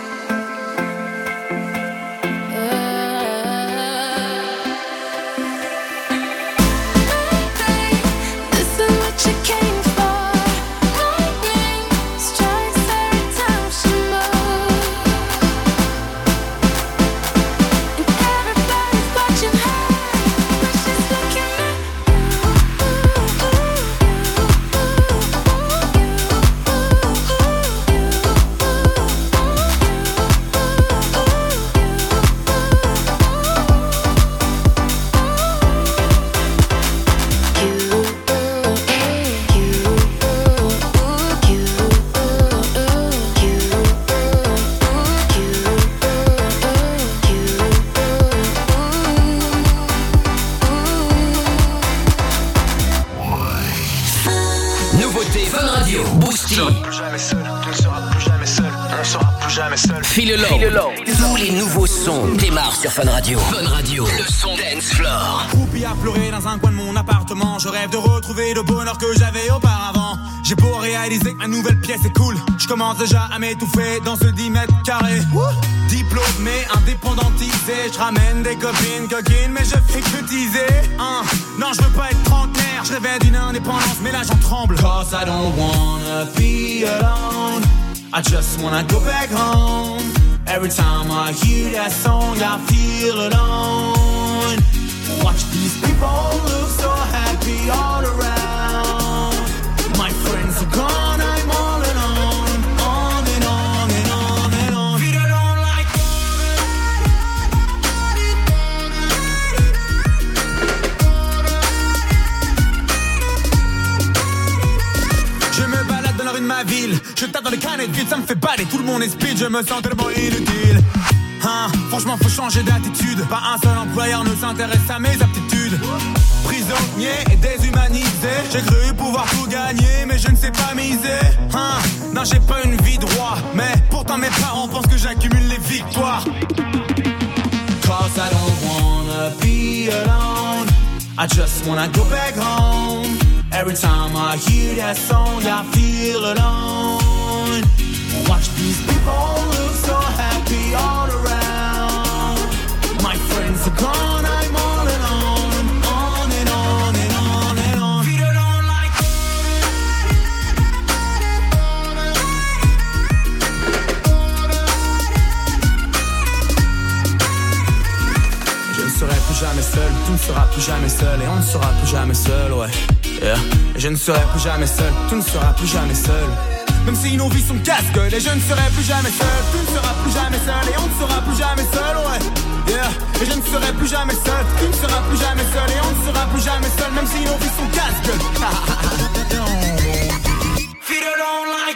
Feel Alone. Tous les nouveaux sons démarrent sur Fun Radio. Fun Radio, le son dance floor. Accroupi à pleurer dans un coin de mon appartement, je rêve de retrouver le bonheur que j'avais auparavant. J'ai beau réaliser que ma nouvelle pièce est cool, je commence déjà à m'étouffer dans ce dix mètres carrés. Diplômé, indépendantisé, je ramène des copines, coquines, mais je fais que teaser. Hein. Non, je veux pas être trentenaire, je rêvais d'une indépendance, mais là j'en tremble. Cause I don't wanna be alone, I just wanna go back home. Every time I hear that song, I feel alone. Watch these people look so happy all around. My friends are gone, I'm all alone. On and on and on and on. Feel alone like je me balade dans la rue de ma ville, je tape dans les canettes vides, ça me fait baler, tout le monde est speed, je me sens tellement inutile. Hein, franchement faut changer d'attitude, pas un seul employeur ne s'intéresse à mes aptitudes. Prisonnier et déshumanisé, j'ai cru pouvoir tout gagner, mais je ne sais pas miser. Hein, non j'ai pas une vie droit, mais pourtant mes parents pensent que j'accumule les victoires. Cause I don't wanna be alone, I just wanna go back home. Every time I hear that song, I feel alone. Watch these people look so happy all around. My friends are gone, I'm all alone. On and on and on and on. Feel alone like je ne serai plus jamais seul, tu ne seras plus jamais seul, et on ne sera plus jamais seul, ouais. Yeah. Et je ne serai plus jamais seul, tu ne seras plus jamais seul. Même si nos vies sont casse-gueule, et je ne serai plus jamais seul, tu ne seras plus jamais seul, et on ne sera plus jamais seul, ouais. Yeah. Et je ne serai plus jamais seul, tu ne seras plus jamais seul, et on ne sera plus jamais seul, même si nos vies sont casse-gueule. Feel alone like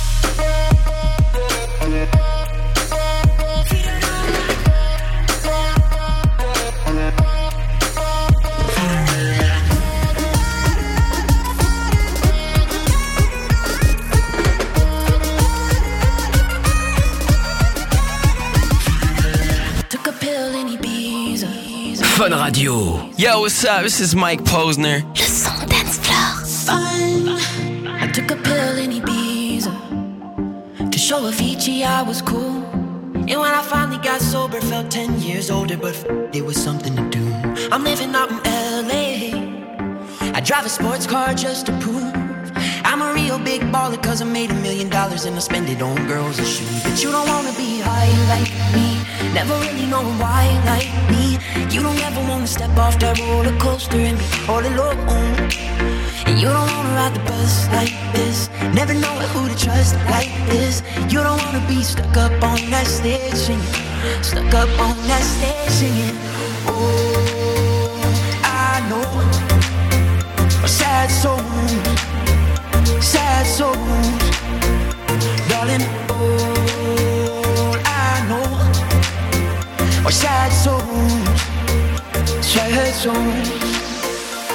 Fun Radio. Yo, what's up? This is Mike Posner. le son dance floor. Fun. I took a pill in Ibiza to show Avicii I was cool. And when I finally got sober, felt ten years older, but f- it was something to do. I'm living out in L A. I drive a sports car just to prove I'm a real big baller, cause I made a million dollars and I spend it on girls and shoes. But you don't wanna be high like me, never really know why like me. You don't ever wanna step off that roller coaster and be all alone. And you don't wanna ride the bus like this, never know who to trust like this. You don't wanna be stuck up on that stage singing, stuck up on that stage singing. Oh, I know a sad soul, sad souls, darling. All I know are sad souls, sad souls.